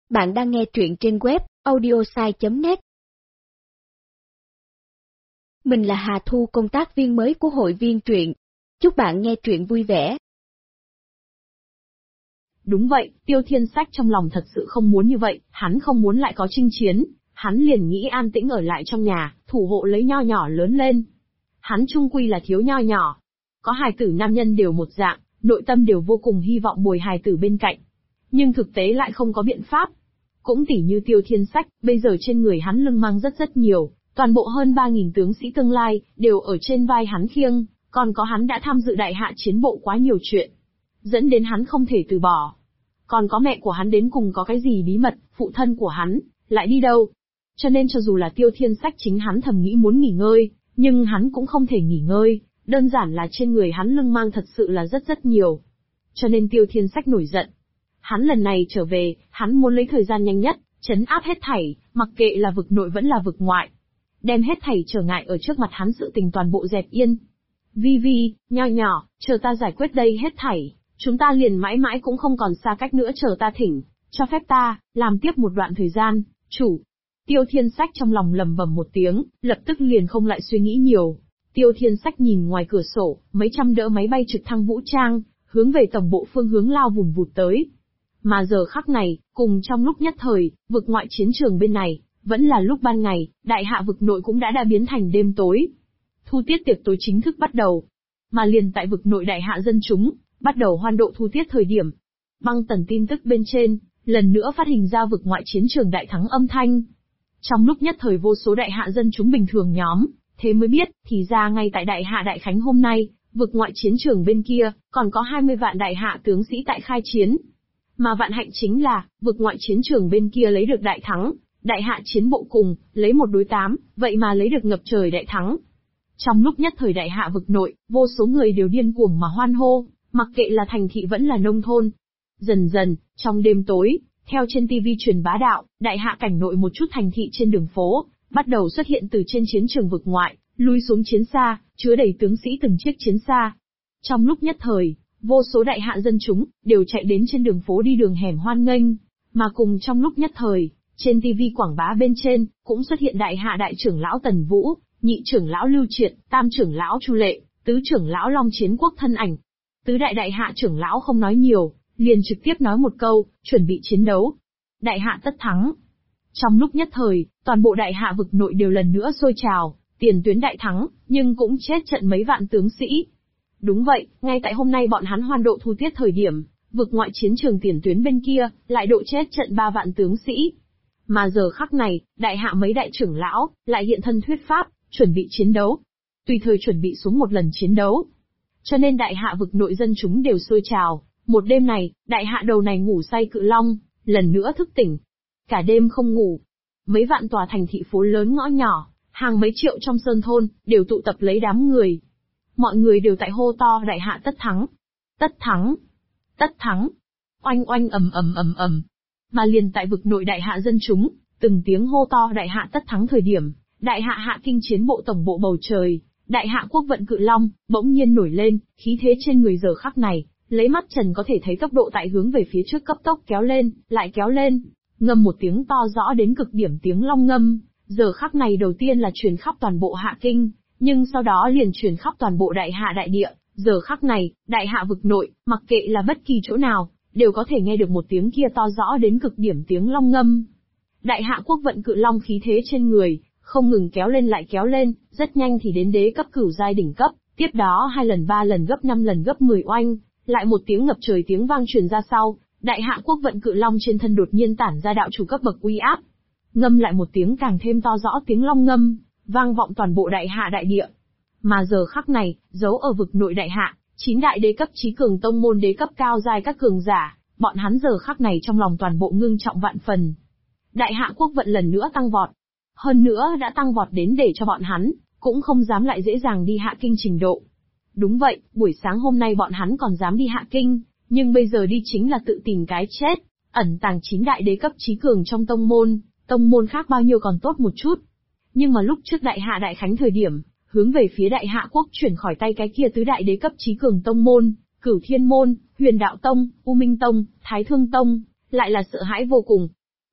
Bạn đang nghe truyện trên web audiosai.net. Mình là Hà Thu, công tác viên mới của hội viên truyện. Chúc bạn nghe truyện vui vẻ. Đúng vậy, Tiêu Thiên Sách trong lòng thật sự không muốn như vậy, hắn không muốn lại có chinh chiến, hắn liền nghĩ an tĩnh ở lại trong nhà, thủ hộ lấy nho nhỏ lớn lên. Hắn chung quy là thiếu nho nhỏ. Có hài tử nam nhân đều một dạng, nội tâm đều vô cùng hy vọng bồi hài tử bên cạnh. Nhưng thực tế lại không có biện pháp. Cũng tỉ như Tiêu Thiên Sách, bây giờ trên người hắn lưng mang rất nhiều, toàn bộ hơn 3.000 tướng sĩ tương lai, đều ở trên vai hắn khiêng, còn có hắn đã tham dự đại hạ chiến bộ quá nhiều chuyện. Dẫn đến hắn không thể từ bỏ. Còn có mẹ của hắn đến cùng có cái gì bí mật, phụ thân của hắn, lại đi đâu. Cho nên cho dù là Tiêu Thiên Sách chính hắn thầm nghĩ muốn nghỉ ngơi, nhưng hắn cũng không thể nghỉ ngơi, đơn giản là trên người hắn lưng mang thật sự là rất nhiều. Cho nên Tiêu Thiên Sách nổi giận. Hắn lần này trở về, hắn muốn lấy thời gian nhanh nhất, trấn áp hết thảy, mặc kệ là vực nội vẫn là vực ngoại. Đem hết thảy trở ngại ở trước mặt hắn sự tình toàn bộ dẹp yên. Vi, nho nhỏ, chờ ta giải quyết đây hết thảy, chúng ta liền mãi mãi cũng không còn xa cách nữa, chờ ta thỉnh, cho phép ta, làm tiếp một đoạn thời gian, chủ. Tiêu Thiên Sách trong lòng lầm bầm một tiếng, lập tức liền không lại suy nghĩ nhiều. Tiêu Thiên Sách nhìn ngoài cửa sổ, mấy trăm đỡ máy bay trực thăng vũ trang, hướng về tổng bộ phương hướng lao vùn vụt tới. Mà giờ khắc này, cùng trong lúc nhất thời, vực ngoại chiến trường bên này, vẫn là lúc ban ngày, đại hạ vực nội cũng đã biến thành đêm tối. Thu tiết tiệc tối chính thức bắt đầu. Mà liền tại vực nội đại hạ dân chúng, bắt đầu hoan độ thu tiết thời điểm. Băng tần tin tức bên trên, lần nữa phát hình ra vực ngoại chiến trường đại thắng âm thanh. Trong lúc nhất thời vô số đại hạ dân chúng bình thường nhóm, thế mới biết, thì ra ngay tại đại hạ đại khánh hôm nay, vực ngoại chiến trường bên kia, còn có 20 vạn đại hạ tướng sĩ tại khai chiến. Mà vạn hạnh chính là, vực ngoại chiến trường bên kia lấy được đại thắng, đại hạ chiến bộ cùng, lấy 1 đối 8, vậy mà lấy được ngập trời đại thắng. Trong lúc nhất thời đại hạ vực nội, vô số người đều điên cuồng mà hoan hô, mặc kệ là thành thị vẫn là nông thôn. Dần dần, trong đêm tối, theo trên TV truyền bá đạo, đại hạ cảnh nội một chút thành thị trên đường phố, bắt đầu xuất hiện từ trên chiến trường vực ngoại, lui xuống chiến xa, chứa đầy tướng sĩ từng chiếc chiến xa. Trong lúc nhất thời, vô số đại hạ dân chúng, đều chạy đến trên đường phố đi đường hẻm hoan nghênh, mà cùng trong lúc nhất thời, trên TV quảng bá bên trên, cũng xuất hiện đại hạ đại trưởng lão Tần Vũ, nhị trưởng lão Lưu Triệt, tam trưởng lão Chu Lệ, tứ trưởng lão Long Chiến Quốc thân ảnh. Tứ đại hạ trưởng lão không nói nhiều, liền trực tiếp nói một câu, chuẩn bị chiến đấu. Đại hạ tất thắng. Trong lúc nhất thời, toàn bộ đại hạ vực nội đều lần nữa sôi trào, tiền tuyến đại thắng, nhưng cũng chết trận mấy vạn tướng sĩ. Đúng vậy, ngay tại hôm nay bọn hắn hoan độ thu tiết thời điểm, vực ngoại chiến trường tiền tuyến bên kia, lại độ chết trận 3 vạn tướng sĩ. Mà giờ khắc này, đại hạ mấy đại trưởng lão, lại hiện thân thuyết pháp, chuẩn bị chiến đấu. Tùy thời chuẩn bị xuống một lần chiến đấu. Cho nên đại hạ vực nội dân chúng đều sôi trào. Một đêm này, đại hạ đầu này ngủ say cự long, lần nữa thức tỉnh. Cả đêm không ngủ. Mấy vạn tòa thành thị phố lớn ngõ nhỏ, hàng mấy triệu trong sơn thôn, đều tụ tập lấy đám người. Mọi người đều tại hô to đại hạ tất thắng. Tất thắng. Tất thắng. Oanh oanh ầm. Mà liền tại vực nội đại hạ dân chúng, từng tiếng hô to đại hạ tất thắng thời điểm, đại hạ hạ kinh chiến bộ tổng bộ bầu trời, đại hạ quốc vận cự long, bỗng nhiên nổi lên, khí thế trên người giờ khắc này, lấy mắt trần có thể thấy tốc độ tại hướng về phía trước cấp tốc kéo lên, lại kéo lên, ngâm một tiếng to rõ đến cực điểm tiếng long ngâm, giờ khắc này đầu tiên là truyền khắp toàn bộ hạ kinh, nhưng sau đó liền truyền khắp toàn bộ đại hạ đại địa, giờ khắc này, đại hạ vực nội, mặc kệ là bất kỳ chỗ nào, đều có thể nghe được một tiếng kia to rõ đến cực điểm tiếng long ngâm. Đại hạ quốc vận cự long khí thế trên người, không ngừng kéo lên lại kéo lên, rất nhanh thì đến đế cấp cửu giai đỉnh cấp, tiếp đó 2 lần 3 lần gấp 5 lần gấp 10 oanh, lại một tiếng ngập trời tiếng vang truyền ra sau, đại hạ quốc vận cự long trên thân đột nhiên tản ra đạo chủ cấp bậc uy áp. Ngâm lại một tiếng càng thêm to rõ tiếng long ngâm, vang vọng toàn bộ đại hạ đại địa. Mà giờ khắc này, giấu ở vực nội đại hạ, 9 đại đế cấp chí cường tông môn đế cấp cao giai các cường giả, bọn hắn giờ khắc này trong lòng toàn bộ ngưng trọng vạn phần. Đại hạ quốc vận lần nữa tăng vọt. Hơn nữa đã tăng vọt đến để cho bọn hắn, cũng không dám lại dễ dàng đi hạ kinh trình độ. Đúng vậy, buổi sáng hôm nay bọn hắn còn dám đi hạ kinh, nhưng bây giờ đi chính là tự tìm cái chết, ẩn tàng 9 đại đế cấp chí cường trong tông môn khác bao nhiêu còn tốt một chút. Nhưng mà lúc trước đại hạ đại khánh thời điểm, hướng về phía đại hạ quốc chuyển khỏi tay cái kia tứ đại đế cấp chí cường tông môn, Cửu Thiên môn, Huyền Đạo tông, U Minh tông, Thái Thương tông, lại là sợ hãi vô cùng.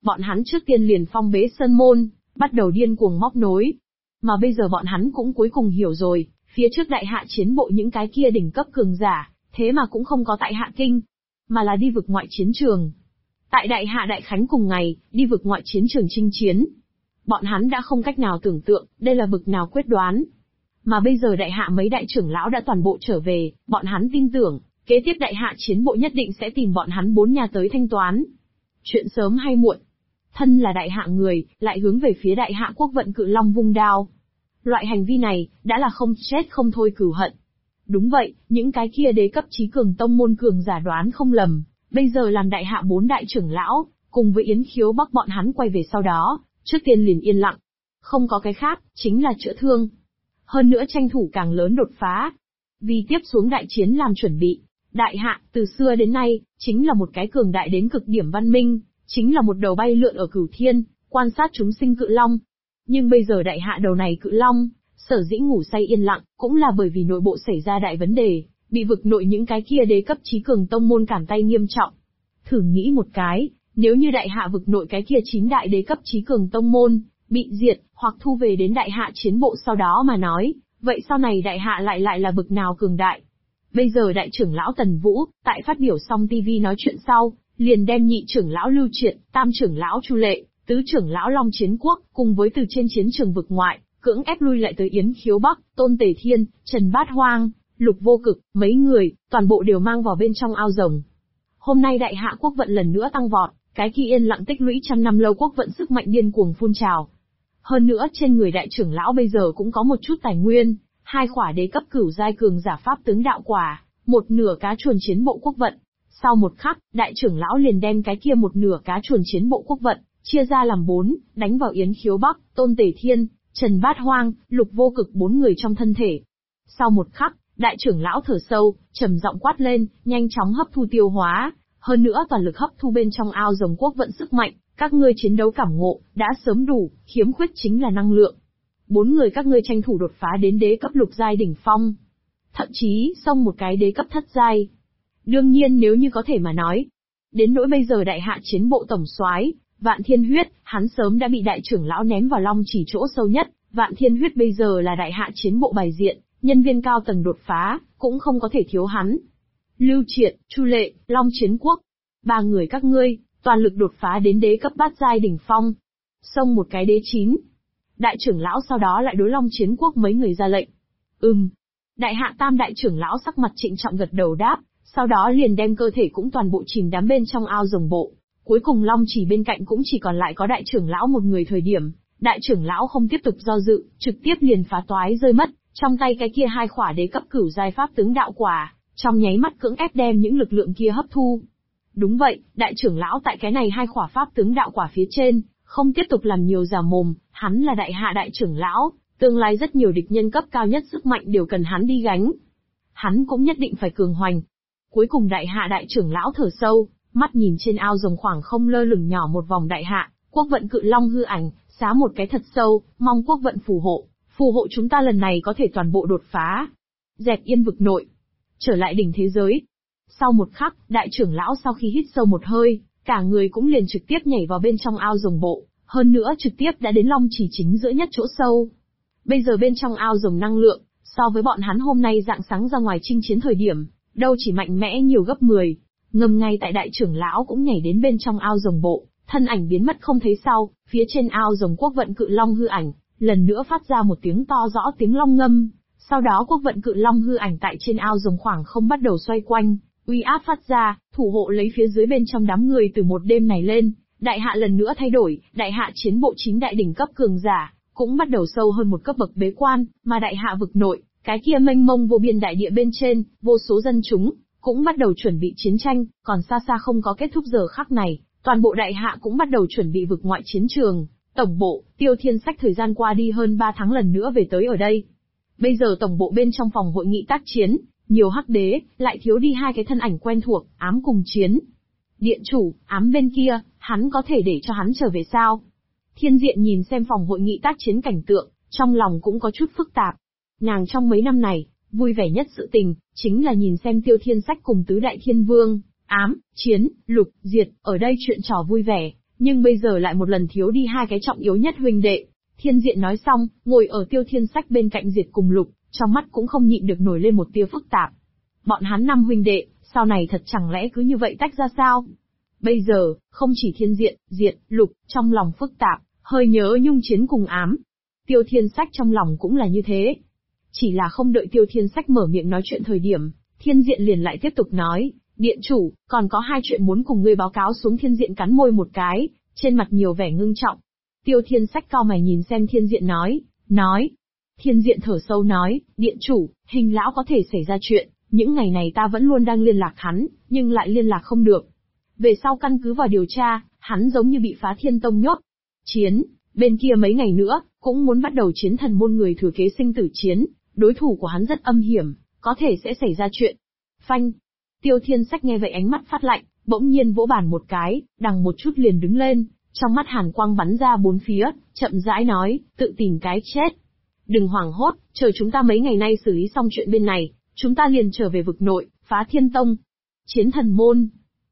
bọn hắn trước tiên liền phong bế sơn môn, bắt đầu điên cuồng móc nối. Mà bây giờ bọn hắn cũng cuối cùng hiểu rồi, phía trước đại hạ chiến bộ những cái kia đỉnh cấp cường giả, thế mà cũng không có tại Hạ Kinh, mà là đi vực ngoại chiến trường. Tại đại hạ đại khánh cùng ngày, đi vực ngoại chiến trường chinh chiến. Bọn hắn đã không cách nào tưởng tượng, đây là bực nào quyết đoán. Mà bây giờ đại hạ mấy đại trưởng lão đã toàn bộ trở về, bọn hắn tin tưởng, kế tiếp đại hạ chiến bộ nhất định sẽ tìm bọn hắn 4 nhà tới thanh toán. Chuyện sớm hay muộn. Thân là đại hạ người, lại hướng về phía đại hạ quốc vận Cự Long vung đao. Loại hành vi này, đã là không chết không thôi cừu hận. Đúng vậy, những cái kia đế cấp chí cường tông môn cường giả đoán không lầm, bây giờ làm đại hạ 4 đại trưởng lão, cùng với Yến Khiếu Bắc bọn hắn quay về sau đó, trước tiên liền yên lặng. Không có cái khác, chính là chữa thương. Hơn nữa tranh thủ càng lớn đột phá. Vì tiếp xuống đại chiến làm chuẩn bị, đại hạ, từ xưa đến nay, chính là một cái cường đại đến cực điểm văn minh, chính là một đầu bay lượn ở cửu thiên, quan sát chúng sinh cự long. Nhưng bây giờ đại hạ đầu này cự long, sở dĩ ngủ say yên lặng, cũng là bởi vì nội bộ xảy ra đại vấn đề, bị vực nội những cái kia đế cấp chí cường tông môn cản tay nghiêm trọng. Thử nghĩ một cái, nếu như đại hạ vực nội cái kia 9 đại đế cấp chí cường tông môn, bị diệt, hoặc thu về đến đại hạ chiến bộ sau đó mà nói, vậy sau này đại hạ lại là bực nào cường đại. Bây giờ đại trưởng lão Tần Vũ, tại phát biểu xong TV nói chuyện sau, liền đem nhị trưởng lão Lưu Triệt, tam trưởng lão Chu Lệ, tứ trưởng lão Long Chiến Quốc, cùng với từ trên chiến trường vực ngoại, cưỡng ép lui lại tới Yến Khiếu Bắc, Tôn Tề Thiên, Trần Bát Hoang, Lục Vô Cực, mấy người, toàn bộ đều mang vào bên trong ao rồng. Hôm nay đại hạ quốc vận lần nữa tăng vọt, cái kia yên lặng tích lũy trăm năm lâu quốc vận sức mạnh điên cuồng phun trào. Hơn nữa trên người đại trưởng lão bây giờ cũng có một chút tài nguyên, 2 khỏa đế cấp cửu giai cường giả pháp tướng đạo quả, một nửa cá chuồn chiến bộ quốc vận. Sau một khắc, đại trưởng lão liền đem cái kia một nửa cá chuồn chiến bộ quốc vận, chia ra làm 4, đánh vào Yến Khiếu Bắc, Tôn Tề Thiên, Trần Bát Hoang, Lục Vô Cực 4 người trong thân thể. Sau một khắc, đại trưởng lão thở sâu, trầm giọng quát lên, nhanh chóng hấp thu tiêu hóa, hơn nữa toàn lực hấp thu bên trong ao rồng quốc vận sức mạnh, các ngươi chiến đấu cảm ngộ, đã sớm đủ, khiếm khuyết chính là năng lượng. 4 người các ngươi tranh thủ đột phá đến đế cấp lục giai đỉnh phong. Thậm chí, xông một cái đế cấp thất giai. Đương nhiên nếu như có thể mà nói. Đến nỗi bây giờ đại hạ chiến bộ tổng soái Vạn Thiên Huyết, hắn sớm đã bị đại trưởng lão ném vào long chỉ chỗ sâu nhất, Vạn Thiên Huyết bây giờ là đại hạ chiến bộ bài diện, nhân viên cao tầng đột phá, cũng không có thể thiếu hắn. Lưu Triệt, Chu Lệ, Long Chiến Quốc, 3 người các ngươi, toàn lực đột phá đến đế cấp bát giai đỉnh phong. Xông một cái đế 9. Đại trưởng lão sau đó lại đối Long Chiến Quốc mấy người ra lệnh. Đại hạ tam đại trưởng lão sắc mặt trịnh trọng gật đầu đáp, sau đó liền đem cơ thể cũng toàn bộ chìm đắm bên trong ao rồng bộ. Cuối cùng long chỉ bên cạnh cũng chỉ còn lại có đại trưởng lão một người thời điểm, đại trưởng lão không tiếp tục do dự, trực tiếp liền phá toái rơi mất, trong tay cái kia 2 khỏa đế cấp cửu giai pháp tướng đạo quả, trong nháy mắt cưỡng ép đem những lực lượng kia hấp thu. Đúng vậy, đại trưởng lão tại cái này 2 khỏa pháp tướng đạo quả phía trên, không tiếp tục làm nhiều giả mồm, hắn là đại hạ đại trưởng lão, tương lai rất nhiều địch nhân cấp cao nhất sức mạnh đều cần hắn đi gánh. Hắn cũng nhất định phải cường hoành. Cuối cùng đại hạ đại trưởng lão thở sâu, mắt nhìn trên ao rồng khoảng không lơ lửng nhỏ một vòng đại hạ, quốc vận cự long hư ảnh, xá một cái thật sâu, mong quốc vận phù hộ chúng ta lần này có thể toàn bộ đột phá. Dẹp yên vực nội, trở lại đỉnh thế giới. Sau một khắc, đại trưởng lão sau khi hít sâu một hơi, cả người cũng liền trực tiếp nhảy vào bên trong ao rồng bộ, hơn nữa trực tiếp đã đến long chỉ chính giữa nhất chỗ sâu. Bây giờ bên trong ao rồng năng lượng, so với bọn hắn hôm nay rạng sáng ra ngoài chinh chiến thời điểm, đâu chỉ mạnh mẽ nhiều gấp 10. Ngầm ngay tại đại trưởng lão cũng nhảy đến bên trong ao rồng bộ, thân ảnh biến mất không thấy sau, phía trên ao rồng quốc vận cự long hư ảnh, lần nữa phát ra một tiếng to rõ tiếng long ngâm. Sau đó quốc vận cự long hư ảnh tại trên ao rồng khoảng không bắt đầu xoay quanh, uy áp phát ra, thủ hộ lấy phía dưới bên trong đám người từ một đêm này lên. Đại hạ lần nữa thay đổi, đại hạ chiến bộ 9 đại đỉnh cấp cường giả, cũng bắt đầu sâu hơn một cấp bậc bế quan, mà đại hạ vực nội, cái kia mênh mông vô biên đại địa bên trên, vô số dân chúng, cũng bắt đầu chuẩn bị chiến tranh, còn xa xa không có kết thúc giờ khắc này, toàn bộ đại hạ cũng bắt đầu chuẩn bị vực ngoại chiến trường. Tổng bộ, Tiêu Thiên Sách thời gian qua đi hơn 3 tháng lần nữa về tới ở đây. Bây giờ tổng bộ bên trong phòng hội nghị tác chiến, nhiều hắc đế, lại thiếu đi 2 cái thân ảnh quen thuộc, Ám cùng Chiến. Điện chủ, Ám bên kia, hắn có thể để cho hắn trở về sao? Thiên Diện nhìn xem phòng hội nghị tác chiến cảnh tượng, trong lòng cũng có chút phức tạp. Nàng trong mấy năm này, vui vẻ nhất sự tình, chính là nhìn xem Tiêu Thiên Sách cùng tứ đại thiên vương, Ám, Chiến, Lục, Diệt, ở đây chuyện trò vui vẻ, nhưng bây giờ lại một lần thiếu đi hai cái trọng yếu nhất huynh đệ. Thiên Diện nói xong, ngồi ở Tiêu Thiên Sách bên cạnh Diệt Cùng Lục, trong mắt cũng không nhịn được nổi lên một tia phức tạp. Bọn hắn 5 huynh đệ, sau này thật chẳng lẽ cứ như vậy tách ra sao? Bây giờ, không chỉ Thiên Diện, Diệt, Lục, trong lòng phức tạp, hơi nhớ Nhung Chiến cùng Ám. Tiêu Thiên Sách trong lòng cũng là như thế. Chỉ là không đợi Tiêu Thiên Sách mở miệng nói chuyện thời điểm, Thiên Diện liền lại tiếp tục nói, Điện chủ, còn có 2 chuyện muốn cùng ngươi báo cáo xuống. Thiên Diện cắn môi một cái, trên mặt nhiều vẻ ngưng trọng. Tiêu Thiên Sách cau mày nhìn xem Thiên Diện nói. Thiên Diện thở sâu nói, Điện chủ, Hình lão có thể xảy ra chuyện, những ngày này ta vẫn luôn đang liên lạc hắn, nhưng lại liên lạc không được. Về sau căn cứ vào điều tra, hắn giống như bị Phá Thiên Tông nhốt. Bên kia mấy ngày nữa, cũng muốn bắt đầu chiến thần môn người thừa kế sinh tử chiến, đối thủ của hắn rất âm hiểm, có thể sẽ xảy ra chuyện. Phanh. Tiêu Thiên Sách nghe vậy ánh mắt phát lạnh, bỗng nhiên vỗ bàn một cái, đằng một chút liền đứng lên, trong mắt hàn quang bắn ra bốn phía, chậm rãi nói, tự tìm cái chết. Đừng hoảng hốt, chờ chúng ta mấy ngày nay xử lý xong chuyện bên này, chúng ta liền trở về vực nội, Phá Thiên Tông. Chiến thần môn.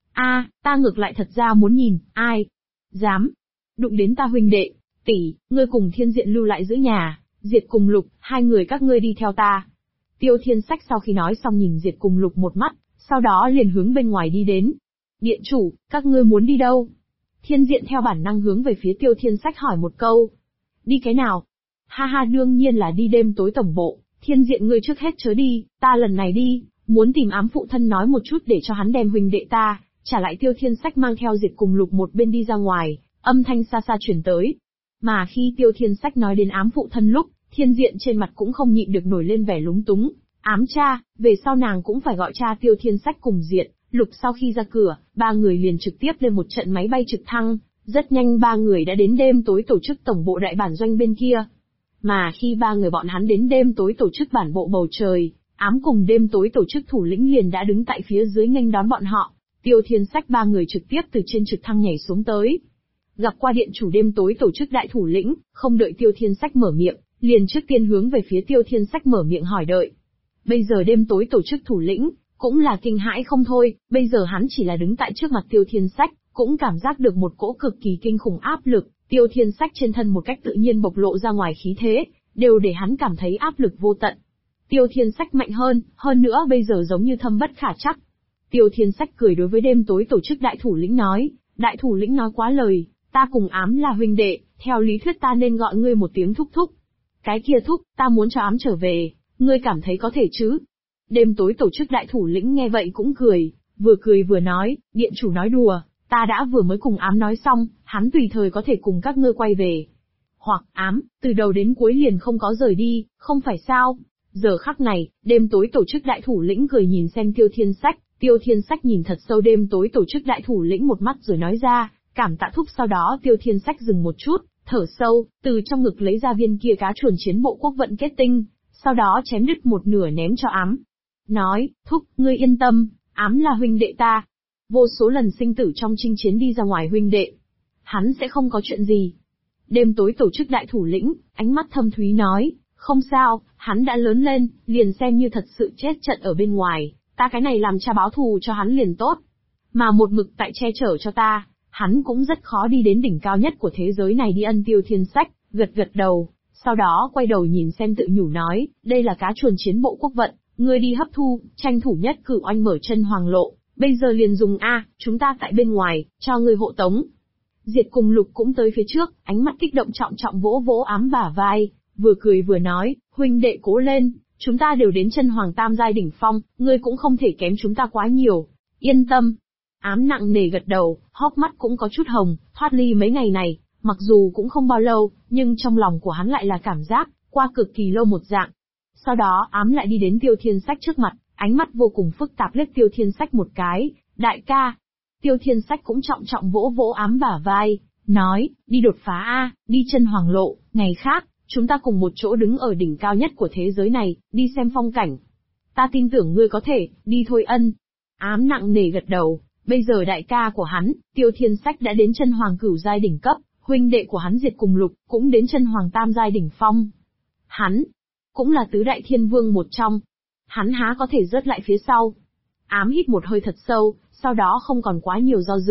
Ta ngược lại thật ra muốn nhìn, ai dám đụng đến ta huynh đệ. Tỷ, ngươi cùng Thiên Diện lưu lại giữ nhà, Diệt Cùng Lục, 2 người các ngươi đi theo ta. Tiêu Thiên Sách sau khi nói xong nhìn Diệt Cùng Lục một mắt, sau đó liền hướng bên ngoài đi đến. Điện chủ, các ngươi muốn đi đâu? Thiên Diện theo bản năng hướng về phía Tiêu Thiên Sách hỏi một câu. Đi cái nào? Ha, đương nhiên là đi đêm tối tổng bộ. Thiên Diện ngươi trước hết chớ đi, ta lần này đi, muốn tìm Ám phụ thân nói một chút để cho hắn đem huynh đệ ta trả lại. Tiêu Thiên Sách mang theo Diệt Cùng Lục một bên đi ra ngoài, âm thanh xa xa chuyển tới. Mà khi Tiêu Thiên Sách nói đến Ám phụ thân lúc, Thiên Diện trên mặt cũng không nhịn được nổi lên vẻ lúng túng. Ám cha, về sau nàng cũng phải gọi cha. Tiêu Thiên Sách cùng Diệt, Lục sau khi ra cửa, 3 người liền trực tiếp lên một trận máy bay trực thăng, rất nhanh 3 người đã đến đêm tối tổ chức tổng bộ đại bản doanh bên kia. Mà khi 3 người bọn hắn đến đêm tối tổ chức bản bộ bầu trời, Ám cùng đêm tối tổ chức thủ lĩnh liền đã đứng tại phía dưới nghênh đón bọn họ. Tiêu Thiên Sách 3 người trực tiếp từ trên trực thăng nhảy xuống tới. Gặp qua điện chủ đêm tối tổ chức đại thủ lĩnh, không đợi Tiêu Thiên Sách mở miệng, liền trước tiên hướng về phía Tiêu Thiên Sách mở miệng hỏi đợi. Bây giờ đêm tối tổ chức thủ lĩnh, cũng là kinh hãi không thôi, bây giờ hắn chỉ là đứng tại trước mặt Tiêu Thiên Sách, cũng cảm giác được một cỗ cực kỳ kinh khủng áp lực. Tiêu Thiên Sách trên thân một cách tự nhiên bộc lộ ra ngoài khí thế, đều để hắn cảm thấy áp lực vô tận. Tiêu Thiên Sách mạnh hơn nữa bây giờ giống như thâm bất khả trắc. Tiêu Thiên Sách cười đối với đêm tối tổ chức đại thủ lĩnh nói, đại thủ lĩnh nói quá lời, ta cùng Ám là huynh đệ, theo lý thuyết ta nên gọi ngươi một tiếng thúc thúc. Cái kia thúc, ta muốn cho Ám trở về, ngươi cảm thấy có thể chứ? Đêm tối tổ chức đại thủ lĩnh nghe vậy cũng cười vừa nói, điện chủ nói đùa, ta đã vừa mới cùng Ám nói xong, hắn tùy thời có thể cùng các ngươi quay về. Hoặc Ám, từ đầu đến cuối liền không có rời đi, không phải sao? Giờ khắc này, đêm tối tổ chức đại thủ lĩnh cười nhìn xem Tiêu Thiên Sách, Tiêu Thiên Sách nhìn thật sâu đêm tối tổ chức đại thủ lĩnh một mắt rồi nói ra, cảm tạ thúc. Sau đó Tiêu Thiên Sách dừng một chút, thở sâu, từ trong ngực lấy ra viên kia cá chuồn chiến bộ quốc vận kết tinh, sau đó chém đứt một nửa ném cho Ám. Nói, thúc, ngươi yên tâm, Ám là huynh đệ ta. Vô số lần sinh tử trong chinh chiến đi ra ngoài huynh đệ. Hắn sẽ không có chuyện gì. Đêm tối tổ chức đại thủ lĩnh, ánh mắt thâm thúy nói, không sao, hắn đã lớn lên, liền xem như thật sự chết trận ở bên ngoài, ta cái này làm cha báo thù cho hắn liền tốt. Mà một mực tại che chở cho ta, hắn cũng rất khó đi đến đỉnh cao nhất của thế giới này đi. Ân. Tiêu Thiên Sách, gật đầu, sau đó quay đầu nhìn xem tự nhủ nói, đây là cá chuồn chiến bộ quốc vận, ngươi đi hấp thu, tranh thủ nhất cử oanh mở chân hoàng lộ, bây giờ liền dùng chúng ta tại bên ngoài, cho ngươi hộ tống. Diệt Cùng Lục cũng tới phía trước, ánh mắt kích động trọng vỗ vỗ Ám bả vai, vừa cười vừa nói, huynh đệ cố lên, chúng ta đều đến chân hoàng tam giai đỉnh phong, ngươi cũng không thể kém chúng ta quá nhiều, yên tâm. Ám nặng nề gật đầu, hốc mắt cũng có chút hồng, thoát ly mấy ngày này, mặc dù cũng không bao lâu, nhưng trong lòng của hắn lại là cảm giác, qua cực kỳ lâu một dạng. Sau đó Ám lại đi đến Tiêu Thiên Sách trước mặt, ánh mắt vô cùng phức tạp liếc Tiêu Thiên Sách một cái, đại ca. Tiêu Thiên Sách cũng trọng vỗ vỗ Ám bả vai, nói, đi đột phá đi chân hoàng lộ, ngày khác, chúng ta cùng một chỗ đứng ở đỉnh cao nhất của thế giới này, đi xem phong cảnh. Ta tin tưởng ngươi có thể, đi thôi. Ân. Ám nặng nề gật đầu, bây giờ đại ca của hắn, Tiêu Thiên Sách đã đến chân hoàng cửu giai đỉnh cấp, huynh đệ của hắn Diệt Cùng Lục, cũng đến chân hoàng tam giai đỉnh phong. Hắn, cũng là tứ đại thiên vương một trong. Hắn há có thể rớt lại phía sau. Ám hít một hơi thật sâu, sau đó không còn quá nhiều do dự,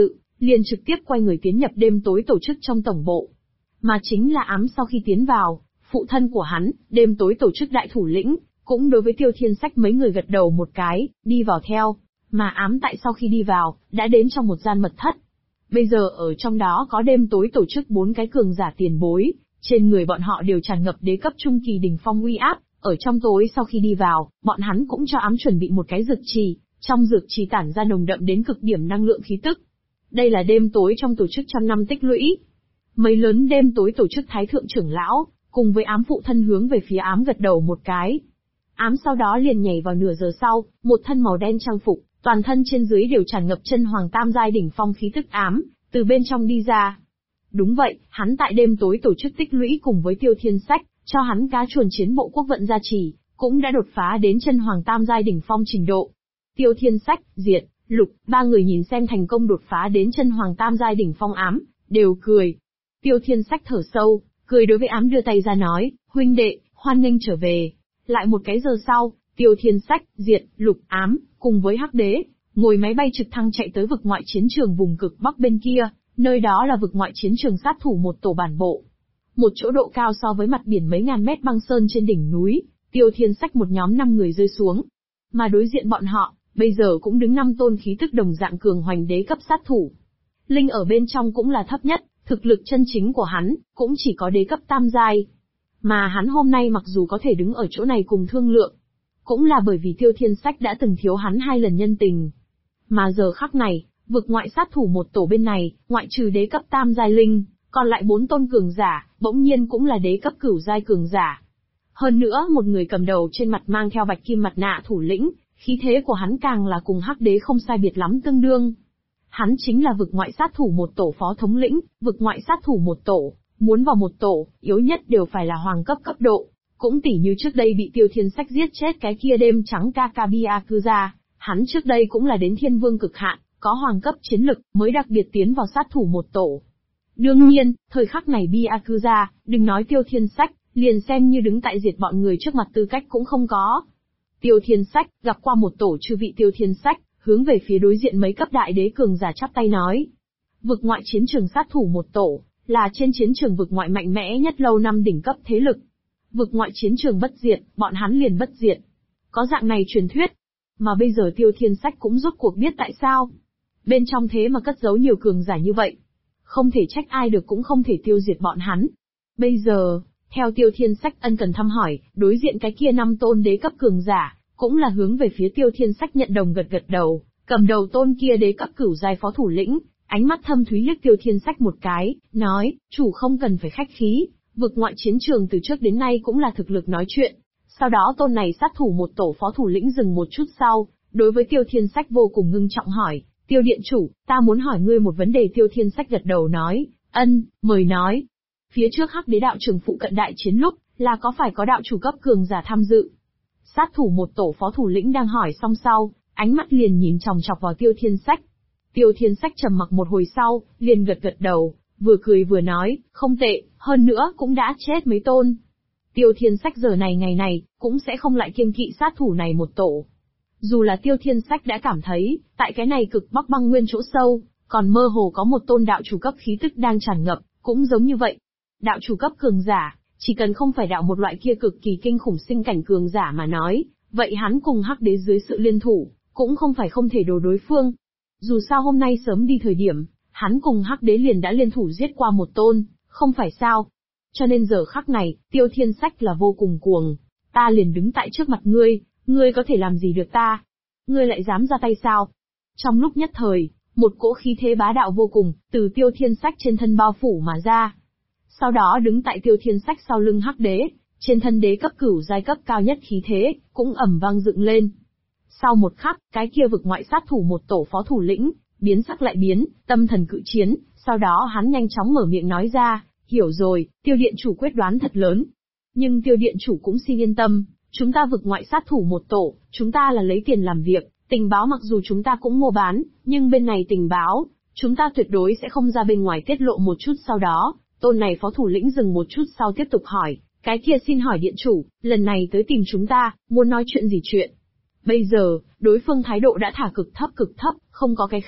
liền trực tiếp quay người tiến nhập đêm tối tổ chức trong tổng bộ. Mà chính là Ám sau khi tiến vào, phụ thân của hắn, đêm tối tổ chức đại thủ lĩnh, cũng đối với Tiêu Thiên Sách mấy người gật đầu một cái, đi vào theo. Mà Ám tại sau khi đi vào, đã đến trong một gian mật thất. Bây giờ ở trong đó có đêm tối tổ chức 4 cái cường giả tiền bối, trên người bọn họ đều tràn ngập đế cấp trung kỳ đỉnh phong uy áp. Ở trong tối sau khi đi vào, bọn hắn cũng cho Ám chuẩn bị một cái dược trì, trong dược trì tản ra nồng đậm đến cực điểm năng lượng khí tức. Đây là đêm tối trong tổ chức trăm năm tích lũy. Mấy lớn đêm tối tổ chức thái thượng trưởng lão, cùng với Ám phụ thân hướng về phía Ám gật đầu một cái. Ám sau đó liền nhảy vào nửa giờ sau, một thân màu đen trang phục, toàn thân trên dưới đều tràn ngập chân hoàng tam giai đỉnh phong khí tức Ám, từ bên trong đi ra. Đúng vậy, hắn tại đêm tối tổ chức tích lũy cùng với Tiêu Thiên Sách, cho hắn cá chuồn chiến bộ quốc vận gia trì, cũng đã đột phá đến chân hoàng tam giai đỉnh phong trình độ. Tiêu Thiên Sách, Diệt, Lục, ba người nhìn xem thành công đột phá đến chân hoàng tam giai đỉnh phong Ám, đều cười. Tiêu Thiên Sách thở sâu, cười đối với Ám đưa tay ra nói, huynh đệ, hoan nghênh trở về. Lại một cái giờ sau, Tiêu Thiên Sách, Diệt, Lục, Ám, cùng với Hắc Đế, ngồi máy bay trực thăng chạy tới vực ngoại chiến trường vùng cực Bắc bên kia, nơi đó là vực ngoại chiến trường sát thủ một tổ bản bộ. Một chỗ độ cao so với mặt biển mấy ngàn mét băng sơn trên đỉnh núi, Tiêu Thiên Sách một nhóm 5 người rơi xuống. Mà đối diện bọn họ, bây giờ cũng đứng 5 tôn khí tức đồng dạng cường hoành đế cấp sát thủ. Linh ở bên trong cũng là thấp nhất, thực lực chân chính của hắn, cũng chỉ có đế cấp tam giai. Mà hắn hôm nay mặc dù có thể đứng ở chỗ này cùng thương lượng, cũng là bởi vì Tiêu Thiên Sách đã từng thiếu hắn 2 lần nhân tình. Mà giờ khắc này, vực ngoại sát thủ một tổ bên này, ngoại trừ đế cấp tam giai linh, còn lại 4 tôn cường giả, bỗng nhiên cũng là đế cấp cửu giai cường giả. Hơn nữa một người cầm đầu trên mặt mang theo bạch kim mặt nạ thủ lĩnh, khí thế của hắn càng là cùng Hắc Đế không sai biệt lắm tương đương. Hắn chính là vực ngoại sát thủ một tổ phó thống lĩnh, vực ngoại sát thủ một tổ, muốn vào một tổ, yếu nhất đều phải là hoàng cấp cấp độ. Cũng tỉ như trước đây bị Tiêu Thiên Sách giết chết cái kia đêm trắng Kakabiakuza, hắn trước đây cũng là đến thiên vương cực hạn, có hoàng cấp chiến lực, mới đặc biệt tiến vào sát thủ một tổ. Đương nhiên, thời khắc này Byakuza, đừng nói Tiêu Thiên Sách, liền xem như đứng tại diệt bọn người trước mặt tư cách cũng không có. Tiêu Thiên Sách, gặp qua một tổ chư vị Tiêu Thiên Sách, hướng về phía đối diện mấy cấp đại đế cường giả chắp tay nói. Vực ngoại chiến trường sát thủ một tổ, là trên chiến trường vực ngoại mạnh mẽ nhất lâu năm đỉnh cấp thế lực. Vực ngoại chiến trường bất diệt, bọn hắn liền bất diệt. Có dạng này truyền thuyết. Mà bây giờ Tiêu Thiên Sách cũng rốt cuộc biết tại sao. Bên trong thế mà cất giấu nhiều cường giả như vậy. Không thể trách ai được cũng không thể tiêu diệt bọn hắn. Bây giờ, theo Tiêu Thiên Sách ân cần thăm hỏi, đối diện cái kia 5 tôn đế cấp cường giả, cũng là hướng về phía Tiêu Thiên Sách nhận đồng gật gật đầu, cầm đầu tôn kia đế cấp cửu giai phó thủ lĩnh, ánh mắt thâm thúy liếc Tiêu Thiên Sách một cái, nói, chủ không cần phải khách khí, vực ngoại chiến trường từ trước đến nay cũng là thực lực nói chuyện. Sau đó tôn này sát thủ một tổ phó thủ lĩnh dừng một chút sau, đối với Tiêu Thiên Sách vô cùng ngưng trọng hỏi, Tiêu điện chủ, ta muốn hỏi ngươi một vấn đề. Tiêu Thiên Sách gật đầu nói, ân, mời nói. Phía trước Hắc Đế đạo trường phụ cận đại chiến lúc, là có phải có đạo chủ cấp cường giả tham dự? Sát thủ một tổ phó thủ lĩnh đang hỏi xong sau, ánh mắt liền nhìn chòng chọc vào Tiêu Thiên Sách. Tiêu Thiên Sách trầm mặc một hồi sau, liền gật gật đầu, vừa cười vừa nói, không tệ, hơn nữa cũng đã chết mấy tôn. Tiêu Thiên Sách giờ này ngày này, cũng sẽ không lại kiêng kỵ sát thủ này một tổ. Dù là Tiêu Thiên Sách đã cảm thấy, tại cái này cực bắc băng nguyên chỗ sâu, còn mơ hồ có một tôn đạo chủ cấp khí tức đang tràn ngập, cũng giống như vậy. Đạo chủ cấp cường giả, chỉ cần không phải đạo một loại kia cực kỳ kinh khủng sinh cảnh cường giả mà nói, vậy hắn cùng Hắc Đế dưới sự liên thủ, cũng không phải không thể đồ đối phương. Dù sao hôm nay sớm đi thời điểm, hắn cùng Hắc Đế liền đã liên thủ giết qua một tôn, không phải sao? Cho nên giờ khắc này, Tiêu Thiên Sách là vô cùng cuồng. Ta liền đứng tại trước mặt ngươi có thể làm gì được ta? Ngươi lại dám ra tay sao? Trong lúc nhất thời, một cỗ khí thế bá đạo vô cùng, từ Tiêu Thiên Sách trên thân bao phủ mà ra. Sau đó đứng tại Tiêu Thiên Sách sau lưng Hắc Đế, trên thân đế cấp cửu giai cấp cao nhất khí thế, cũng ầm vang dựng lên. Sau một khắc, cái kia vực ngoại sát thủ một tổ phó thủ lĩnh, biến sắc lại biến, tâm thần cự chiến, sau đó hắn nhanh chóng mở miệng nói ra, hiểu rồi, Tiêu điện chủ quyết đoán thật lớn. Nhưng Tiêu điện chủ cũng xin yên tâm, chúng ta vực ngoại sát thủ một tổ, chúng ta là lấy tiền làm việc, tình báo mặc dù chúng ta cũng mua bán, nhưng bên này tình báo, chúng ta tuyệt đối sẽ không ra bên ngoài tiết lộ một chút. Sau đó, tôn này phó thủ lĩnh dừng một chút sau tiếp tục hỏi, cái kia xin hỏi điện chủ, lần này tới tìm chúng ta, muốn nói chuyện gì chuyện? Bây giờ, đối phương thái độ đã thả cực thấp, không có cái khác,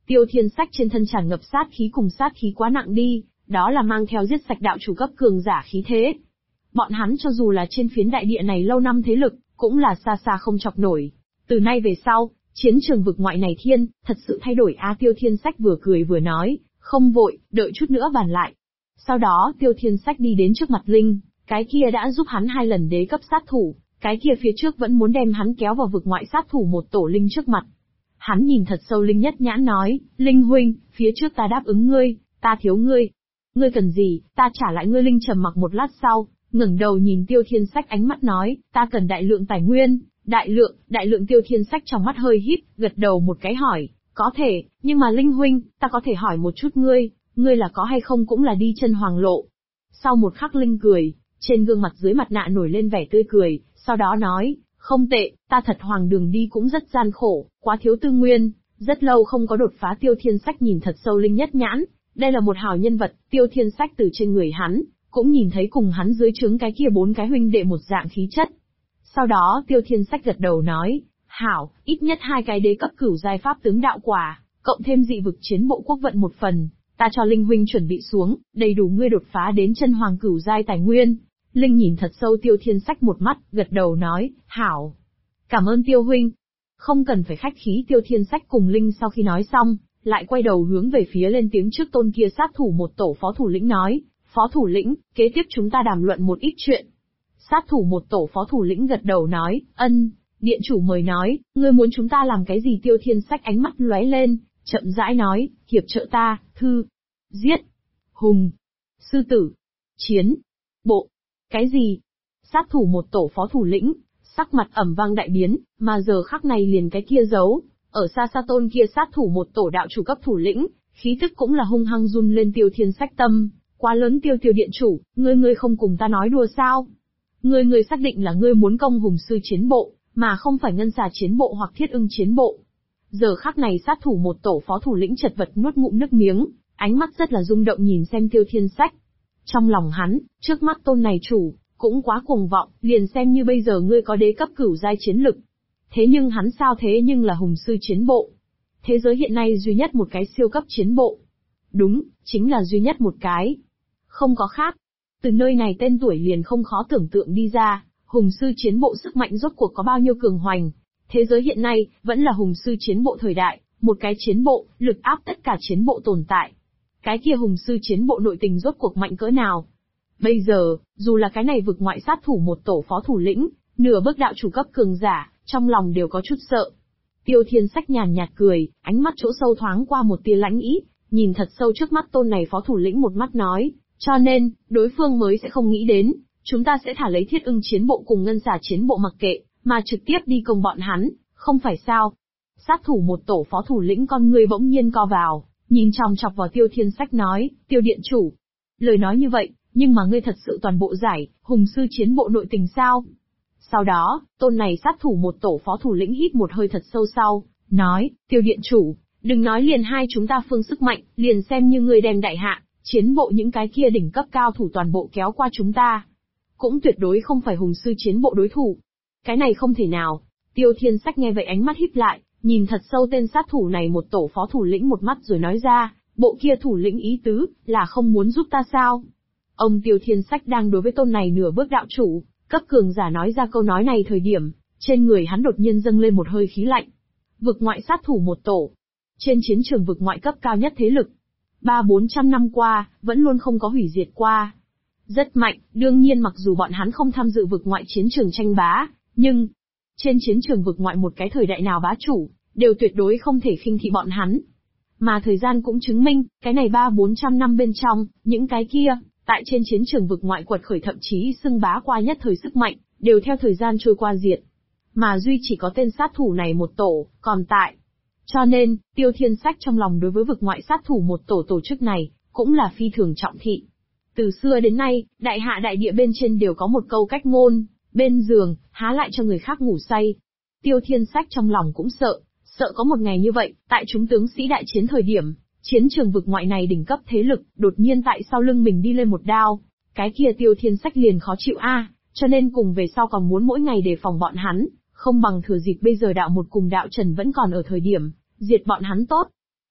Tiêu Thiên Sách trên thân tràn ngập sát khí cùng sát khí quá nặng đi, đó là mang theo giết sạch đạo chủ cấp cường giả khí thế. Bọn hắn cho dù là trên phiến đại địa này lâu năm thế lực, cũng là xa xa không chọc nổi. Từ nay về sau, chiến trường vực ngoại này thật sự thay đổi a. Tiêu Thiên Sách vừa cười vừa nói, không vội, đợi chút nữa bàn lại. Sau đó Tiêu Thiên Sách đi đến trước mặt Linh, cái kia đã giúp hắn 2 lần đế cấp sát thủ, cái kia phía trước vẫn muốn đem hắn kéo vào vực ngoại sát thủ một tổ Linh trước mặt. Hắn nhìn thật sâu Linh nhất nhãn nói, Linh huynh, phía trước ta đáp ứng ngươi, ta thiếu ngươi. Ngươi cần gì, ta trả lại ngươi. Linh trầm mặc một lát sau, ngẩng đầu nhìn Tiêu Thiên Sách ánh mắt nói, ta cần đại lượng tài nguyên. Đại lượng. Tiêu Thiên Sách trong mắt hơi híp, gật đầu một cái hỏi, có thể, nhưng mà Linh huynh, ta có thể hỏi một chút ngươi là có hay không cũng là đi chân hoàng lộ. Sau một khắc Linh cười, trên gương mặt dưới mặt nạ nổi lên vẻ tươi cười, sau đó nói, không tệ, ta thật hoàng đường đi cũng rất gian khổ, quá thiếu tư nguyên, rất lâu không có đột phá. Tiêu Thiên Sách nhìn thật sâu Linh nhất nhãn, đây là một hảo nhân vật. Tiêu Thiên Sách từ trên người hắn, cũng nhìn thấy cùng hắn dưới trướng cái kia 4 cái huynh đệ một dạng khí chất. Sau đó Tiêu Thiên Sách gật đầu nói, hảo, ít nhất 2 cái đế cấp cửu giai pháp tướng đạo quả, cộng thêm dị vực chiến bộ quốc vận 1 phần, ta cho Linh huynh chuẩn bị xuống, đầy đủ ngươi đột phá đến chân hoàng cửu giai tài nguyên. Linh nhìn thật sâu Tiêu Thiên Sách một mắt, gật đầu nói, hảo. Cảm ơn Tiêu huynh. Không cần phải khách khí. Tiêu Thiên Sách cùng Linh sau khi nói xong, lại quay đầu hướng về phía lên tiếng trước tôn kia sát thủ một tổ phó thủ lĩnh nói, phó thủ lĩnh, kế tiếp chúng ta đàm luận một ít chuyện. Sát thủ một tổ phó thủ lĩnh gật đầu nói, ân, điện chủ mời nói, ngươi muốn chúng ta làm cái gì? Tiêu Thiên Sách ánh mắt lóe lên, chậm rãi nói, hiệp trợ ta, thư, giết, hùng, sư tử, chiến, bộ, cái gì? Sát thủ một tổ phó thủ lĩnh, sắc mặt ẩm vang đại biến, mà giờ khắc này liền cái kia giấu, ở xa xa tôn kia sát thủ một tổ đạo chủ cấp thủ lĩnh, khí tức cũng là hung hăng run lên. Tiêu Thiên Sách tâm, quá lớn. Tiêu điện chủ, ngươi không cùng ta nói đùa sao? Ngươi xác định là ngươi muốn công hùng sư chiến bộ, mà không phải ngân xà chiến bộ hoặc thiết ưng chiến bộ. Giờ khắc này sát thủ một tổ phó thủ lĩnh chật vật nuốt ngụm nước miếng, ánh mắt rất là rung động nhìn xem Tiêu Thiên Sách. Trong lòng hắn, trước mắt tôn này chủ, cũng quá cuồng vọng, liền xem như bây giờ ngươi có đế cấp cửu giai chiến lực. Thế nhưng hắn sao thế nhưng là hùng sư chiến bộ. Thế giới hiện nay duy nhất một cái siêu cấp chiến bộ. Đúng, chính là duy nhất một cái. Không có khác. Từ nơi này tên tuổi liền không khó tưởng tượng đi ra, hùng sư chiến bộ sức mạnh rốt cuộc có bao nhiêu cường hoành. Thế giới hiện nay, vẫn là hùng sư chiến bộ thời đại, một cái chiến bộ, lực áp tất cả chiến bộ tồn tại. Cái kia hùng sư chiến bộ nội tình rốt cuộc mạnh cỡ nào? Bây giờ, dù là cái này vực ngoại sát thủ một tổ phó thủ lĩnh, nửa bước đạo chủ cấp cường giả, trong lòng đều có chút sợ. Tiêu Thiên Sách nhàn nhạt cười, ánh mắt chỗ sâu thoáng qua một tia lãnh ý, nhìn thật sâu trước mắt tôn này phó thủ lĩnh một mắt nói, cho nên, đối phương mới sẽ không nghĩ đến, chúng ta sẽ thả lấy thiết ưng chiến bộ cùng ngân xà chiến bộ mặc kệ, mà trực tiếp đi công bọn hắn, không phải sao? Sát thủ một tổ phó thủ lĩnh con người bỗng nhiên co vào, nhìn chòng chọc vào Tiêu Thiên Sách nói, Tiêu điện chủ. Lời nói như vậy, nhưng mà ngươi thật sự toàn bộ giải, hùng sư chiến bộ nội tình sao? Sau đó, tôn này sát thủ một tổ phó thủ lĩnh hít một hơi thật sâu sau, nói, Tiêu điện chủ, đừng nói liền hai chúng ta phương sức mạnh, liền xem như ngươi đem đại hạ, chiến bộ những cái kia đỉnh cấp cao thủ toàn bộ kéo qua chúng ta. Cũng tuyệt đối không phải hùng sư chiến bộ đối thủ. Cái này không thể nào. Tiêu Thiên Sách nghe vậy ánh mắt híp lại, nhìn thật sâu tên sát thủ này một tổ phó thủ lĩnh một mắt rồi nói ra, bộ kia thủ lĩnh ý tứ, là không muốn giúp ta sao? Ông Tiêu Thiên Sách đang đối với tôn này nửa bước đạo chủ, cấp cường giả nói ra câu nói này thời điểm, trên người hắn đột nhiên dâng lên một hơi khí lạnh. Vực ngoại sát thủ một tổ. Trên chiến trường vực ngoại cấp cao nhất thế lực. 300-400 năm qua, vẫn luôn không có hủy diệt qua. Rất mạnh, đương nhiên mặc dù bọn hắn không tham dự vực ngoại chiến trường tranh bá, nhưng, trên chiến trường vực ngoại một cái thời đại nào bá chủ, đều tuyệt đối không thể khinh thị bọn hắn. Mà thời gian cũng chứng minh, cái này 300-400 năm bên trong, những cái kia, tại trên chiến trường vực ngoại quật khởi thậm chí xưng bá qua nhất thời sức mạnh, đều theo thời gian trôi qua diệt. Mà duy chỉ có tên sát thủ này một tổ, còn tại. Cho nên, Tiêu Thiên Sách trong lòng đối với vực ngoại sát thủ một tổ chức này, cũng là phi thường trọng thị. Từ xưa đến nay, đại hạ đại địa bên trên đều có một câu cách ngôn, bên giường, há lại cho người khác ngủ say. Tiêu Thiên Sách trong lòng cũng sợ có một ngày như vậy, tại chúng tướng sĩ đại chiến thời điểm, chiến trường vực ngoại này đỉnh cấp thế lực, đột nhiên tại sau lưng mình đi lên một đao, cái kia Tiêu Thiên Sách liền khó chịu cho nên cùng về sau còn muốn mỗi ngày đề phòng bọn hắn, không bằng thừa dịp bây giờ đạo một cùng đạo trần vẫn còn ở thời điểm, diệt bọn hắn tốt.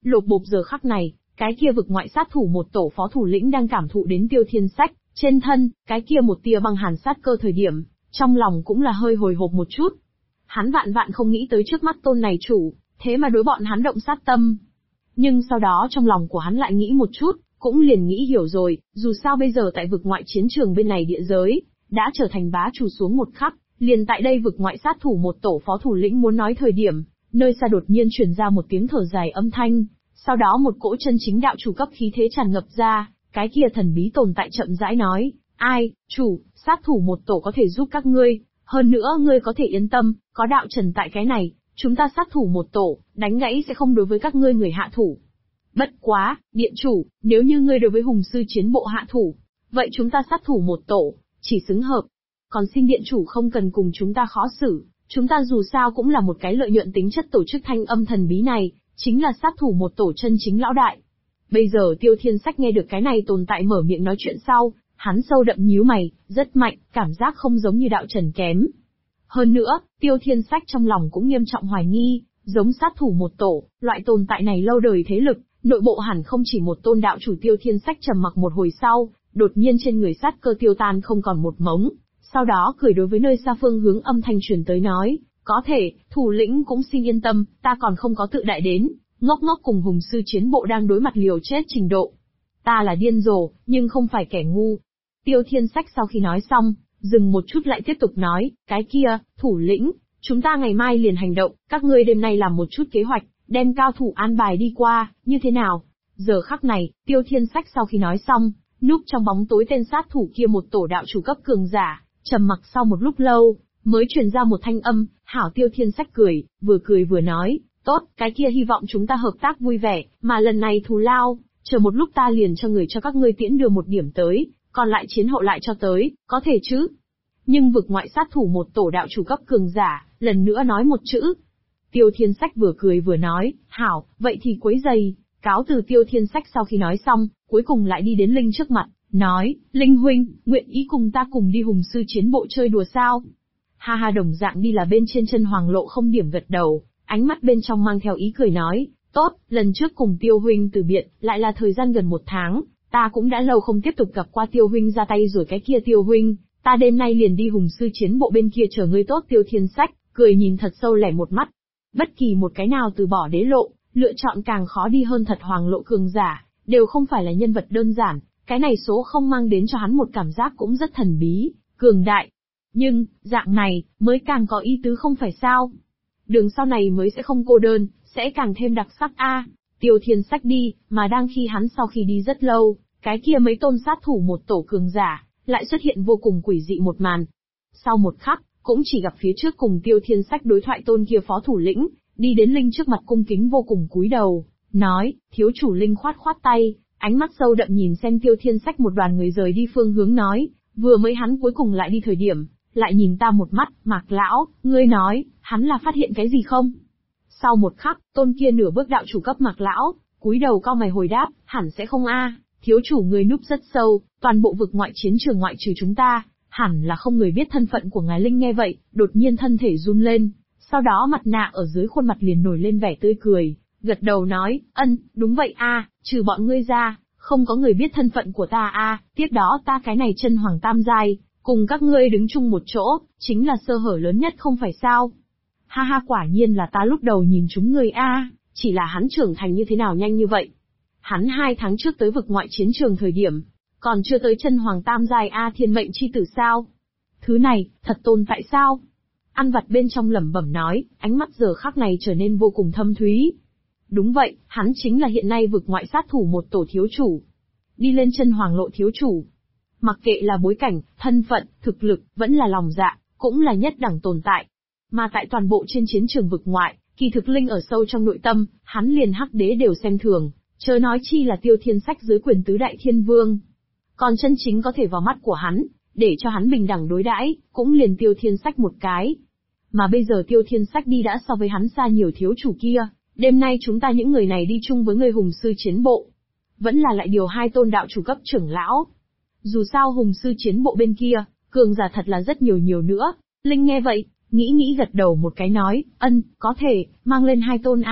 Lộp bộp giờ khắc này, cái kia vực ngoại sát thủ một tổ phó thủ lĩnh đang cảm thụ đến Tiêu Thiên Sách, trên thân, cái kia một tia băng hàn sát cơ thời điểm, trong lòng cũng là hơi hồi hộp một chút. Hắn vạn vạn không nghĩ tới trước mắt tôn này chủ, thế mà đối bọn hắn động sát tâm. Nhưng sau đó trong lòng của hắn lại nghĩ một chút, cũng liền nghĩ hiểu rồi, dù sao bây giờ tại vực ngoại chiến trường bên này địa giới, đã trở thành bá chủ xuống một khắc, liền tại đây vực ngoại sát thủ một tổ phó thủ lĩnh muốn nói thời điểm, nơi xa đột nhiên truyền ra một tiếng thở dài âm thanh, sau đó một cỗ chân chính đạo chủ cấp khí thế tràn ngập ra, cái kia thần bí tồn tại chậm rãi nói, ai, chủ, sát thủ một tổ có thể giúp các ngươi, hơn nữa ngươi có thể yên tâm, có đạo trần tại cái này, chúng ta sát thủ một tổ, đánh gãy sẽ không đối với các ngươi người hạ thủ. Bất quá, điện chủ, nếu như ngươi đối với hùng sư chiến bộ hạ thủ, vậy chúng ta sát thủ một tổ, chỉ xứng hợp. Còn xin điện chủ không cần cùng chúng ta khó xử, chúng ta dù sao cũng là một cái lợi nhuận tính chất tổ chức thanh âm thần bí này, chính là sát thủ một tổ chân chính lão đại. Bây giờ Tiêu Thiên Sách nghe được cái này tồn tại mở miệng nói chuyện sau, hắn sâu đậm nhíu mày, rất mạnh, cảm giác không giống như đạo trần kém. Hơn nữa, Tiêu Thiên Sách trong lòng cũng nghiêm trọng hoài nghi, giống sát thủ một tổ, loại tồn tại này lâu đời thế lực, nội bộ hẳn không chỉ một tôn đạo chủ. Tiêu Thiên Sách trầm mặc một hồi sau, đột nhiên trên người sát cơ tiêu tan không còn một mống, sau đó cười đối với nơi xa phương hướng âm thanh truyền tới nói, có thể, thủ lĩnh cũng xin yên tâm, ta còn không có tự đại đến, ngốc ngốc cùng hùng sư chiến bộ đang đối mặt liều chết trình độ. Ta là điên rồ, nhưng không phải kẻ ngu. Tiêu Thiên Sách sau khi nói xong, dừng một chút lại tiếp tục nói, cái kia, thủ lĩnh, chúng ta ngày mai liền hành động, các ngươi đêm nay làm một chút kế hoạch, đem cao thủ an bài đi qua, như thế nào? Giờ khắc này, Tiêu Thiên Sách sau khi nói xong, núp trong bóng tối tên sát thủ kia một tổ đạo chủ cấp cường giả, trầm mặc sau một lúc lâu, mới truyền ra một thanh âm, hảo. Tiêu Thiên Sách cười vừa nói, tốt, cái kia hy vọng chúng ta hợp tác vui vẻ, mà lần này thù lao, chờ một lúc ta liền cho người cho các ngươi tiễn đưa một điểm tới, còn lại chiến hậu lại cho tới, có thể chứ? Nhưng vực ngoại sát thủ một tổ đạo chủ cấp cường giả, lần nữa nói một chữ. Tiêu Thiên Sách vừa cười vừa nói, hảo, vậy thì quấy giày, cáo từ. Tiêu Thiên Sách sau khi nói xong, cuối cùng lại đi đến Linh trước mặt, nói, Linh huynh, nguyện ý cùng ta cùng đi hùng sư chiến bộ chơi đùa sao? Ha ha, đồng dạng đi là bên trên chân Hoàng Lộ không điểm gật đầu, ánh mắt bên trong mang theo ý cười nói, tốt, lần trước cùng Tiêu huynh từ biệt, lại là thời gian gần 1 tháng, ta cũng đã lâu không tiếp tục gặp qua Tiêu huynh ra tay rồi. Cái kia Tiêu huynh, ta đêm nay liền đi hùng sư chiến bộ bên kia chờ ngươi. Tốt. Tiêu Thiên Sách cười nhìn thật sâu lẻ một mắt. Bất kỳ một cái nào từ bỏ đế lộ, lựa chọn càng khó đi hơn thật Hoàng Lộ cường giả, đều không phải là nhân vật đơn giản, cái này số không mang đến cho hắn một cảm giác cũng rất thần bí, cường đại. Nhưng, dạng này, mới càng có ý tứ không phải sao? Đường sau này mới sẽ không cô đơn, sẽ càng thêm đặc sắc a. Tiêu Thiên Sách đi, mà đang khi hắn sau khi đi rất lâu, cái kia mấy tôn sát thủ một tổ cường giả, lại xuất hiện vô cùng quỷ dị một màn. Sau một khắc, cũng chỉ gặp phía trước cùng Tiêu Thiên Sách đối thoại tôn kia phó thủ lĩnh, đi đến Linh trước mặt cung kính vô cùng cúi đầu, nói, thiếu chủ. Linh khoát khoát tay, ánh mắt sâu đậm nhìn xem Tiêu Thiên Sách một đoàn người rời đi phương hướng nói, vừa mới hắn cuối cùng lại đi thời điểm, lại nhìn ta một mắt, Mạc lão, ngươi nói, hắn là phát hiện cái gì không? Sau một khắc, tôn kia nửa bước đạo chủ cấp Mạc lão, cúi đầu cau mày hồi đáp, hẳn sẽ không a, thiếu chủ người núp rất sâu, toàn bộ vực ngoại chiến trường ngoại trừ chúng ta, hẳn là không người biết thân phận của ngài. Linh nghe vậy, đột nhiên thân thể run lên, sau đó mặt nạ ở dưới khuôn mặt liền nổi lên vẻ tươi cười, gật đầu nói, đúng vậy a, trừ bọn ngươi ra, không có người biết thân phận của ta a, tiếp đó ta cái này chân hoàng tam giai, cùng các ngươi đứng chung một chỗ, chính là sơ hở lớn nhất không phải sao? Ha ha, quả nhiên là ta lúc đầu nhìn chúng ngươi a, chỉ là hắn trưởng thành như thế nào nhanh như vậy? Hắn 2 tháng trước tới vực ngoại chiến trường thời điểm, còn chưa tới chân hoàng tam giai a, thiên mệnh chi tử sao? Thứ này, thật tồn tại sao? Ăn vặt bên trong lẩm bẩm nói, ánh mắt giờ khắc này trở nên vô cùng thâm thúy. Đúng vậy, hắn chính là hiện nay vực ngoại sát thủ một tổ thiếu chủ. Đi lên chân Hoàng Lộ thiếu chủ. Mặc kệ là bối cảnh, thân phận, thực lực, vẫn là lòng dạ, cũng là nhất đẳng tồn tại. Mà tại toàn bộ trên chiến trường vực ngoại, kỳ thực Linh ở sâu trong nội tâm, hắn liền hắc đế đều xem thường, chớ nói chi là Tiêu Thiên Sách dưới quyền tứ đại thiên vương. Còn chân chính có thể vào mắt của hắn, để cho hắn bình đẳng đối đãi, cũng liền Tiêu Thiên Sách một cái. Mà bây giờ Tiêu Thiên Sách đi đã so với hắn xa nhiều thiếu chủ kia, đêm nay chúng ta những người này đi chung với người hùng sư chiến bộ. Vẫn là lại điều 2 tôn đạo chủ cấp trưởng lão. Dù sao hùng sư chiến bộ bên kia, cường giả thật là rất nhiều nữa. Linh nghe vậy, nghĩ gật đầu một cái nói, có thể, mang lên 2 tôn a,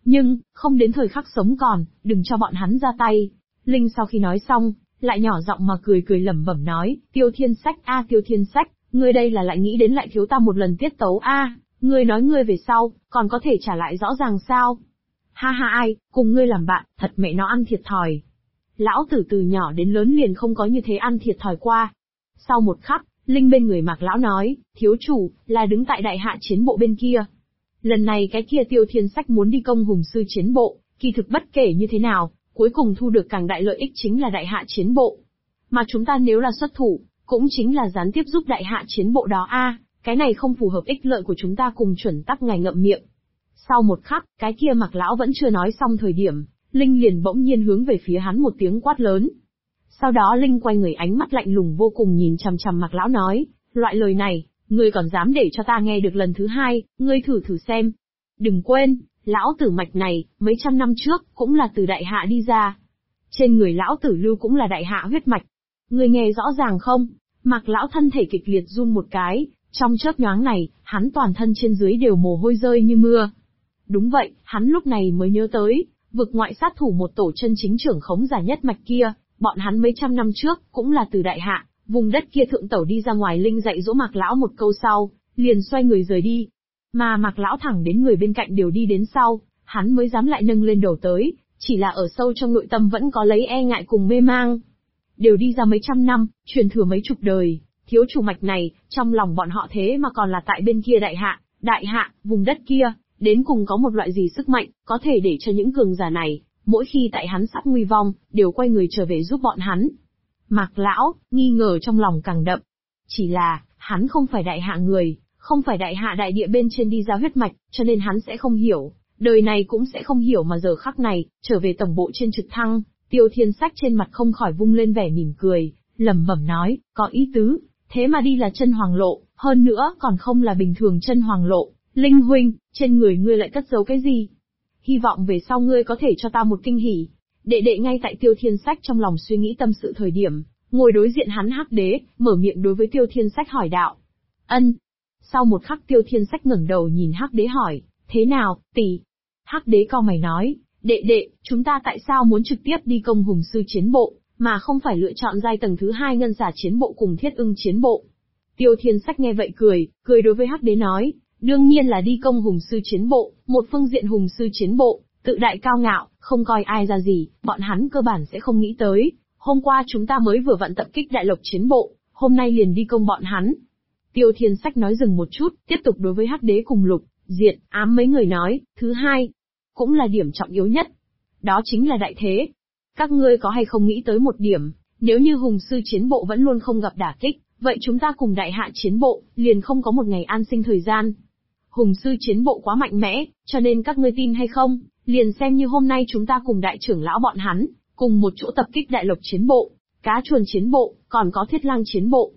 Nhưng, không đến thời khắc sống còn, đừng cho bọn hắn ra tay. Linh sau khi nói xong, lại nhỏ giọng mà cười cười lẩm bẩm nói, Tiêu Thiên Sách a Tiêu Thiên Sách, ngươi đây là lại nghĩ đến lại thiếu ta một lần tiết tấu a, ngươi nói ngươi về sau, còn có thể trả lại rõ ràng sao? Ha ha ai, cùng ngươi làm bạn, thật mẹ nó ăn thiệt thòi. Lão tử từ nhỏ đến lớn liền không có như thế ăn thiệt thòi qua. Sau một khắc, Linh bên người Mạc Lão nói, thiếu chủ, là đứng tại đại hạ chiến bộ bên kia. Lần này cái kia Tiêu Thiên Sách muốn đi công hùng sư chiến bộ, kỳ thực bất kể như thế nào, cuối cùng thu được càng đại lợi ích chính là đại hạ chiến bộ. Mà chúng ta nếu là xuất thủ, cũng chính là gián tiếp giúp đại hạ chiến bộ đó a, cái này không phù hợp ích lợi của chúng ta cùng chuẩn tắc ngài ngậm miệng. Sau một khắc, cái kia Mạc Lão vẫn chưa nói xong thời điểm, Linh liền bỗng nhiên hướng về phía hắn một tiếng quát lớn. Sau đó Linh quay người ánh mắt lạnh lùng vô cùng nhìn chằm chằm Mạc Lão nói, loại lời này, ngươi còn dám để cho ta nghe được lần thứ hai, ngươi thử xem. Đừng quên, lão tử mạch này, mấy trăm năm trước, cũng là từ đại hạ đi ra. Trên người lão tử lưu cũng là đại hạ huyết mạch. Ngươi nghe rõ ràng không? Mạc Lão thân thể kịch liệt run một cái, trong chớp nhoáng này, hắn toàn thân trên dưới đều mồ hôi rơi như mưa. Đúng vậy, hắn lúc này mới nhớ tới, vực ngoại sát thủ một tổ chân chính trưởng khống giả nhất mạch kia, bọn hắn mấy trăm năm trước, cũng là từ đại hạ, vùng đất kia thượng tẩu đi ra ngoài. Linh dạy dỗ Mạc Lão một câu sau, liền xoay người rời đi. Mà Mạc Lão thẳng đến người bên cạnh đều đi đến sau, hắn mới dám lại nâng lên đầu tới, chỉ là ở sâu trong nội tâm vẫn có lấy e ngại cùng mê mang. Đều đi ra mấy trăm năm, truyền thừa mấy chục đời, thiếu chủ mạch này, trong lòng bọn họ thế mà còn là tại bên kia đại hạ, vùng đất kia, đến cùng có một loại gì sức mạnh, có thể để cho những cường giả này, mỗi khi tại hắn sắp nguy vong, đều quay người trở về giúp bọn hắn. Mạc Lão, nghi ngờ trong lòng càng đậm. Chỉ là, hắn không phải đại hạ người, không phải đại hạ đại địa bên trên đi ra huyết mạch, cho nên hắn sẽ không hiểu, đời này cũng sẽ không hiểu. Mà giờ khắc này, trở về tổng bộ trên trực thăng, Tiêu Thiên Sách trên mặt không khỏi vung lên vẻ mỉm cười, lẩm bẩm nói, có ý tứ, thế mà đi là chân hoàng lộ, hơn nữa còn không là bình thường chân hoàng lộ. Linh huynh, trên người ngươi lại cất giấu cái gì? Hy vọng về sau ngươi có thể cho ta một kinh hỉ. Đệ đệ ngay tại Tiêu Thiên Sách trong lòng suy nghĩ tâm sự thời điểm, ngồi đối diện hắn Hắc Đế, mở miệng đối với Tiêu Thiên Sách hỏi đạo. Ân. Sau một khắc Tiêu Thiên Sách ngẩng đầu nhìn Hắc Đế hỏi, thế nào, tỷ? Hắc Đế cau mày nói, đệ đệ, chúng ta tại sao muốn trực tiếp đi công hùng sư chiến bộ, mà không phải lựa chọn giai tầng thứ hai ngân giả chiến bộ cùng thiết ưng chiến bộ? Tiêu Thiên Sách nghe vậy cười đối với Hắc Đế nói, đương nhiên là đi công hùng sư chiến bộ, một phương diện hùng sư chiến bộ, tự đại cao ngạo, không coi ai ra gì, bọn hắn cơ bản sẽ không nghĩ tới. Hôm qua chúng ta mới vừa vặn tập kích đại lộc chiến bộ, hôm nay liền đi công bọn hắn. Tiêu Thiên Sách nói dừng một chút, tiếp tục đối với Hắc Đế cùng Lục, Diệt, Ám mấy người nói, thứ hai, cũng là điểm trọng yếu nhất. Đó chính là đại thế. Các ngươi có hay không nghĩ tới một điểm, nếu như hùng sư chiến bộ vẫn luôn không gặp đả kích, vậy chúng ta cùng đại hạ chiến bộ, liền không có một ngày an sinh thời gian. Hùng sư chiến bộ quá mạnh mẽ, cho nên các ngươi tin hay không, liền xem như hôm nay chúng ta cùng đại trưởng lão bọn hắn, cùng một chỗ tập kích đại lộc chiến bộ, cá chuồn chiến bộ, còn có thiết lang chiến bộ.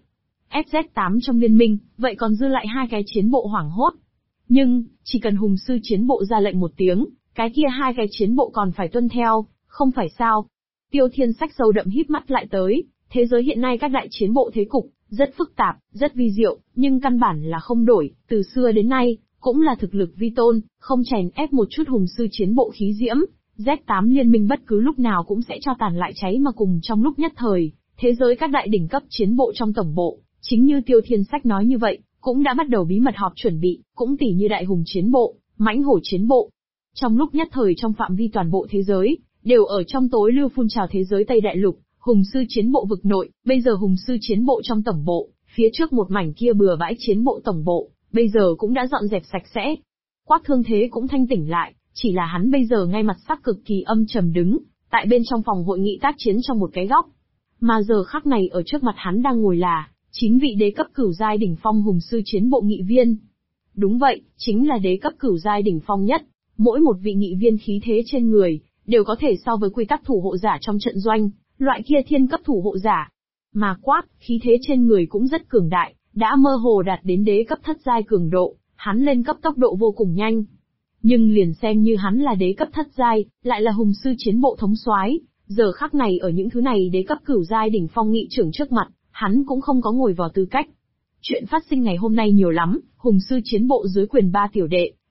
FZ8 trong liên minh, vậy còn dư lại hai cái chiến bộ hoảng hốt. Nhưng, chỉ cần hùng sư chiến bộ ra lệnh một tiếng, cái kia hai cái chiến bộ còn phải tuân theo, không phải sao? Tiêu Thiên Sách sâu đậm híp mắt lại tới, thế giới hiện nay các đại chiến bộ thế cục, rất phức tạp, rất vi diệu, nhưng căn bản là không đổi, từ xưa đến nay, cũng là thực lực vi tôn, không chèn ép một chút hùng sư chiến bộ khí diễm, Z8 liên minh bất cứ lúc nào cũng sẽ cho tàn lại cháy mà cùng trong lúc nhất thời, thế giới các đại đỉnh cấp chiến bộ trong tổng bộ, chính như Tiêu Thiên Sách nói như vậy, cũng đã bắt đầu bí mật họp chuẩn bị, cũng tỉ như đại hùng chiến bộ, mãnh hổ chiến bộ. Trong lúc nhất thời trong phạm vi toàn bộ thế giới, đều ở trong tối lưu phun trào thế giới Tây Đại Lục, hùng sư chiến bộ vực nội, bây giờ hùng sư chiến bộ trong tổng bộ, phía trước một mảnh kia bừa bãi chiến bộ tổng bộ, bây giờ cũng đã dọn dẹp sạch sẽ. Quách Thương Thế cũng thanh tỉnh lại, chỉ là hắn bây giờ ngay mặt sắc cực kỳ âm trầm đứng, tại bên trong phòng hội nghị tác chiến trong một cái góc. Mà giờ khắc này ở trước mặt hắn đang ngồi là, chính vị đế cấp cửu giai đỉnh phong hùng sư chiến bộ nghị viên. Đúng vậy, chính là đế cấp cửu giai đỉnh phong nhất, mỗi một vị nghị viên khí thế trên người, đều có thể so với quy tắc thủ hộ giả trong trận doanh, loại kia thiên cấp thủ hộ giả. Mà Quát, khí thế trên người cũng rất cường đại, đã mơ hồ đạt đến đế cấp thất giai cường độ, hắn lên cấp tốc độ vô cùng nhanh. Nhưng liền xem như hắn là đế cấp thất giai, lại là hùng sư chiến bộ thống soái, giờ khắc này ở những thứ này đế cấp cửu giai đỉnh phong nghị trưởng trước mặt, hắn cũng không có ngồi vào tư cách. Chuyện phát sinh ngày hôm nay nhiều lắm, hùng sư chiến bộ dưới quyền ba tiểu đệ,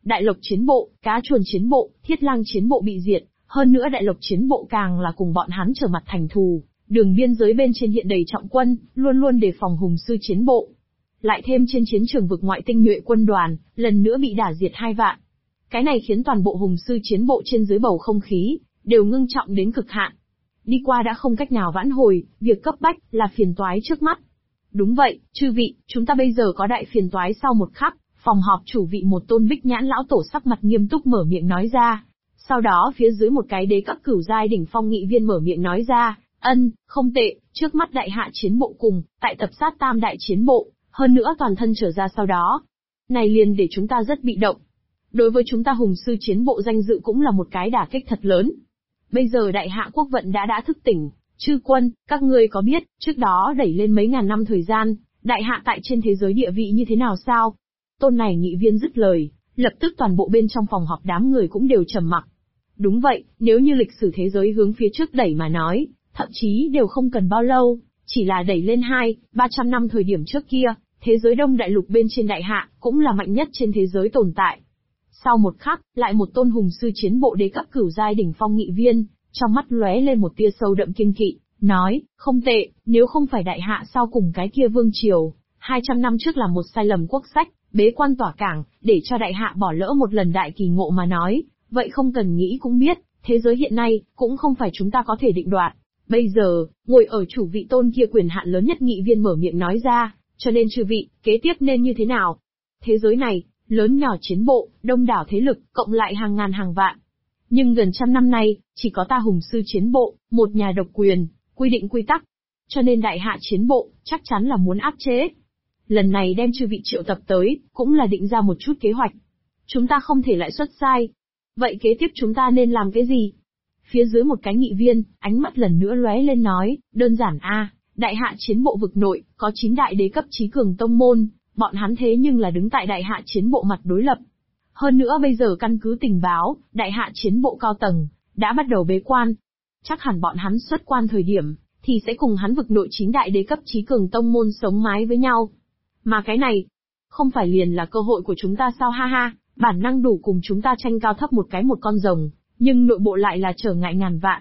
Đại Lộc chiến bộ, Cá Chuồn chiến bộ, Thiết Lang chiến bộ bị diệt, hơn nữa Đại Lộc chiến bộ càng là cùng bọn hắn trở mặt thành thù, đường biên giới bên trên hiện đầy trọng quân, luôn luôn đề phòng Hùng Sư chiến bộ. Lại thêm trên chiến trường vực ngoại tinh nhuệ quân đoàn, lần nữa bị đả diệt 2 vạn. Cái này khiến toàn bộ Hùng Sư chiến bộ trên dưới bầu không khí đều ngưng trọng đến cực hạn. Đi qua đã không cách nào vãn hồi, việc cấp bách là phiền toái trước mắt. Đúng vậy, chư vị, chúng ta bây giờ có đại phiền toái. Sau một khắc, phòng họp chủ vị một tôn bích nhãn lão tổ sắc mặt nghiêm túc mở miệng nói ra. Sau đó phía dưới một cái đế cấp cửu giai đỉnh phong nghị viên mở miệng nói ra, không tệ, trước mắt đại hạ chiến bộ cùng, tại tập sát tam đại chiến bộ, hơn nữa toàn thân trở ra sau đó. Này liền để chúng ta rất bị động. Đối với chúng ta Hùng Sư chiến bộ danh dự cũng là một cái đả kích thật lớn. Bây giờ đại hạ quốc vận đã thức tỉnh, chư quân, các ngươi có biết, trước đó đẩy lên mấy ngàn năm thời gian, đại hạ tại trên thế giới địa vị như thế nào sao? Tôn này nghị viên dứt lời, lập tức toàn bộ bên trong phòng họp đám người cũng đều trầm mặc. Đúng vậy, nếu như lịch sử thế giới hướng phía trước đẩy mà nói, thậm chí đều không cần bao lâu, chỉ là đẩy lên 200-300 năm thời điểm trước kia, thế giới Đông Đại Lục bên trên đại hạ, cũng là mạnh nhất trên thế giới tồn tại. Sau một khắc, lại một tôn Hùng Sư chiến bộ đế cấp cửu giai đỉnh phong nghị viên, trong mắt lóe lên một tia sâu đậm kiêng kỵ, nói, không tệ, nếu không phải đại hạ sau cùng cái kia vương triều, 200 năm trước là một sai lầm quốc sách, bế quan tỏa cảng, để cho đại hạ bỏ lỡ một lần đại kỳ ngộ mà nói, vậy không cần nghĩ cũng biết, thế giới hiện nay, cũng không phải chúng ta có thể định đoạt. Bây giờ, ngồi ở chủ vị tôn kia quyền hạn lớn nhất nghị viên mở miệng nói ra, cho nên chư vị, kế tiếp nên như thế nào? Thế giới này, lớn nhỏ chiến bộ, đông đảo thế lực, cộng lại hàng ngàn hàng vạn. Nhưng gần trăm năm nay, chỉ có ta Hùng Sư chiến bộ, một nhà độc quyền, quy định quy tắc. Cho nên đại hạ chiến bộ, chắc chắn là muốn áp chế. Lần này đem chư vị triệu tập tới, cũng là định ra một chút kế hoạch. Chúng ta không thể lại xuất sai. Vậy kế tiếp chúng ta nên làm cái gì? Phía dưới một cái nghị viên, ánh mắt lần nữa lóe lên nói, đơn giản đại hạ chiến bộ vực nội, có 9 đại đế cấp chí cường tông môn, bọn hắn thế nhưng là đứng tại đại hạ chiến bộ mặt đối lập. Hơn nữa bây giờ căn cứ tình báo, đại hạ chiến bộ cao tầng, đã bắt đầu bế quan. Chắc hẳn bọn hắn xuất quan thời điểm, thì sẽ cùng hắn vực nội 9 đại đế cấp chí cường tông môn sống mái với nhau. Mà cái này, không phải liền là cơ hội của chúng ta sao ha, bản năng đủ cùng chúng ta tranh cao thấp một con rồng, nhưng nội bộ lại là trở ngại ngàn vạn.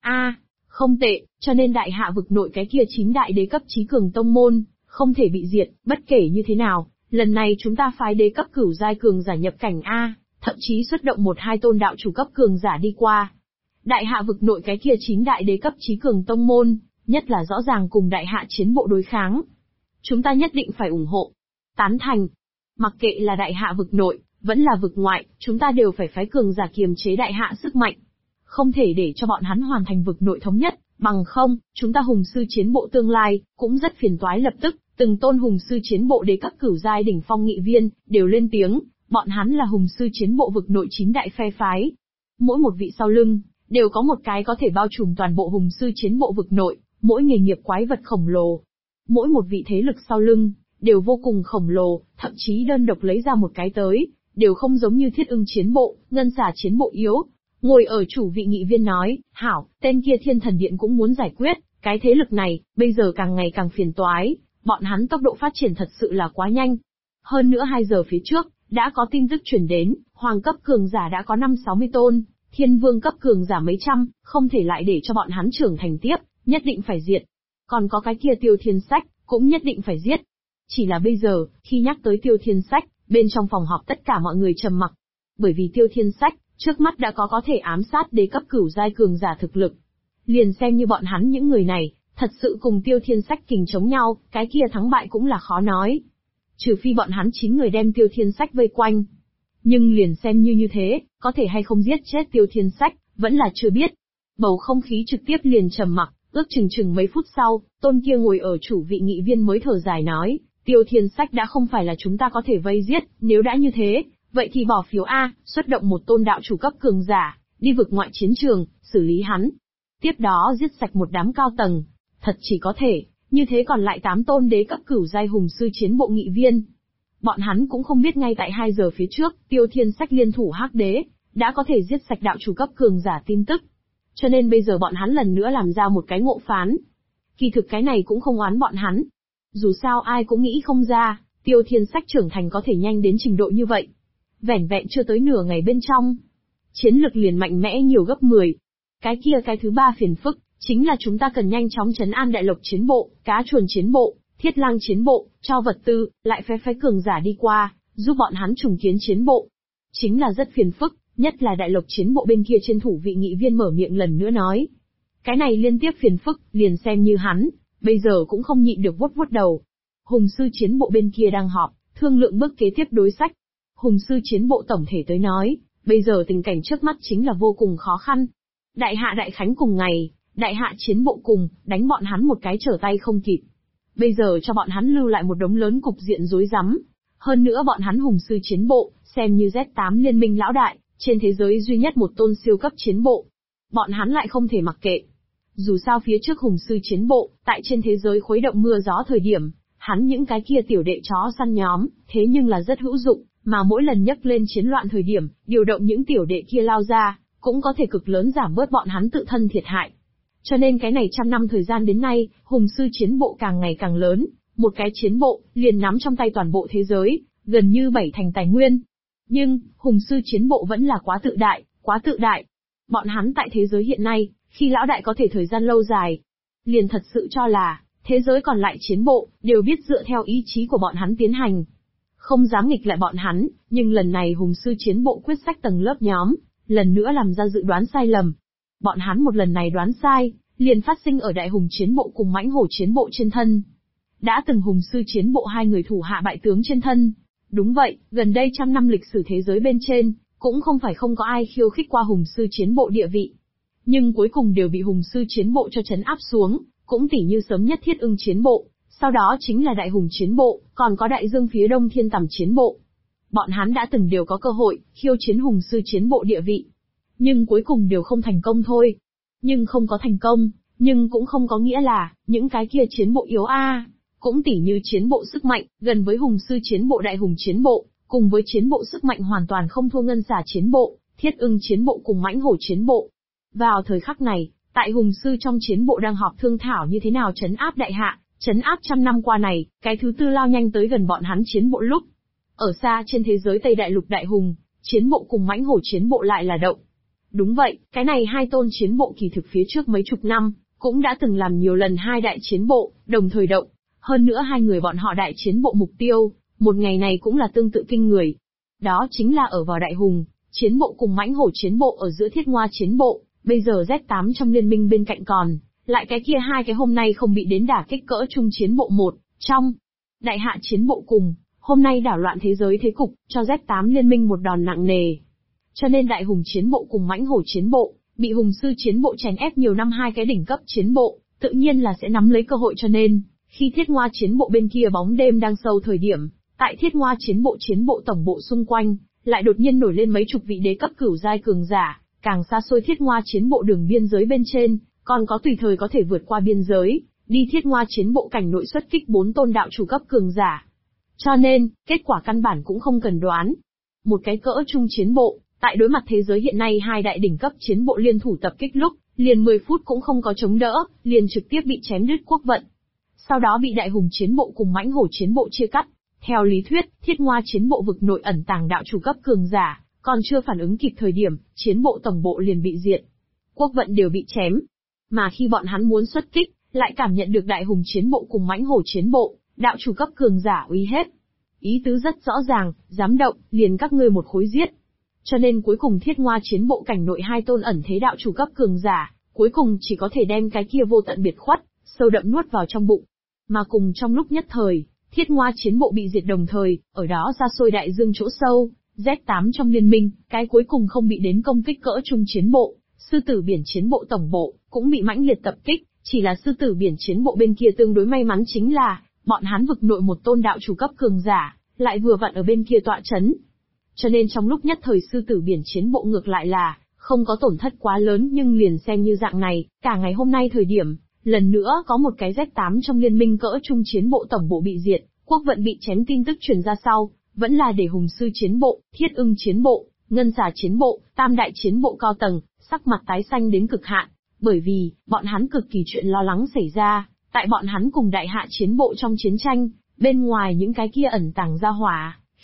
Không tệ, cho nên đại hạ vực nội cái kia 9 đại đế cấp chí cường tông môn, không thể bị diệt, bất kể như thế nào, lần này chúng ta phái đế cấp cửu giai cường giả nhập cảnh thậm chí xuất động 1-2 tôn đạo chủ cấp cường giả đi qua. Đại hạ vực nội cái kia 9 đại đế cấp chí cường tông môn, nhất là rõ ràng cùng đại hạ chiến bộ đối kháng. Chúng ta nhất định phải ủng hộ. Tán thành. Mặc kệ là đại hạ vực nội, vẫn là vực ngoại, chúng ta đều phải phái cường giả kiềm chế đại hạ sức mạnh. Không thể để cho bọn hắn hoàn thành vực nội thống nhất, bằng không, chúng ta Hùng Sư chiến bộ tương lai, cũng rất phiền toái. Lập tức, từng tôn Hùng Sư chiến bộ đế cấp cửu giai đỉnh phong nghị viên, đều lên tiếng, bọn hắn là Hùng Sư chiến bộ vực nội 9 đại phe phái. Mỗi một vị sau lưng, đều có một cái có thể bao trùm toàn bộ Hùng Sư chiến bộ vực nội, mỗi nghề nghiệp quái vật khổng lồ. Mỗi một vị thế lực sau lưng, đều vô cùng khổng lồ, thậm chí đơn độc lấy ra một cái tới, đều không giống như Thiết Ưng chiến bộ, Ngân Xà chiến bộ yếu. Ngồi ở chủ vị nghị viên nói, hảo, tên kia Thiên Thần Điện cũng muốn giải quyết, cái thế lực này, bây giờ càng ngày càng phiền toái, bọn hắn tốc độ phát triển thật sự là quá nhanh. Hơn nữa 2 giờ phía trước, đã có tin tức truyền đến, hoàng cấp cường giả đã có 50-60 tôn, thiên vương cấp cường giả mấy trăm, không thể lại để cho bọn hắn trưởng thành tiếp, nhất định phải diệt. Còn có cái kia Tiêu Thiên Sách, cũng nhất định phải giết. Chỉ là bây giờ, khi nhắc tới Tiêu Thiên Sách, bên trong phòng họp tất cả mọi người trầm mặc. Bởi vì Tiêu Thiên Sách, trước mắt đã có thể ám sát đế cấp cửu giai cường giả thực lực. Liền xem như bọn hắn những người này, thật sự cùng Tiêu Thiên Sách kình chống nhau, cái kia thắng bại cũng là khó nói. Trừ phi bọn hắn 9 người đem Tiêu Thiên Sách vây quanh. Nhưng liền xem như thế, có thể hay không giết chết Tiêu Thiên Sách, vẫn là chưa biết. Bầu không khí trực tiếp liền trầm mặc, ước chừng mấy phút sau, tôn kia ngồi ở chủ vị nghị viên mới thở dài nói, Tiêu Thiên Sách đã không phải là chúng ta có thể vây giết, nếu đã như thế, vậy thì bỏ phiếu xuất động một tôn đạo chủ cấp cường giả, đi vực ngoại chiến trường, xử lý hắn. Tiếp đó giết sạch một đám cao tầng. Thật chỉ có thể, như thế còn lại 8 tôn đế cấp cửu giai Hùng Sư chiến bộ nghị viên. Bọn hắn cũng không biết ngay tại 2 giờ phía trước, Tiêu Thiên Sách liên thủ Hắc Đế, đã có thể giết sạch đạo chủ cấp cường giả tin tức. Cho nên bây giờ bọn hắn lần nữa làm ra một cái ngộ phán. Kỳ thực cái này cũng không oán bọn hắn. Dù sao ai cũng nghĩ không ra, Tiêu Thiên Sách trưởng thành có thể nhanh đến trình độ như vậy. vẻn vẹn chưa tới nửa ngày bên trong. Chiến lực liền mạnh mẽ nhiều gấp 10. Cái thứ ba phiền phức, chính là chúng ta cần nhanh chóng trấn an Đại Lộc chiến bộ, Cá Chuồn chiến bộ, Thiết Lang chiến bộ, cho vật tư, lại phái cường giả đi qua, giúp bọn hắn trùng kiến chiến bộ. Chính là rất phiền phức, nhất là Đại Lộc chiến bộ bên kia trên thủ vị nghị viên mở miệng lần nữa nói. Cái này liên tiếp phiền phức, liền xem như hắn, bây giờ cũng không nhịn được vuốt đầu. Hùng sư chiến bộ bên kia đang họp, thương lượng bước kế tiếp đối sách. Hùng sư chiến bộ tổng thể tới nói, bây giờ tình cảnh trước mắt chính là vô cùng khó khăn. Đại hạ đại khánh cùng ngày, đại hạ chiến bộ cùng, đánh bọn hắn một cái trở tay không kịp. Bây giờ cho bọn hắn lưu lại một đống lớn cục diện rối rắm. Hơn nữa bọn hắn hùng sư chiến bộ, xem như Z8 liên minh lão đại, trên thế giới duy nhất một tôn siêu cấp chiến bộ. Bọn hắn lại không thể mặc kệ. Dù sao phía trước hùng sư chiến bộ, tại trên thế giới khuấy động mưa gió thời điểm, hắn những cái kia tiểu đệ chó săn nhóm, thế nhưng là rất hữu dụng, mà mỗi lần nhấc lên chiến loạn thời điểm, điều động những tiểu đệ kia lao ra, cũng có thể cực lớn giảm bớt bọn hắn tự thân thiệt hại. Cho nên cái này trăm năm thời gian đến nay, hùng sư chiến bộ càng ngày càng lớn, một cái chiến bộ, liền nắm trong tay toàn bộ thế giới, gần như 7 thành tài nguyên. Nhưng, hùng sư chiến bộ vẫn là quá tự đại. Bọn hắn tại thế giới hiện nay, khi lão đại có thể thời gian lâu dài, liền thật sự cho là, thế giới còn lại chiến bộ, đều biết dựa theo ý chí của bọn hắn tiến hành. Không dám nghịch lại bọn hắn, nhưng lần này hùng sư chiến bộ quyết sách tầng lớp nhóm, lần nữa làm ra dự đoán sai lầm. Bọn hắn một lần này đoán sai, liền phát sinh ở đại hùng chiến bộ cùng mãnh hổ chiến bộ trên thân. Đã từng hùng sư chiến bộ hai người thủ hạ bại tướng trên thân. Đúng vậy, gần đây trăm năm lịch sử thế giới bên trên, cũng không phải không có ai khiêu khích qua hùng sư chiến bộ địa vị. Nhưng cuối cùng đều bị hùng sư chiến bộ cho trấn áp xuống, cũng tỉ như sớm nhất Thiết Ưng chiến bộ, sau đó chính là đại hùng chiến bộ, còn có đại dương phía đông Thiên Tầm chiến bộ. Bọn hắn đã từng đều có cơ hội, khiêu chiến hùng sư chiến bộ địa vị. Nhưng cuối cùng đều không thành công thôi. Nhưng không có thành công, nhưng cũng không có nghĩa là, những cái kia chiến bộ yếu cũng tỉ như chiến bộ sức mạnh, gần với hùng sư chiến bộ đại hùng chiến bộ, cùng với chiến bộ sức mạnh hoàn toàn không thua ngân xà chiến bộ, Thiết Ưng chiến bộ cùng mãnh hổ chiến bộ. Vào thời khắc này, tại hùng sư trong chiến bộ đang họp thương thảo như thế nào trấn áp đại hạ, trấn áp trăm năm qua này, cái thứ tư lao nhanh tới gần bọn hắn chiến bộ lúc. Ở xa trên thế giới Tây Đại Lục đại hùng, chiến bộ cùng mãnh hổ chiến bộ lại là động. Đúng vậy, cái này hai tôn chiến bộ kỳ thực phía trước mấy chục năm, cũng đã từng làm nhiều lần hai đại chiến bộ, đồng thời động. Hơn nữa hai người bọn họ đại chiến bộ mục tiêu, một ngày này cũng là tương tự kinh người. Đó chính là ở vào đại hùng, chiến bộ cùng mãnh hổ chiến bộ ở giữa Thiết Ngoa chiến bộ, bây giờ Z8 trong liên minh bên cạnh còn, lại cái kia hai cái hôm nay không bị đến đả kích cỡ trung chiến bộ một, trong đại hạ chiến bộ cùng, hôm nay đảo loạn thế giới thế cục, cho Z8 liên minh một đòn nặng nề. Cho nên đại hùng chiến bộ cùng mãnh hổ chiến bộ, bị hùng sư chiến bộ chèn ép nhiều năm hai cái đỉnh cấp chiến bộ, tự nhiên là sẽ nắm lấy cơ hội cho nên, khi Thiết Ngoa chiến bộ bên kia bóng đêm đang sâu thời điểm, tại Thiết Ngoa chiến bộ tổng bộ xung quanh, lại đột nhiên nổi lên mấy chục vị đế cấp cửu giai cường giả, càng xa xôi Thiết Ngoa chiến bộ đường biên giới bên trên, còn có tùy thời có thể vượt qua biên giới, đi Thiết Ngoa chiến bộ cảnh nội xuất kích 4 tôn đạo chủ cấp cường giả. Cho nên, kết quả căn bản cũng không cần đoán. Một cái cỡ trung chiến bộ, tại đối mặt thế giới hiện nay hai đại đỉnh cấp chiến bộ liên thủ tập kích lúc, liền 10 phút cũng không có chống đỡ, liền trực tiếp bị chém đứt quốc vận. Sau đó bị đại hùng chiến bộ cùng mãnh hổ chiến bộ chia cắt. Theo lý thuyết, Thiết Ngoa chiến bộ vực nội ẩn tàng đạo chủ cấp cường giả, còn chưa phản ứng kịp thời điểm, chiến bộ tổng bộ liền bị diệt. Quốc vận đều bị chém. Mà khi bọn hắn muốn xuất kích, lại cảm nhận được đại hùng chiến bộ cùng mãnh hổ chiến bộ, đạo chủ cấp cường giả uy hiếp. Ý tứ rất rõ ràng, dám động, liền các ngươi một khối giết. Cho nên cuối cùng Thiết Ngoa chiến bộ cảnh nội hai tôn ẩn thế đạo chủ cấp cường giả, cuối cùng chỉ có thể đem cái kia vô tận biệt khuất, sâu đậm nuốt vào trong bụng. Mà cùng trong lúc nhất thời, Thiết Ngoa chiến bộ bị diệt đồng thời, ở đó xa xôi đại dương chỗ sâu, Z8 trong liên minh, cái cuối cùng không bị đến công kích cỡ trung chiến bộ, sư tử biển chiến bộ tổng bộ, cũng bị mãnh liệt tập kích, chỉ là sư tử biển chiến bộ bên kia tương đối may mắn chính là, bọn hắn vực nội một tôn đạo chủ cấp cường giả, lại vừa vặn ở bên kia tọa chấn. Cho nên trong lúc nhất thời sư tử biển chiến bộ ngược lại là, không có tổn thất quá lớn nhưng liền xem như dạng này, cả ngày hôm nay thời điểm, lần nữa có một cái Z8 trong liên minh cỡ trung chiến bộ tổng bộ bị diệt, quốc vận bị chém tin tức truyền ra sau, vẫn là để hùng sư chiến bộ, Thiết Ưng chiến bộ, ngân xà chiến bộ, tam đại chiến bộ cao tầng, sắc mặt tái xanh đến cực hạn, bởi vì, bọn hắn cực kỳ chuyện lo lắng xảy ra, tại bọn hắn cùng đại hạ chiến bộ trong chiến tranh, bên ngoài những cái kia ẩn tàng ra hỏa,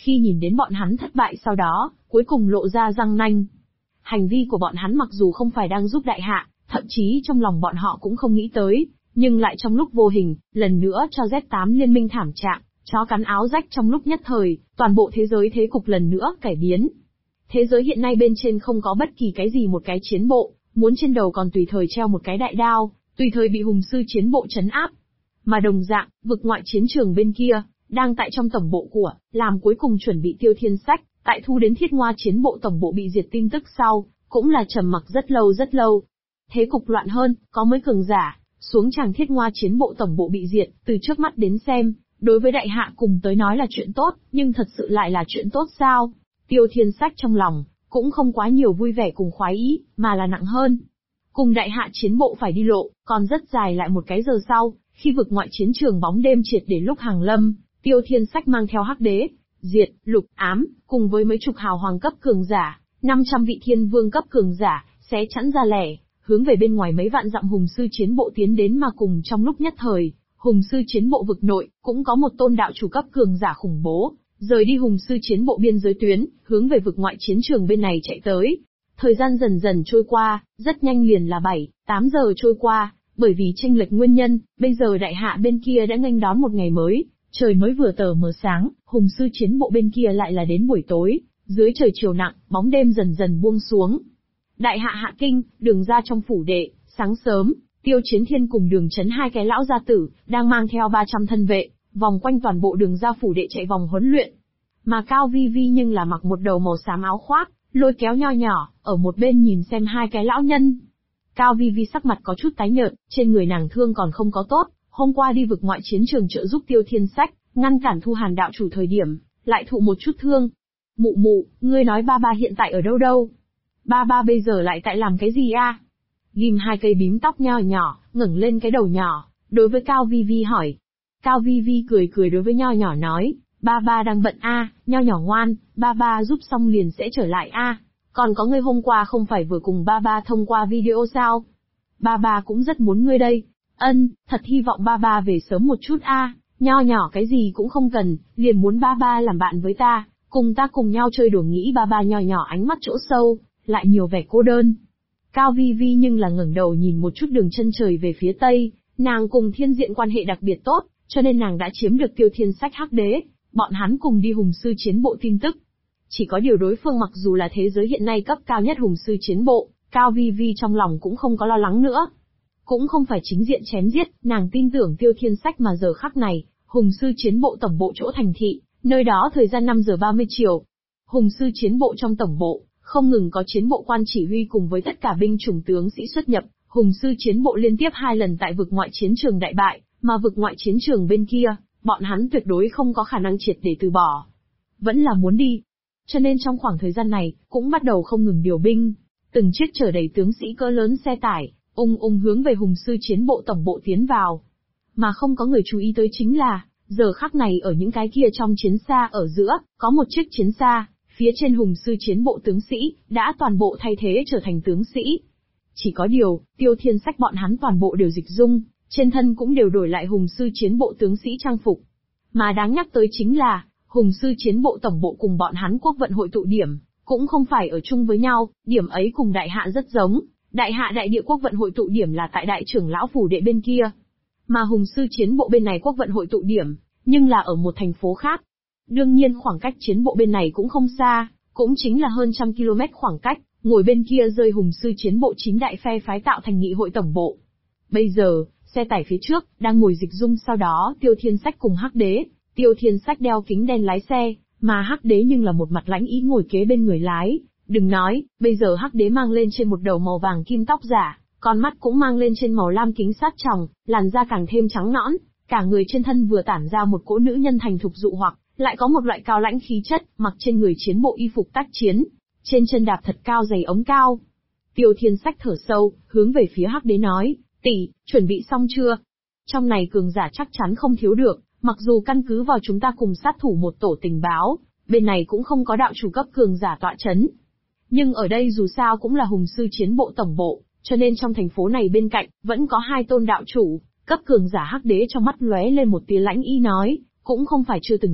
khi nhìn đến bọn hắn thất bại sau đó, cuối cùng lộ ra răng nanh. Hành vi của bọn hắn mặc dù không phải đang giúp đại hạ, thậm chí trong lòng bọn họ cũng không nghĩ tới, nhưng lại trong lúc vô hình, lần nữa cho Z8 liên minh thảm trạng, chó cắn áo rách trong lúc nhất thời, toàn bộ thế giới thế cục lần nữa cải biến. Thế giới hiện nay bên trên không có bất kỳ cái gì một cái chiến bộ, muốn trên đầu còn tùy thời treo một cái đại đao, tùy thời bị hùng sư chiến bộ trấn áp. Mà đồng dạng, vực ngoại chiến trường bên kia, đang tại trong tổng bộ của, làm cuối cùng chuẩn bị Tiêu Thiên Sách, tại thu đến Thiết Ngoa chiến bộ tổng bộ bị diệt tin tức sau, cũng là trầm mặc rất lâu rất lâu. Thế cục loạn hơn, có mới cường giả, xuống chàng Thiết Ngoa chiến bộ tổng bộ bị diệt, từ trước mắt đến xem, đối với đại hạ cùng tới nói là chuyện tốt, nhưng thật sự lại là chuyện tốt sao? Tiêu Thiên Sách trong lòng, cũng không quá nhiều vui vẻ cùng khoái ý, mà là nặng hơn. Cùng đại hạ chiến bộ phải đi lộ, còn rất dài lại một cái giờ sau, khi vực ngoại chiến trường bóng đêm triệt để lúc hàng lâm, Tiêu Thiên Sách mang theo Hắc Đế, Diệt, Lục, Ám, cùng với mấy chục hào hoàng cấp cường giả, 500 vị thiên vương cấp cường giả, xé chắn ra lẻ, hướng về bên ngoài mấy vạn dặm hùng sư chiến bộ tiến đến mà cùng trong lúc nhất thời, hùng sư chiến bộ vực nội, cũng có một tôn đạo chủ cấp cường giả khủng bố, rời đi hùng sư chiến bộ biên giới tuyến, hướng về vực ngoại chiến trường bên này chạy tới. Thời gian dần dần trôi qua, rất nhanh liền là 7-8 giờ trôi qua, bởi vì chênh lệch nguyên nhân, bây giờ đại hạ bên kia đã nghênh đón một ngày mới, trời mới vừa tờ mờ sáng, hùng sư chiến bộ bên kia lại là đến buổi tối, dưới trời chiều nặng, bóng đêm dần dần buông xuống. Đại hạ hạ kinh, đường ra trong phủ đệ, sáng sớm, Tiêu Chiến Thiên cùng Đường Chấn hai cái lão gia tử, đang mang theo 300 thân vệ, vòng quanh toàn bộ đường ra phủ đệ chạy vòng huấn luyện. Mà Cao Vi Vi nhưng là mặc một đầu màu xám áo khoác, lôi kéo nho nhỏ, ở một bên nhìn xem hai cái lão nhân. Cao Vi Vi sắc mặt có chút tái nhợt, trên người nàng thương còn không có tốt, hôm qua đi vực ngoại chiến trường trợ giúp Tiêu Thiên Sách, ngăn cản Thu Hàn đạo chủ thời điểm, lại thụ một chút thương. Mụ mụ, ngươi nói ba ba hiện tại ở đâu đâu? Ba ba bây giờ lại tại làm cái gì a? Ghim hai cây bím tóc nho nhỏ, ngẩng lên cái đầu nhỏ, đối với Cao Vi Vi hỏi. Cao Vi Vi cười cười đối với nho nhỏ nói, ba ba đang bận a, nho nhỏ ngoan, ba ba giúp xong liền sẽ trở lại a. Còn có ngươi hôm qua không phải vừa cùng ba ba thông qua video sao? Ba ba cũng rất muốn ngươi đây. Ân, thật hy vọng ba ba về sớm một chút a. Nho nhỏ cái gì cũng không cần, liền muốn ba ba làm bạn với ta, cùng ta cùng nhau chơi đùa. Nghĩ ba ba nho nhỏ ánh mắt chỗ sâu, lại nhiều vẻ cô đơn. Cao Vi Vi nhưng là ngẩng đầu nhìn một chút đường chân trời về phía tây, nàng cùng Thiên Diện quan hệ đặc biệt tốt, cho nên nàng đã chiếm được Tiêu Thiên Sách Hắc Đế, bọn hắn cùng đi hùng sư chiến bộ tin tức. Chỉ có điều đối phương mặc dù là thế giới hiện nay cấp cao nhất hùng sư chiến bộ, Cao Vi Vi trong lòng cũng không có lo lắng nữa. Cũng không phải chính diện chém giết, nàng tin tưởng Tiêu Thiên Sách mà giờ khắc này, hùng sư chiến bộ tổng bộ chỗ thành thị, nơi đó thời gian 5 giờ 30 chiều. Hùng sư chiến bộ trong tổng bộ, không ngừng có chiến bộ quan chỉ huy cùng với tất cả binh chủng tướng sĩ xuất nhập, hùng sư chiến bộ liên tiếp 2 lần tại vực ngoại chiến trường đại bại, mà vực ngoại chiến trường bên kia, bọn hắn tuyệt đối không có khả năng triệt để từ bỏ. Vẫn là muốn đi. Cho nên trong khoảng thời gian này, cũng bắt đầu không ngừng điều binh, từng chiếc chở đầy tướng sĩ cỡ lớn xe tải, hướng về hùng sư chiến bộ tổng bộ tiến vào. Mà không có người chú ý tới chính là, giờ khắc này ở những cái kia trong chiến xa ở giữa, có một chiếc chiến xa, phía trên hùng sư chiến bộ tướng sĩ, đã toàn bộ thay thế trở thành tướng sĩ. Chỉ có điều, Tiêu Thiên Sách bọn hắn toàn bộ đều dịch dung, trên thân cũng đều đổi lại hùng sư chiến bộ tướng sĩ trang phục. Mà đáng nhắc tới chính là, hùng sư chiến bộ tổng bộ cùng bọn hắn quốc vận hội tụ điểm, cũng không phải ở chung với nhau, điểm ấy cùng đại hạ rất giống. Đại hạ đại địa quốc vận hội tụ điểm là tại đại trưởng lão phủ đệ bên kia. Mà hùng sư chiến bộ bên này quốc vận hội tụ điểm, nhưng là ở một thành phố khác. Đương nhiên khoảng cách chiến bộ bên này cũng không xa, cũng chính là hơn 100 km khoảng cách, ngồi bên kia rơi hùng sư chiến bộ 9 đại phe phái tạo thành nghị hội tổng bộ. Bây giờ, xe tải phía trước, đang ngồi dịch dung sau đó Tiêu Thiên Sách cùng Hắc Đế. Tiêu Thiên Sách đeo kính đen lái xe, mà Hắc Đế nhưng là một mặt lãnh ý ngồi kế bên người lái. Đừng nói, bây giờ Hắc Đế mang lên trên một đầu màu vàng kim tóc giả, con mắt cũng mang lên trên màu lam kính sát tròng, làn da càng thêm trắng nõn, cả người trên thân vừa tản ra một cỗ nữ nhân thành thục dụ hoặc, lại có một loại cao lãnh khí chất, mặc trên người chiến bộ y phục tác chiến, trên chân đạp thật cao giày ống cao. Tiêu Thiên Sách thở sâu, hướng về phía Hắc Đế nói, tỷ, chuẩn bị xong chưa? Trong này cường giả chắc chắn không thiếu được, mặc dù căn cứ vào chúng ta cùng sát thủ một tổ tình báo, bên này cũng không có đạo chủ cấp cường giả tọa chấn. Nhưng ở đây dù sao cũng là hùng sư chiến bộ tổng bộ, cho nên trong thành phố này bên cạnh, vẫn có 2 tôn đạo chủ, cấp cường giả. Hắc Đế trong mắt lóe lên một tia lãnh ý nói, cũng không phải chưa từng giết,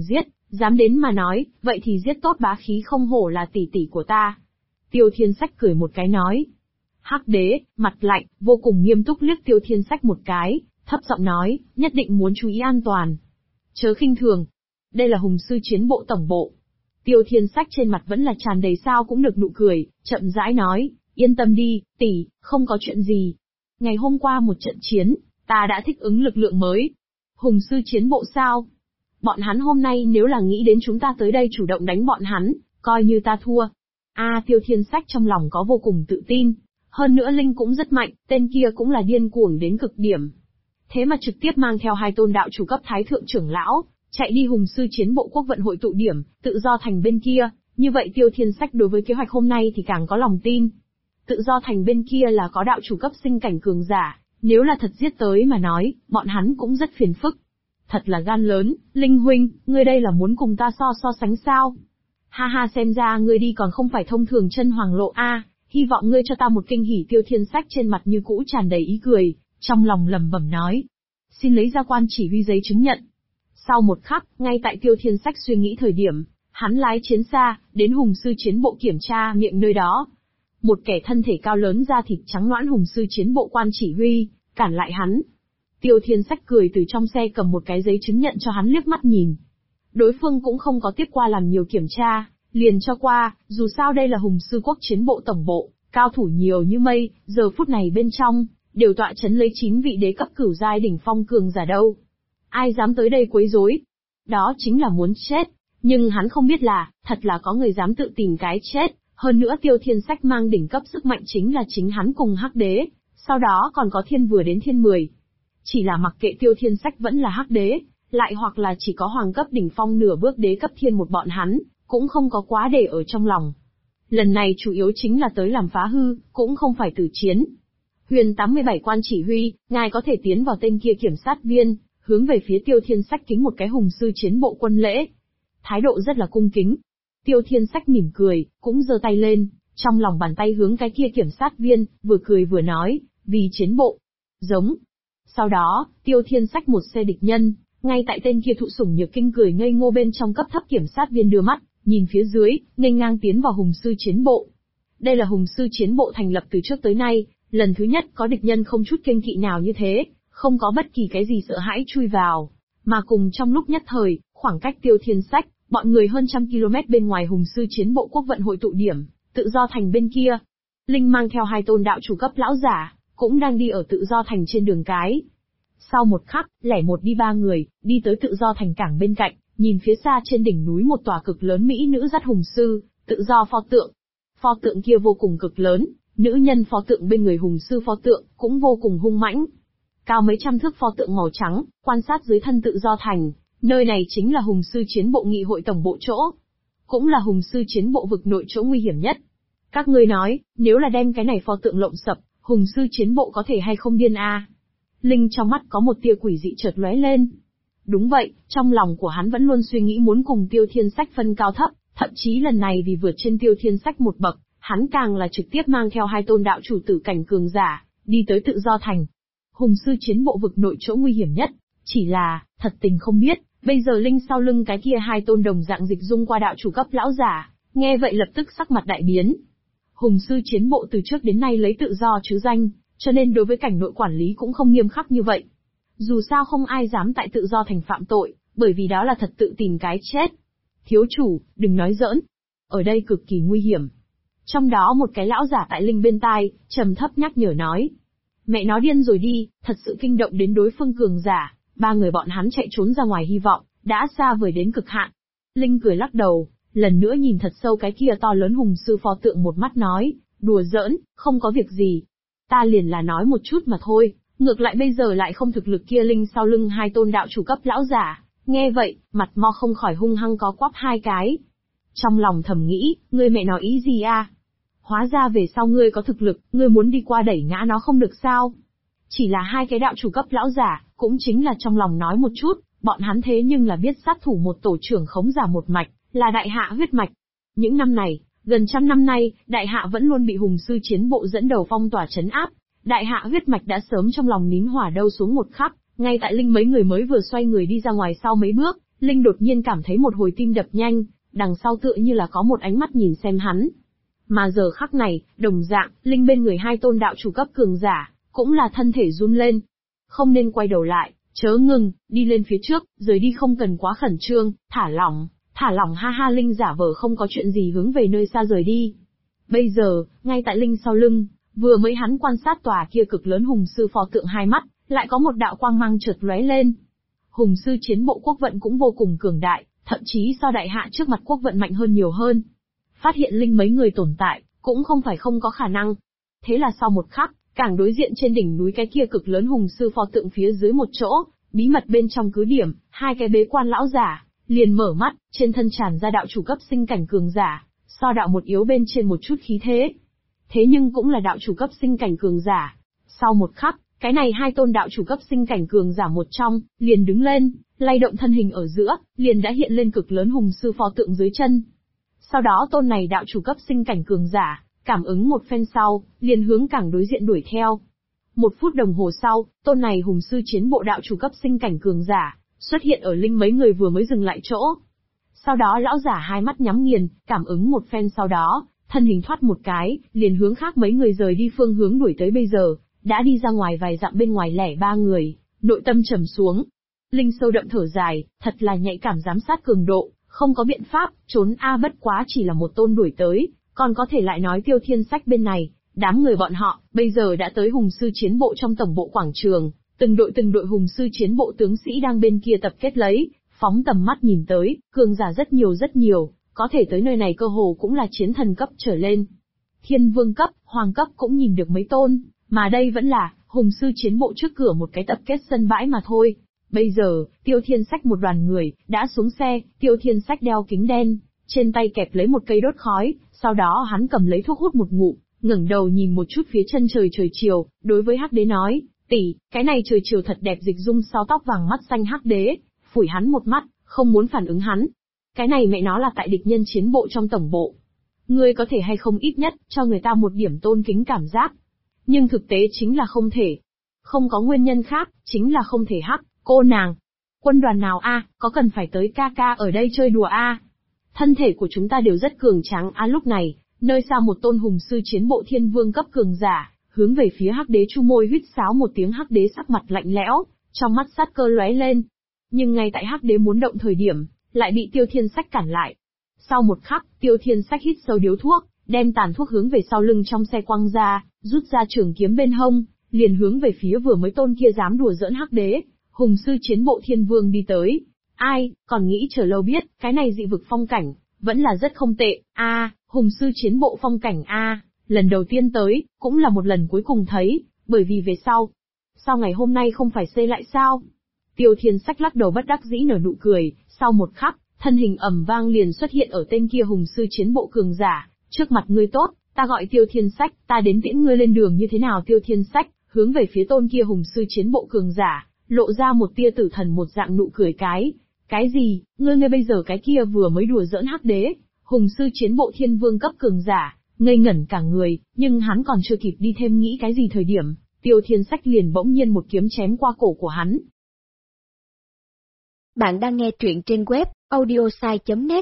Dám đến mà nói, vậy thì giết tốt bá khí không hổ là tỷ tỷ của ta. Tiêu Thiên Sách cười một cái nói. Hắc đế, mặt lạnh, vô cùng nghiêm túc liếc Tiêu Thiên Sách một cái, thấp giọng nói, nhất định muốn chú ý an toàn. Chớ khinh thường. Đây là hùng sư chiến bộ tổng bộ. Tiêu Thiên Sách trên mặt vẫn là tràn đầy sao cũng được nụ cười, chậm rãi nói, yên tâm đi, tỷ, không có chuyện gì. Ngày hôm qua một trận chiến, ta đã thích ứng lực lượng mới. Hùng sư chiến bộ sao? Bọn hắn hôm nay nếu là nghĩ đến chúng ta tới đây chủ động đánh bọn hắn, coi như ta thua. Tiêu Thiên Sách trong lòng có vô cùng tự tin. Hơn nữa Linh cũng rất mạnh, tên kia cũng là điên cuồng đến cực điểm. Thế mà trực tiếp mang theo 2 tôn đạo chủ cấp thái thượng trưởng lão, chạy đi hùng sư chiến bộ quốc vận hội tụ điểm, tự do thành bên kia, như vậy Tiêu Thiên Sách đối với kế hoạch hôm nay thì càng có lòng tin. Tự do thành bên kia là có đạo chủ cấp sinh cảnh cường giả, nếu là thật giết tới mà nói, bọn hắn cũng rất phiền phức. Thật là gan lớn, Linh huynh, ngươi đây là muốn cùng ta so sánh sao? Ha ha, xem ra ngươi đi còn không phải thông thường chân hoàng lộ hy vọng ngươi cho ta một kinh hỉ. Tiêu Thiên Sách trên mặt như cũ tràn đầy ý cười, trong lòng lẩm bẩm nói. Xin lấy ra quan chỉ huy giấy chứng nhận. Sau một khắc, ngay tại Tiêu Thiên Sách suy nghĩ thời điểm, hắn lái chiến xa, đến hùng sư chiến bộ kiểm tra miệng nơi đó. Một kẻ thân thể cao lớn da thịt trắng nõn hùng sư chiến bộ quan chỉ huy, cản lại hắn. Tiêu Thiên Sách cười từ trong xe cầm một cái giấy chứng nhận cho hắn liếc mắt nhìn. Đối phương cũng không có tiếp qua làm nhiều kiểm tra, liền cho qua, dù sao đây là hùng sư quốc chiến bộ tổng bộ, cao thủ nhiều như mây, giờ phút này bên trong, đều tọa chấn lấy 9 vị đế cấp cửu giai đỉnh phong cường giả đâu. Ai dám tới đây quấy rối? Đó chính là muốn chết, nhưng hắn không biết là, thật là có người dám tự tìm cái chết, hơn nữa Tiêu Thiên Sách mang đỉnh cấp sức mạnh chính là chính hắn cùng Hắc đế, sau đó còn có thiên vừa đến thiên 10. Chỉ là mặc kệ Tiêu Thiên Sách vẫn là Hắc đế, lại hoặc là chỉ có hoàng cấp đỉnh phong nửa bước đế cấp thiên một bọn hắn, cũng không có quá để ở trong lòng. Lần này chủ yếu chính là tới làm phá hư, cũng không phải tử chiến. Huyền 87 quan chỉ huy, ngài có thể tiến vào tên kia kiểm sát viên, hướng về phía Tiêu Thiên Sách kính một cái hùng sư chiến bộ quân lễ. Thái độ rất là cung kính. Tiêu Thiên Sách mỉm cười, cũng giơ tay lên, trong lòng bàn tay hướng cái kia kiểm sát viên, vừa cười vừa nói, vì chiến bộ. Giống. Sau đó, Tiêu Thiên Sách một xe địch nhân, ngay tại tên kia thụ sủng nhược kinh cười ngây ngô bên trong cấp thấp kiểm sát viên đưa mắt, nhìn phía dưới, nghênh ngang tiến vào hùng sư chiến bộ. Đây là hùng sư chiến bộ thành lập từ trước tới nay, lần thứ nhất có địch nhân không chút kiêng kỵ nào như thế, không có bất kỳ cái gì sợ hãi chui vào, mà cùng trong lúc nhất thời, khoảng cách Tiêu Thiên Sách, bọn người hơn 100 km bên ngoài hùng sư chiến bộ quốc vận hội tụ điểm, tự do thành bên kia. Linh mang theo 2 tôn đạo chủ cấp lão giả, cũng đang đi ở tự do thành trên đường cái. Sau một khắc, lẻ một đi 3 người, đi tới tự do thành cảng bên cạnh, nhìn phía xa trên đỉnh núi một tòa cực lớn mỹ nữ dắt hùng sư, tự do pho tượng. Pho tượng kia vô cùng cực lớn, nữ nhân pho tượng bên người hùng sư pho tượng, cũng vô cùng hung mãnh. Cao mấy trăm thước pho tượng màu trắng, quan sát dưới thân tự do thành, nơi này chính là hùng sư chiến bộ nghị hội tổng bộ chỗ. Cũng là hùng sư chiến bộ vực nội chỗ nguy hiểm nhất. Các ngươi nói, nếu là đem cái này pho tượng lộng sập, hùng sư chiến bộ có thể hay không điên Linh trong mắt có một tia quỷ dị chợt lóe lên. Đúng vậy, trong lòng của hắn vẫn luôn suy nghĩ muốn cùng Tiêu Thiên Sách phân cao thấp, thậm chí lần này vì vượt trên Tiêu Thiên Sách một bậc, hắn càng là trực tiếp mang theo 2 tôn đạo chủ tử cảnh cường giả, đi tới tự do thành. Hùng sư chiến bộ vực nội chỗ nguy hiểm nhất, chỉ là, thật tình không biết, bây giờ Linh sau lưng cái kia 2 tôn đồng dạng dịch dung qua đạo chủ cấp lão giả, nghe vậy lập tức sắc mặt đại biến. Hùng sư chiến bộ từ trước đến nay lấy tự do chứ danh, cho nên đối với cảnh nội quản lý cũng không nghiêm khắc như vậy. Dù sao không ai dám tại tự do thành phạm tội, bởi vì đó là thật tự tìm cái chết. Thiếu chủ, đừng nói giỡn. Ở đây cực kỳ nguy hiểm. Trong đó một cái lão giả tại Linh bên tai, trầm thấp nhắc nhở nói. Mẹ nó điên rồi đi, thật sự kinh động đến đối phương cường giả, 3 người bọn hắn chạy trốn ra ngoài hy vọng, đã xa vời đến cực hạn. Linh cười lắc đầu, lần nữa nhìn thật sâu cái kia to lớn hùng sư pho tượng một mắt nói, đùa giỡn, không có việc gì. Ta liền là nói một chút mà thôi, ngược lại bây giờ lại không thực lực kia. Linh sau lưng 2 tôn đạo chủ cấp lão giả, nghe vậy, mặt mo không khỏi hung hăng có quắp 2 cái. Trong lòng thầm nghĩ, ngươi mẹ nói ý gì Hóa ra về sau ngươi có thực lực, ngươi muốn đi qua đẩy ngã nó không được sao? Chỉ là 2 cái đạo chủ cấp lão giả, cũng chính là trong lòng nói một chút, bọn hắn thế nhưng là biết sát thủ một tổ trưởng khống giả một mạch, là đại hạ huyết mạch. Những năm này, gần 100 năm nay, đại hạ vẫn luôn bị hùng sư chiến bộ dẫn đầu phong tỏa trấn áp. Đại hạ huyết mạch đã sớm trong lòng nín hỏa đâu xuống một khắc, ngay tại Linh mấy người mới vừa xoay người đi ra ngoài sau mấy bước, Linh đột nhiên cảm thấy một hồi tim đập nhanh, đằng sau tựa như là có một ánh mắt nhìn xem hắn. Mà giờ khắc này, đồng dạng, Linh bên người hai tôn đạo chủ cấp cường giả, cũng là thân thể run lên. Không nên quay đầu lại, chớ ngừng, đi lên phía trước, rời đi không cần quá khẩn trương, thả lỏng ha ha. Linh giả vờ không có chuyện gì hướng về nơi xa rời đi. Bây giờ, ngay tại Linh sau lưng, vừa mới hắn quan sát tòa kia cực lớn hùng sư pho tượng hai mắt, lại có một đạo quang mang chợt lóe lên. Hùng sư chiến bộ quốc vận cũng vô cùng cường đại, thậm chí so đại hạ trước mặt quốc vận mạnh hơn nhiều hơn. Phát hiện Linh mấy người tồn tại, cũng không phải không có khả năng. Thế là sau một khắc, cảng đối diện trên đỉnh núi cái kia cực lớn hùng sư pho tượng phía dưới một chỗ, bí mật bên trong cứ điểm, hai cái bế quan lão giả, liền mở mắt, trên thân tràn ra đạo chủ cấp sinh cảnh cường giả, so đạo một yếu bên trên một chút khí thế. Thế nhưng cũng là đạo chủ cấp sinh cảnh cường giả. Sau một khắc, cái này hai tôn đạo chủ cấp sinh cảnh cường giả một trong, liền đứng lên, lay động thân hình ở giữa, liền đã hiện lên cực lớn hùng sư pho tượng dưới chân. Sau đó tôn này đạo chủ cấp sinh cảnh cường giả, cảm ứng một phen sau, liền hướng cảng đối diện đuổi theo. 1 phút đồng hồ sau, tôn này hùng sư chiến bộ đạo chủ cấp sinh cảnh cường giả, xuất hiện ở Linh mấy người vừa mới dừng lại chỗ. Sau đó lão giả hai mắt nhắm nghiền, cảm ứng một phen sau đó, thân hình thoát một cái, liền hướng khác mấy người rời đi phương hướng đuổi tới bây giờ, đã đi ra ngoài vài dặm bên ngoài lẻ 3 người, nội tâm trầm xuống. Linh sâu đậm thở dài, thật là nhạy cảm giám sát cường độ, không có biện pháp, trốn bất quá chỉ là một tôn đuổi tới, còn có thể lại nói Tiêu Thiên Sách bên này, đám người bọn họ, bây giờ đã tới hùng sư chiến bộ trong tổng bộ quảng trường, từng đội hùng sư chiến bộ tướng sĩ đang bên kia tập kết lấy, phóng tầm mắt nhìn tới, cường giả rất nhiều, có thể tới nơi này cơ hồ cũng là chiến thần cấp trở lên. Thiên vương cấp, hoàng cấp cũng nhìn được mấy tôn, mà đây vẫn là, hùng sư chiến bộ trước cửa một cái tập kết sân bãi mà thôi. Bây giờ, Tiêu Thiên Sách một đoàn người, đã xuống xe, Tiêu Thiên Sách đeo kính đen, trên tay kẹp lấy một cây đốt khói, sau đó hắn cầm lấy thuốc hút một ngụm, ngẩng đầu nhìn một chút phía chân trời chiều, đối với Hắc Đế nói, tỷ, cái này trời chiều thật đẹp. Dịch Dung sau tóc vàng mắt xanh Hắc Đế, phủi hắn một mắt, không muốn phản ứng hắn. Cái này mẹ nó là tại địch nhân chiến bộ trong tổng bộ. Ngươi có thể hay không ít nhất, cho người ta một điểm tôn kính cảm giác. Nhưng thực tế chính là không thể. Không có nguyên nhân khác, chính là không thể. Hắc, cô nàng. Quân đoàn nào có cần phải tới ca ca ở đây chơi đùa Thân thể của chúng ta đều rất cường tráng lúc này, nơi xa một tôn hùng sư chiến bộ thiên vương cấp cường giả, hướng về phía Hắc Đế chu môi huýt sáo một tiếng. Hắc Đế sắc mặt lạnh lẽo, trong mắt sát cơ lóe lên. Nhưng ngay tại Hắc Đế muốn động thời điểm, lại bị Tiêu Thiên Sách cản lại. Sau một khắc, Tiêu Thiên Sách hít sâu điếu thuốc, đem tàn thuốc hướng về sau lưng trong xe quăng ra, rút ra trường kiếm bên hông, liền hướng về phía vừa mới tôn kia dám đùa giỡn Hắc Đế, hùng sư chiến bộ thiên vương đi tới. Ai, còn nghĩ chờ lâu biết, cái này dị vực phong cảnh, vẫn là rất không tệ. Hùng sư chiến bộ phong cảnh lần đầu tiên tới, cũng là một lần cuối cùng thấy, bởi vì về sau ngày hôm nay không phải xây lại sao? Tiêu Thiên Sách lắc đầu bất đắc dĩ nở nụ cười, sau một khắc, thân hình ầm vang liền xuất hiện ở tên kia hùng sư chiến bộ cường giả, trước mặt ngươi. Tốt, ta gọi Tiêu Thiên Sách, ta đến tiễn ngươi lên đường như thế nào? Tiêu Thiên Sách, hướng về phía tôn kia hùng sư chiến bộ cường giả, lộ ra một tia tử thần một dạng nụ cười. Cái gì, ngươi bây giờ cái kia vừa mới đùa giỡn Hắc Đế, hùng sư chiến bộ thiên vương cấp cường giả, ngây ngẩn cả người, nhưng hắn còn chưa kịp đi thêm nghĩ cái gì thời điểm, Tiêu Thiên Sách liền bỗng nhiên một kiếm chém qua cổ của hắn. Bạn đang nghe truyện trên web audiosai.net.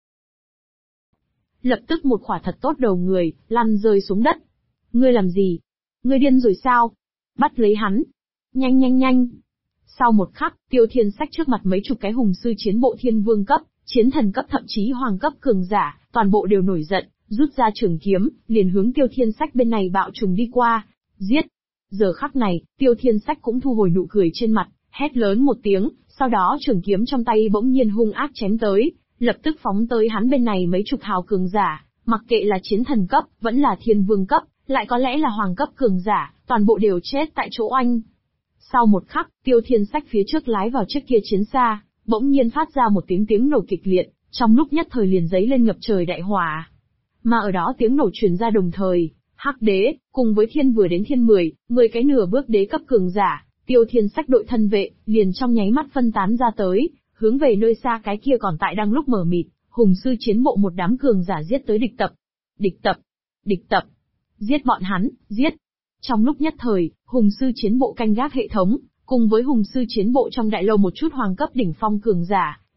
Lập tức một quả thật tốt đầu người, lăn rơi xuống đất. Ngươi làm gì? Ngươi điên rồi sao? Bắt lấy hắn. Nhanh. Sau một khắc, Tiêu Thiên Sách trước mặt mấy chục cái hùng sư chiến bộ thiên vương cấp, chiến thần cấp thậm chí hoàng cấp cường giả, toàn bộ đều nổi giận, rút ra trường kiếm, liền hướng Tiêu Thiên Sách bên này bạo trùng đi qua. Giết! Giờ khắc này, Tiêu Thiên Sách cũng thu hồi nụ cười trên mặt, hét lớn một tiếng, sau đó trường kiếm trong tay bỗng nhiên hung ác chém tới, lập tức phóng tới hắn bên này mấy chục hào cường giả, mặc kệ là chiến thần cấp, vẫn là thiên vương cấp, lại có lẽ là hoàng cấp cường giả, toàn bộ đều chết tại chỗ oanh. Sau một khắc, Tiêu Thiên Sách phía trước lái vào chiếc kia chiến xa, bỗng nhiên phát ra một tiếng nổ kịch liệt, trong lúc nhất thời liền giấy lên ngập trời đại hỏa. Mà ở đó tiếng nổ truyền ra đồng thời, Hắc Đế, cùng với thiên vừa đến thiên 10 cái nửa bước đế cấp cường giả, Tiêu Thiên Sách đội thân vệ, liền trong nháy mắt phân tán ra tới, hướng về nơi xa cái kia còn tại đang lúc mờ mịt, hùng sư chiến bộ một đám cường giả giết tới địch tập, giết bọn hắn, giết. Trong lúc nhất thời, hùng sư chiến bộ canh gác hệ thống, cùng với hùng sư chiến bộ trong đại lâu một chút hoàng cấp đỉnh phong cường giả,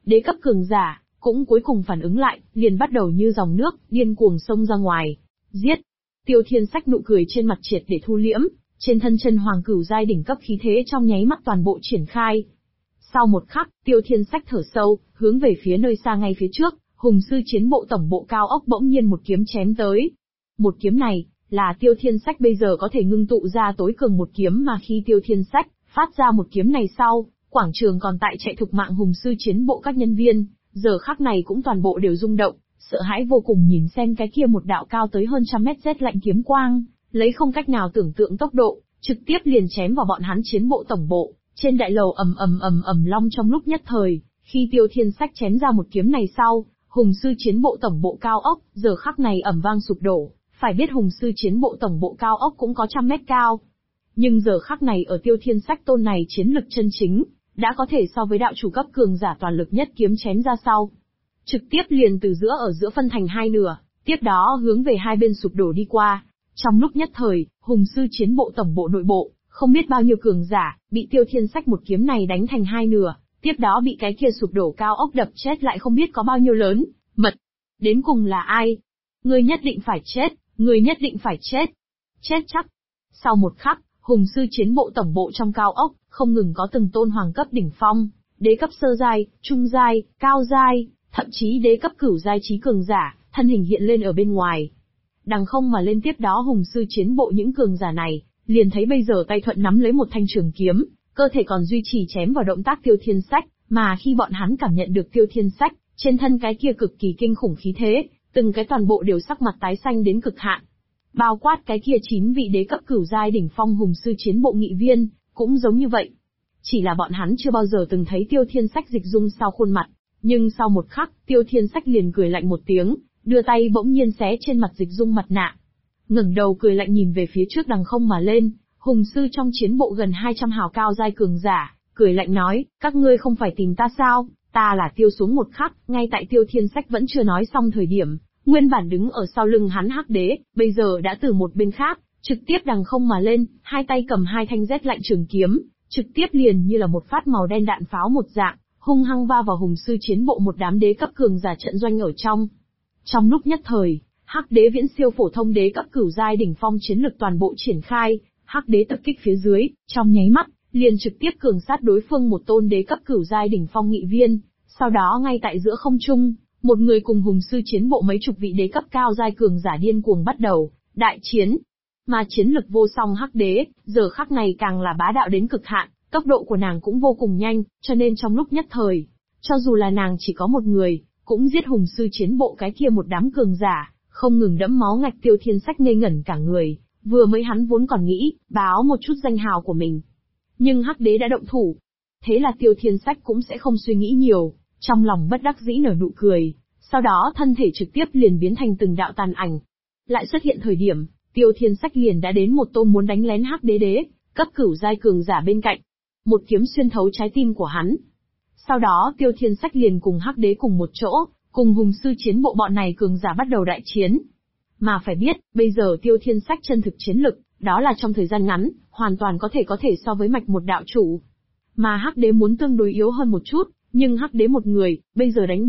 Đế cấp cường giả, cũng cuối cùng phản ứng lại, liền bắt đầu như dòng nước, điên cuồng xông ra ngoài. Giết! Tiêu Thiên Sách nụ cười trên mặt triệt để thu liễm, trên thân chân hoàng cửu giai đỉnh cấp khí thế trong nháy mắt toàn bộ triển khai. Sau một khắc, Tiêu Thiên Sách thở sâu, hướng về phía nơi xa ngay phía trước, hùng sư chiến bộ tổng bộ cao ốc bỗng nhiên một kiếm chém tới. Một kiếm này, là Tiêu Thiên Sách bây giờ có thể ngưng tụ ra tối cường một kiếm mà khi Tiêu Thiên Sách phát ra một kiếm này sau, quảng trường còn tại chạy thục mạng hùng sư chiến bộ các nhân viên, giờ khắc này cũng toàn bộ đều rung động, sợ hãi vô cùng nhìn xem cái kia một đạo cao tới hơn trăm mét rét lạnh kiếm quang, lấy không cách nào tưởng tượng tốc độ, trực tiếp liền chém vào bọn hắn chiến bộ tổng bộ. Trên đại lầu ầm long trong lúc nhất thời, khi Tiêu Thiên Sách chém ra một kiếm này sau, hùng sư chiến bộ tổng bộ cao ốc, giờ khắc này ầm vang sụp đổ, phải biết hùng sư chiến bộ tổng bộ cao ốc cũng có trăm mét cao. Nhưng giờ khắc này ở Tiêu Thiên Sách tôn này chiến lực chân chính, đã có thể so với đạo chủ cấp cường giả toàn lực nhất kiếm chém ra sau. Trực tiếp liền từ ở giữa phân thành hai nửa, tiếp đó hướng về hai bên sụp đổ đi qua. Trong lúc nhất thời, hùng sư chiến bộ tổng bộ nội bộ, không biết bao nhiêu cường giả, bị Tiêu Thiên Sách một kiếm này đánh thành hai nửa, tiếp đó bị cái kia sụp đổ cao ốc đập chết lại không biết có bao nhiêu lớn, mật. Đến cùng là ai? Ngươi nhất định phải chết, ngươi nhất định phải chết. Chết chắc. Sau một khắc, hùng sư chiến bộ tổng bộ trong cao ốc, không ngừng có từng tôn hoàng cấp đỉnh phong, đế cấp sơ giai, trung giai, cao giai, thậm chí đế cấp cửu giai trí cường giả, thân hình hiện lên ở bên ngoài. Đằng không mà lên tiếp đó hùng sư chiến bộ những cường giả này, liền thấy bây giờ tay thuận nắm lấy một thanh trường kiếm, cơ thể còn duy trì chém vào động tác Tiêu Thiên Sách, mà khi bọn hắn cảm nhận được Tiêu Thiên Sách, trên thân cái kia cực kỳ kinh khủng khí thế, từng cái toàn bộ đều sắc mặt tái xanh đến cực hạn. Bao quát cái kia 9 vị đế cấp cửu giai đỉnh phong hùng sư chiến bộ nghị viên, cũng giống như vậy. Chỉ là bọn hắn chưa bao giờ từng thấy Tiêu Thiên Sách dịch dung sau khuôn mặt, nhưng sau một khắc, Tiêu Thiên Sách liền cười lạnh một tiếng, đưa tay bỗng nhiên xé trên mặt dịch dung mặt nạ. Ngẩng đầu cười lạnh nhìn về phía trước đằng không mà lên, hùng sư trong chiến bộ gần 200 hào cao giai cường giả, cười lạnh nói, các ngươi không phải tìm ta sao, ta là Tiêu xuống một khắc, ngay tại Tiêu Thiên Sách vẫn chưa nói xong thời điểm, nguyên bản đứng ở sau lưng hắn Hắc Đế, bây giờ đã từ một bên khác, trực tiếp đằng không mà lên, hai tay cầm hai thanh rét lạnh trường kiếm, trực tiếp liền như là một phát màu đen đạn pháo một dạng, hung hăng va vào hùng sư chiến bộ một đám đế cấp cường giả trận doanh ở trong. Trong lúc nhất thời, Hắc Đế viễn siêu phổ thông đế cấp cửu giai đỉnh phong chiến lực toàn bộ triển khai, Hắc Đế tập kích phía dưới, trong nháy mắt, liền trực tiếp cường sát đối phương một tôn đế cấp cửu giai đỉnh phong nghị viên, sau đó ngay tại giữa không trung, một người cùng hùng sư chiến bộ mấy chục vị đế cấp cao giai cường giả điên cuồng bắt đầu đại chiến. Mà chiến lực vô song Hắc Đế, giờ khắc này càng là bá đạo đến cực hạn, tốc độ của nàng cũng vô cùng nhanh, cho nên trong lúc nhất thời, cho dù là nàng chỉ có một người, cũng giết hùng sư chiến bộ cái kia một đám cường giả, không ngừng đẫm máu ngạch. Tiêu Thiên Sách ngây ngẩn cả người, vừa mới hắn vốn còn nghĩ báo một chút danh hào của mình, nhưng Hắc Đế đã động thủ, thế là Tiêu Thiên Sách cũng sẽ không suy nghĩ nhiều, trong lòng bất đắc dĩ nở nụ cười, sau đó thân thể trực tiếp liền biến thành từng đạo tàn ảnh. Lại xuất hiện thời điểm, Tiêu Thiên Sách liền đã đến một tôn muốn đánh lén Hắc Đế đế cấp cửu giai cường giả bên cạnh, một kiếm xuyên thấu trái tim của hắn. Sau đó Tiêu Thiên Sách liền cùng Hắc Đế cùng một chỗ, cùng hùng sư chiến bộ bọn này cường giả bắt đầu đại chiến. Mà phải biết, bây giờ Tiêu Thiên Sách chân thực chiến lực, đó là trong thời gian ngắn, hoàn toàn có thể so với mạch một đạo chủ. Mà Hắc Đế muốn tương đối yếu hơn một chút, nhưng Hắc Đế một người, bây giờ đánh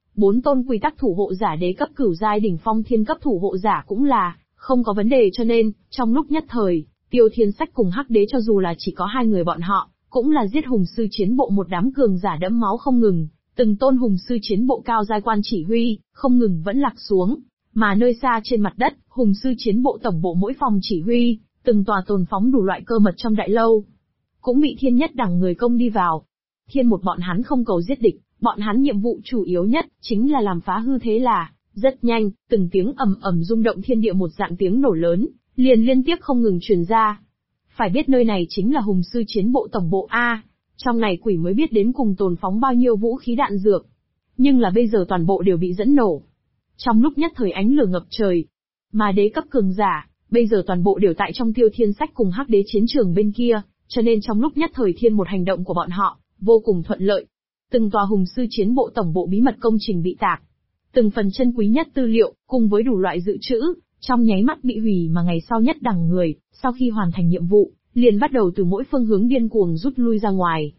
4 tôn quy tắc thủ hộ giả đế cấp cửu giai đỉnh phong thiên cấp thủ hộ giả cũng là không có vấn đề, cho nên, trong lúc nhất thời, Tiêu Thiên Sách cùng Hắc Đế cho dù là chỉ có hai người bọn họ, cũng là giết hùng sư chiến bộ một đám cường giả đẫm máu không ngừng, từng tôn hùng sư chiến bộ cao giai quan chỉ huy, không ngừng vẫn lạc xuống. Mà nơi xa trên mặt đất, hùng sư chiến bộ tổng bộ mỗi phòng chỉ huy, từng tòa tồn phóng đủ loại cơ mật trong đại lâu, cũng bị Thiên Nhất Đẳng người công đi vào. Thiên một bọn hắn không cầu giết địch, bọn hắn nhiệm vụ chủ yếu nhất chính là làm phá hư. Thế là, rất nhanh, từng tiếng ầm rung động thiên địa một dạng tiếng nổ lớn, liền liên tiếp không ngừng truyền ra. Phải biết nơi này chính là hùng sư chiến bộ tổng bộ A, trong này quỷ mới biết đến cùng tồn phóng bao nhiêu vũ khí đạn dược. Nhưng là bây giờ toàn bộ đều bị dẫn nổ. Trong lúc nhất thời ánh lửa ngập trời, mà đế cấp cường giả, bây giờ toàn bộ đều tại trong Tiêu Thiên Sách cùng Hắc Đế chiến trường bên kia, cho nên trong lúc nhất thời thiên một hành động của bọn họ, vô cùng thuận lợi. Từng tòa hùng sư chiến bộ tổng bộ bí mật công trình bị tạc. Từng phần chân quý nhất tư liệu, cùng với đủ loại dự trữ, trong nháy mắt bị hủy mà ngày sau Nhất Đẳng người, sau khi hoàn thành nhiệm vụ, liền bắt đầu từ mỗi phương hướng điên cuồng rút lui ra ngoài.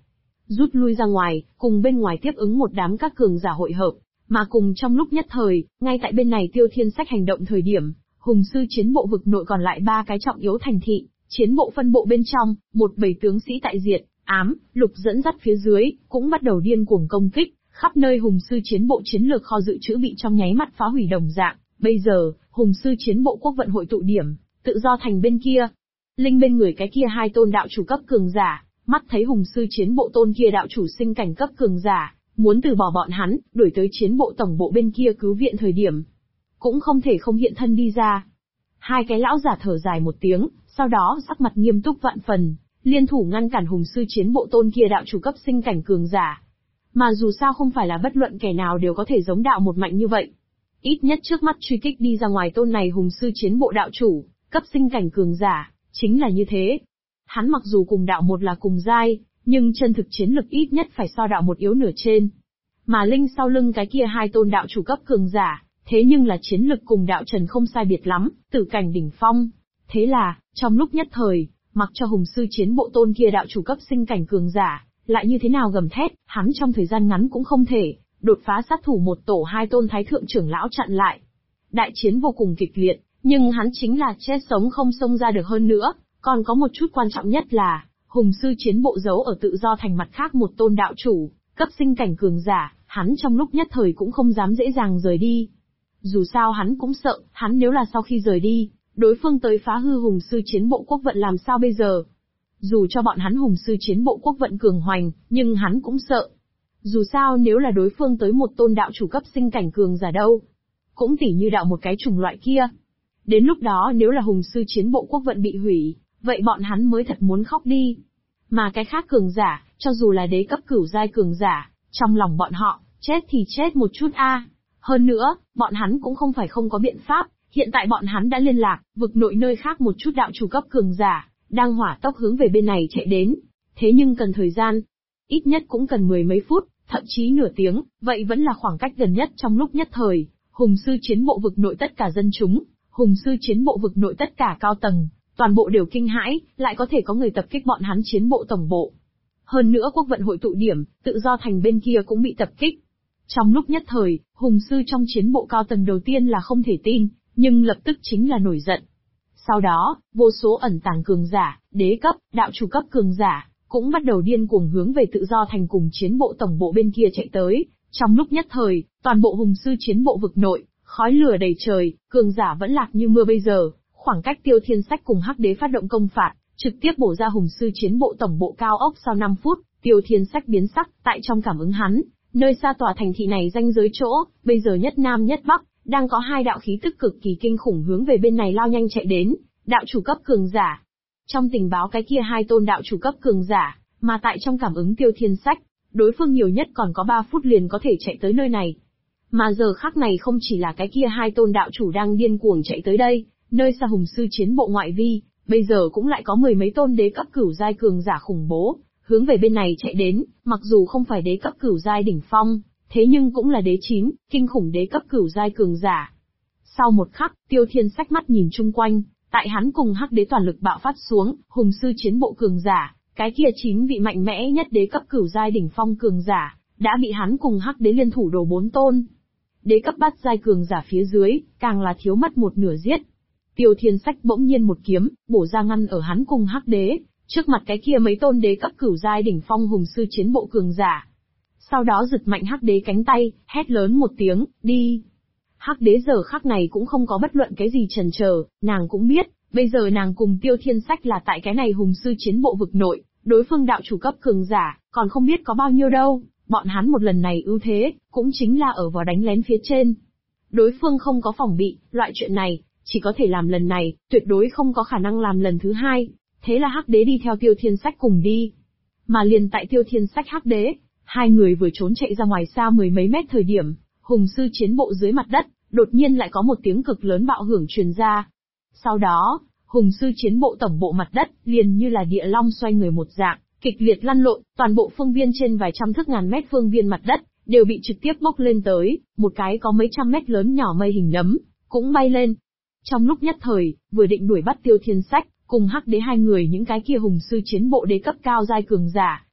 rút lui ra ngoài, cùng bên ngoài tiếp ứng một đám các cường giả hội hợp, mà cùng trong lúc nhất thời, ngay tại bên này Tiêu Thiên Sách hành động thời điểm, hùng sư chiến bộ vực nội còn lại 3 cái trọng yếu thành thị, chiến bộ phân bộ bên trong, một bầy tướng sĩ tại diệt, ám, lục dẫn dắt phía dưới, cũng bắt đầu điên cuồng công kích, khắp nơi hùng sư chiến bộ chiến lược kho dự trữ bị trong nháy mắt phá hủy đồng dạng. Bây giờ, hùng sư chiến bộ quốc vận hội tụ điểm, tự do thành bên kia. Linh bên người cái kia 2 tôn đạo chủ cấp cường giả, mắt thấy hùng sư chiến bộ tôn kia đạo chủ sinh cảnh cấp cường giả, muốn từ bỏ bọn hắn, đuổi tới chiến bộ tổng bộ bên kia cứu viện thời điểm. Cũng không thể không hiện thân đi ra. 2 cái lão giả thở dài một tiếng, sau đó sắc mặt nghiêm túc vạn phần, liên thủ ngăn cản hùng sư chiến bộ tôn kia đạo chủ cấp sinh cảnh cường giả. Mà dù sao không phải là bất luận kẻ nào đều có thể giống đạo một mạnh như vậy. Ít nhất trước mắt truy kích đi ra ngoài tôn này hùng sư chiến bộ đạo chủ, cấp sinh cảnh cường giả, chính là như thế. Hắn mặc dù cùng đạo một là cùng giai, nhưng chân thực chiến lực ít nhất phải so đạo một yếu nửa trên. Mà Linh sau lưng cái kia 2 tôn đạo chủ cấp cường giả, thế nhưng là chiến lực cùng đạo Trần không sai biệt lắm, tử cảnh đỉnh phong. Thế là, trong lúc nhất thời, mặc cho hùng sư chiến bộ tôn kia đạo chủ cấp sinh cảnh cường giả, lại như thế nào gầm thét, hắn trong thời gian ngắn cũng không thể đột phá sát thủ một tổ 2 tôn thái thượng trưởng lão chặn lại. Đại chiến vô cùng kịch liệt, nhưng hắn chính là chết sống không xông ra được hơn nữa, còn có một chút quan trọng nhất là, hùng sư chiến bộ giấu ở tự do thành mặt khác một tôn đạo chủ, cấp sinh cảnh cường giả, hắn trong lúc nhất thời cũng không dám dễ dàng rời đi. Dù sao hắn cũng sợ, hắn nếu là sau khi rời đi, đối phương tới phá hư hùng sư chiến bộ quốc vận làm sao bây giờ? Dù cho bọn hắn hùng sư chiến bộ quốc vận cường hoành, nhưng hắn cũng sợ. Dù sao nếu là đối phương tới một tôn đạo chủ cấp sinh cảnh cường giả đâu, cũng tỉ như đạo một cái chủng loại kia. Đến lúc đó nếu là hùng sư chiến bộ quốc vận bị hủy, vậy bọn hắn mới thật muốn khóc đi. Mà cái khác cường giả, cho dù là đế cấp cửu giai cường giả, trong lòng bọn họ, chết thì chết một chút a. Hơn nữa, bọn hắn cũng không phải không có biện pháp, hiện tại bọn hắn đã liên lạc, vực nội nơi khác một chút đạo chủ cấp cường giả, đang hỏa tốc hướng về bên này chạy đến. Thế nhưng cần thời gian, ít nhất cũng cần 10 mấy phút, thậm chí nửa tiếng, vậy vẫn là khoảng cách gần nhất trong lúc nhất thời. Hùng sư chiến bộ vực nội tất cả dân chúng, hùng sư chiến bộ vực nội tất cả cao tầng, toàn bộ đều kinh hãi, lại có thể có người tập kích bọn hắn chiến bộ tổng bộ. Hơn nữa quốc vận hội tụ điểm, tự do thành bên kia cũng bị tập kích. Trong lúc nhất thời, hùng sư trong chiến bộ cao tầng đầu tiên là không thể tin, nhưng lập tức chính là nổi giận. Sau đó, vô số ẩn tàng cường giả, đế cấp, đạo chủ cấp cường giả, cũng bắt đầu điên cuồng hướng về tự do thành cùng chiến bộ tổng bộ bên kia chạy tới. Trong lúc nhất thời, toàn bộ hùng sư chiến bộ vực nội, khói lửa đầy trời, cường giả vẫn lạc như mưa bây giờ, khoảng cách Tiêu Thiên Sách cùng Hắc Đế phát động công phạt, trực tiếp bổ ra hùng sư chiến bộ tổng bộ cao ốc sau 5 phút, Tiêu Thiên Sách biến sắc, tại trong cảm ứng hắn, nơi xa tòa thành thị này ranh giới chỗ, bây giờ nhất nam nhất bắc, đang có 2 đạo khí tức cực kỳ kinh khủng hướng về bên này lao nhanh chạy đến, đạo chủ cấp cường giả. Trong tình báo cái kia 2 tôn đạo chủ cấp cường giả, mà tại trong cảm ứng Tiêu Thiên Sách, đối phương nhiều nhất còn có 3 phút liền có thể chạy tới nơi này. Mà giờ khắc này không chỉ là cái kia 2 tôn đạo chủ đang điên cuồng chạy tới đây, nơi xa hùng sư chiến bộ ngoại vi, bây giờ cũng lại có 10 mấy tôn đế cấp cửu giai cường giả khủng bố, hướng về bên này chạy đến, mặc dù không phải đế cấp cửu giai đỉnh phong, thế nhưng cũng là đế 9, kinh khủng đế cấp cửu giai cường giả. Sau một khắc, Tiêu Thiên Sách mắt nhìn chung quanh, tại hắn cùng Hắc Đế toàn lực bạo phát xuống, hùng sư chiến bộ cường giả, cái kia 9 vị mạnh mẽ nhất đế cấp cửu giai đỉnh phong cường giả, đã bị hắn cùng Hắc Đế liên thủ đồ 4 tôn. Đế cấp bát giai cường giả phía dưới, càng là thiếu mất một nửa giết. Tiêu Thiên Sách bỗng nhiên một kiếm, bổ ra ngăn ở hắn cùng Hắc Đế, trước mặt cái kia mấy tôn đế cấp cửu giai đỉnh phong hùng sư chiến bộ cường giả. Sau đó giật mạnh Hắc Đế cánh tay, hét lớn một tiếng, đi. Hắc Đế giờ khắc này cũng không có bất luận cái gì chần chờ, nàng cũng biết, bây giờ nàng cùng Tiêu Thiên Sách là tại cái này hùng sư chiến bộ vực nội, đối phương đạo chủ cấp cường giả, còn không biết có bao nhiêu đâu, bọn hắn một lần này ưu thế, cũng chính là ở vào đánh lén phía trên. Đối phương không có phòng bị, loại chuyện này, chỉ có thể làm lần này, tuyệt đối không có khả năng làm lần thứ 2, thế là Hắc Đế đi theo Tiêu Thiên Sách cùng đi. Mà liền tại Tiêu Thiên Sách Hắc Đế, 2 người vừa trốn chạy ra ngoài xa 10 mấy mét thời điểm, hùng sư chiến bộ dưới mặt đất, đột nhiên lại có một tiếng cực lớn bạo hưởng truyền ra. Sau đó, hùng sư chiến bộ tổng bộ mặt đất, liền như là địa long xoay người một dạng, kịch liệt lăn lộn, toàn bộ phương viên trên vài trăm thước ngàn mét phương viên mặt đất, đều bị trực tiếp bốc lên tới, một cái có mấy trăm mét lớn nhỏ mây hình nấm, cũng bay lên. Trong lúc nhất thời, vừa định đuổi bắt Tiêu Thiên Sách, cùng Hắc Đế 2 người những cái kia hùng sư chiến bộ đế cấp cao giai cường giả,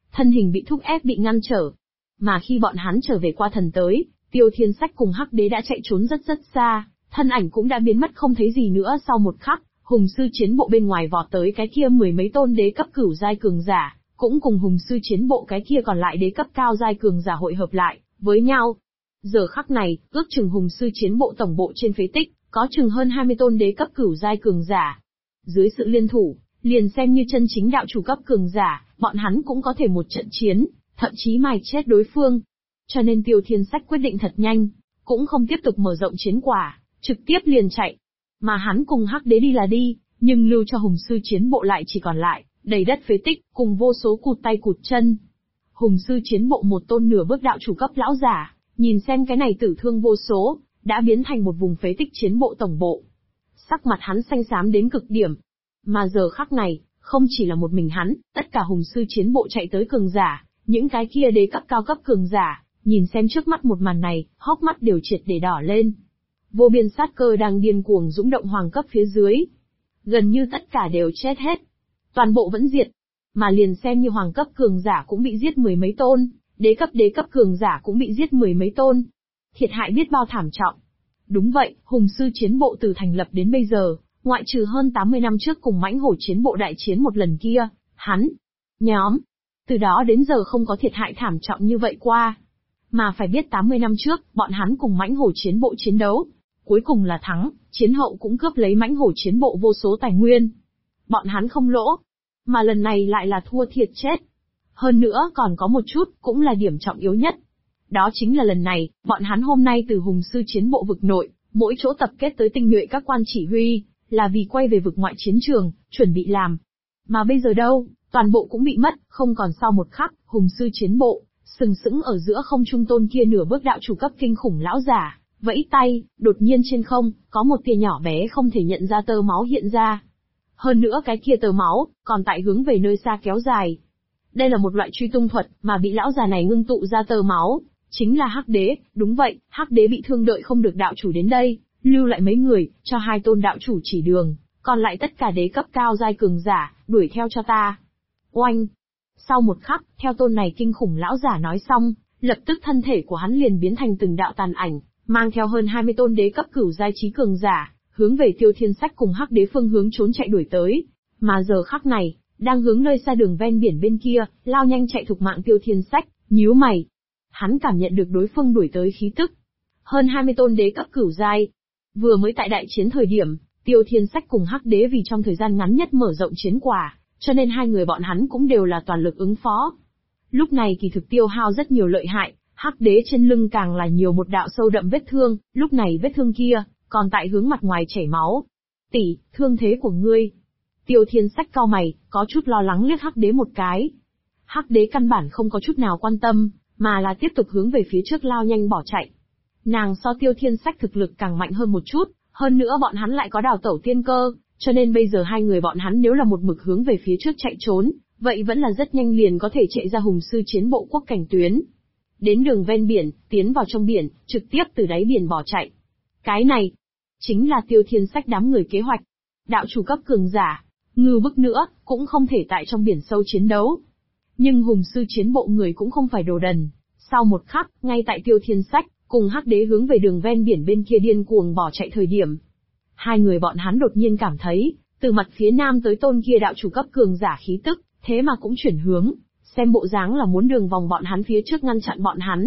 thân hình bị thúc ép bị ngăn trở. Mà khi bọn hắn trở về qua thần tới, Tiêu Thiên Sách cùng Hắc Đế đã chạy trốn rất rất xa, thân ảnh cũng đã biến mất không thấy gì nữa. Sau một khắc, hùng sư chiến bộ bên ngoài vọt tới cái kia mười mấy tôn đế cấp cửu giai cường giả, cũng cùng hùng sư chiến bộ cái kia còn lại đế cấp cao giai cường giả hội hợp lại với nhau. Giờ khắc này, ước chừng hùng sư chiến bộ tổng bộ trên phế tích, có chừng hơn 20 tôn đế cấp cửu giai cường giả. Dưới sự liên thủ, liền xem như chân chính đạo chủ cấp cường giả, bọn hắn cũng có thể một trận chiến, thậm chí mài chết đối phương. Cho nên Tiêu Thiên Sách quyết định thật nhanh, cũng không tiếp tục mở rộng chiến quả, trực tiếp liền chạy. Mà hắn cùng Hắc Đế đi là đi, nhưng lưu cho hùng sư chiến bộ lại chỉ còn lại đầy đất phế tích, cùng vô số cụt tay cụt chân. Hùng sư chiến bộ một tôn nửa bước đạo chủ cấp lão giả, nhìn xem cái này tử thương vô số, đã biến thành một vùng phế tích chiến bộ tổng bộ. Sắc mặt hắn xanh xám đến cực điểm. Mà giờ khắc này, không chỉ là một mình hắn, tất cả hùng sư chiến bộ chạy tới cường giả, những cái kia đế cấp cao cấp cường giả, nhìn xem trước mắt một màn này, hốc mắt đều triệt để đỏ lên. Vô biên sát cơ đang điên cuồng dũng động hoàng cấp phía dưới. Gần như tất cả đều chết hết. Toàn bộ vẫn diệt. Mà liền xem như hoàng cấp cường giả cũng bị giết mười mấy tôn, đế cấp cường giả cũng bị giết mười mấy tôn. Thiệt hại biết bao thảm trọng. Đúng vậy, hùng sư chiến bộ từ thành lập đến bây giờ, ngoại trừ hơn 80 năm trước cùng mãnh hổ chiến bộ đại chiến một lần kia, hắn, nhóm, từ đó đến giờ không có thiệt hại thảm trọng như vậy qua. Mà phải biết 80 năm trước, bọn hắn cùng mãnh hổ chiến bộ chiến đấu, cuối cùng là thắng, chiến hậu cũng cướp lấy mãnh hổ chiến bộ vô số tài nguyên. Bọn hắn không lỗ, mà lần này lại là thua thiệt chết. Hơn nữa còn có một chút, cũng là điểm trọng yếu nhất. Đó chính là lần này, bọn hắn hôm nay từ hùng sư chiến bộ vực nội, mỗi chỗ tập kết tới tinh nhuệ các quan chỉ huy, là vì quay về vực ngoại chiến trường, chuẩn bị làm. Mà bây giờ đâu, toàn bộ cũng bị mất, không còn sau một khắc, hùng sư chiến bộ, sừng sững ở giữa không trung tôn kia nửa bước đạo chủ cấp kinh khủng lão giả, vẫy tay, đột nhiên trên không, có một tia nhỏ bé không thể nhận ra tơ máu hiện ra. Hơn nữa cái kia tơ máu, còn tại hướng về nơi xa kéo dài. Đây là một loại truy tung thuật, mà bị lão già này ngưng tụ ra tơ máu, chính là Hắc Đế. Đúng vậy, Hắc Đế bị thương đợi không được đạo chủ đến đây, lưu lại mấy người, cho hai tôn đạo chủ chỉ đường, còn lại tất cả đế cấp cao giai cường giả, đuổi theo cho ta. Oanh! Sau một khắc, theo tôn này kinh khủng lão giả nói xong, lập tức thân thể của hắn liền biến thành từng đạo tàn ảnh, mang theo hơn 20 tôn đế cấp cửu giai trí cường giả, hướng về Tiêu Thiên Sách cùng Hắc Đế phương hướng trốn chạy đuổi tới. Mà giờ khắc này, đang hướng nơi xa đường ven biển bên kia, lao nhanh chạy thục mạng Tiêu Thiên Sách, nhíu mày. Hắn cảm nhận được đối phương đuổi tới khí tức. Hơn 20 tôn đế cấp cửu giai. Vừa mới tại đại chiến thời điểm, Tiêu Thiên Sách cùng Hắc Đế vì trong thời gian ngắn nhất mở rộng chiến quả, cho nên hai người bọn hắn cũng đều là toàn lực ứng phó. Lúc này kỳ thực tiêu hao rất nhiều lợi hại, Hắc Đế trên lưng càng là nhiều một đạo sâu đậm vết thương, lúc này vết thương kia, còn tại hướng mặt ngoài chảy máu. Tỷ, thương thế của ngươi. Tiêu Thiên Sách cau mày, có chút lo lắng liếc Hắc Đế một cái. Hắc Đế căn bản không có chút nào quan tâm, mà là tiếp tục hướng về phía trước lao nhanh bỏ chạy. Nàng so Tiêu Thiên Sách thực lực càng mạnh hơn một chút, hơn nữa bọn hắn lại có đào tẩu tiên cơ, cho nên bây giờ hai người bọn hắn nếu là một mực hướng về phía trước chạy trốn, vậy vẫn là rất nhanh liền có thể chạy ra hùng sư chiến bộ quốc cảnh tuyến. Đến đường ven biển, tiến vào trong biển, trực tiếp từ đáy biển bỏ chạy. Cái này, chính là Tiêu Thiên Sách đám người kế hoạch. Đạo chủ cấp cường giả, ngư bức nữa, cũng không thể tại trong biển sâu chiến đấu. Nhưng hùng sư chiến bộ người cũng không phải đồ đần. Sau một khắc, ngay tại Tiêu Thiên Sách, cùng Hắc Đế hướng về đường ven biển bên kia điên cuồng bỏ chạy thời điểm. Hai người bọn hắn đột nhiên cảm thấy, từ mặt phía nam tới tôn kia đạo chủ cấp cường giả khí tức, thế mà cũng chuyển hướng, xem bộ dáng là muốn đường vòng bọn hắn phía trước ngăn chặn bọn hắn.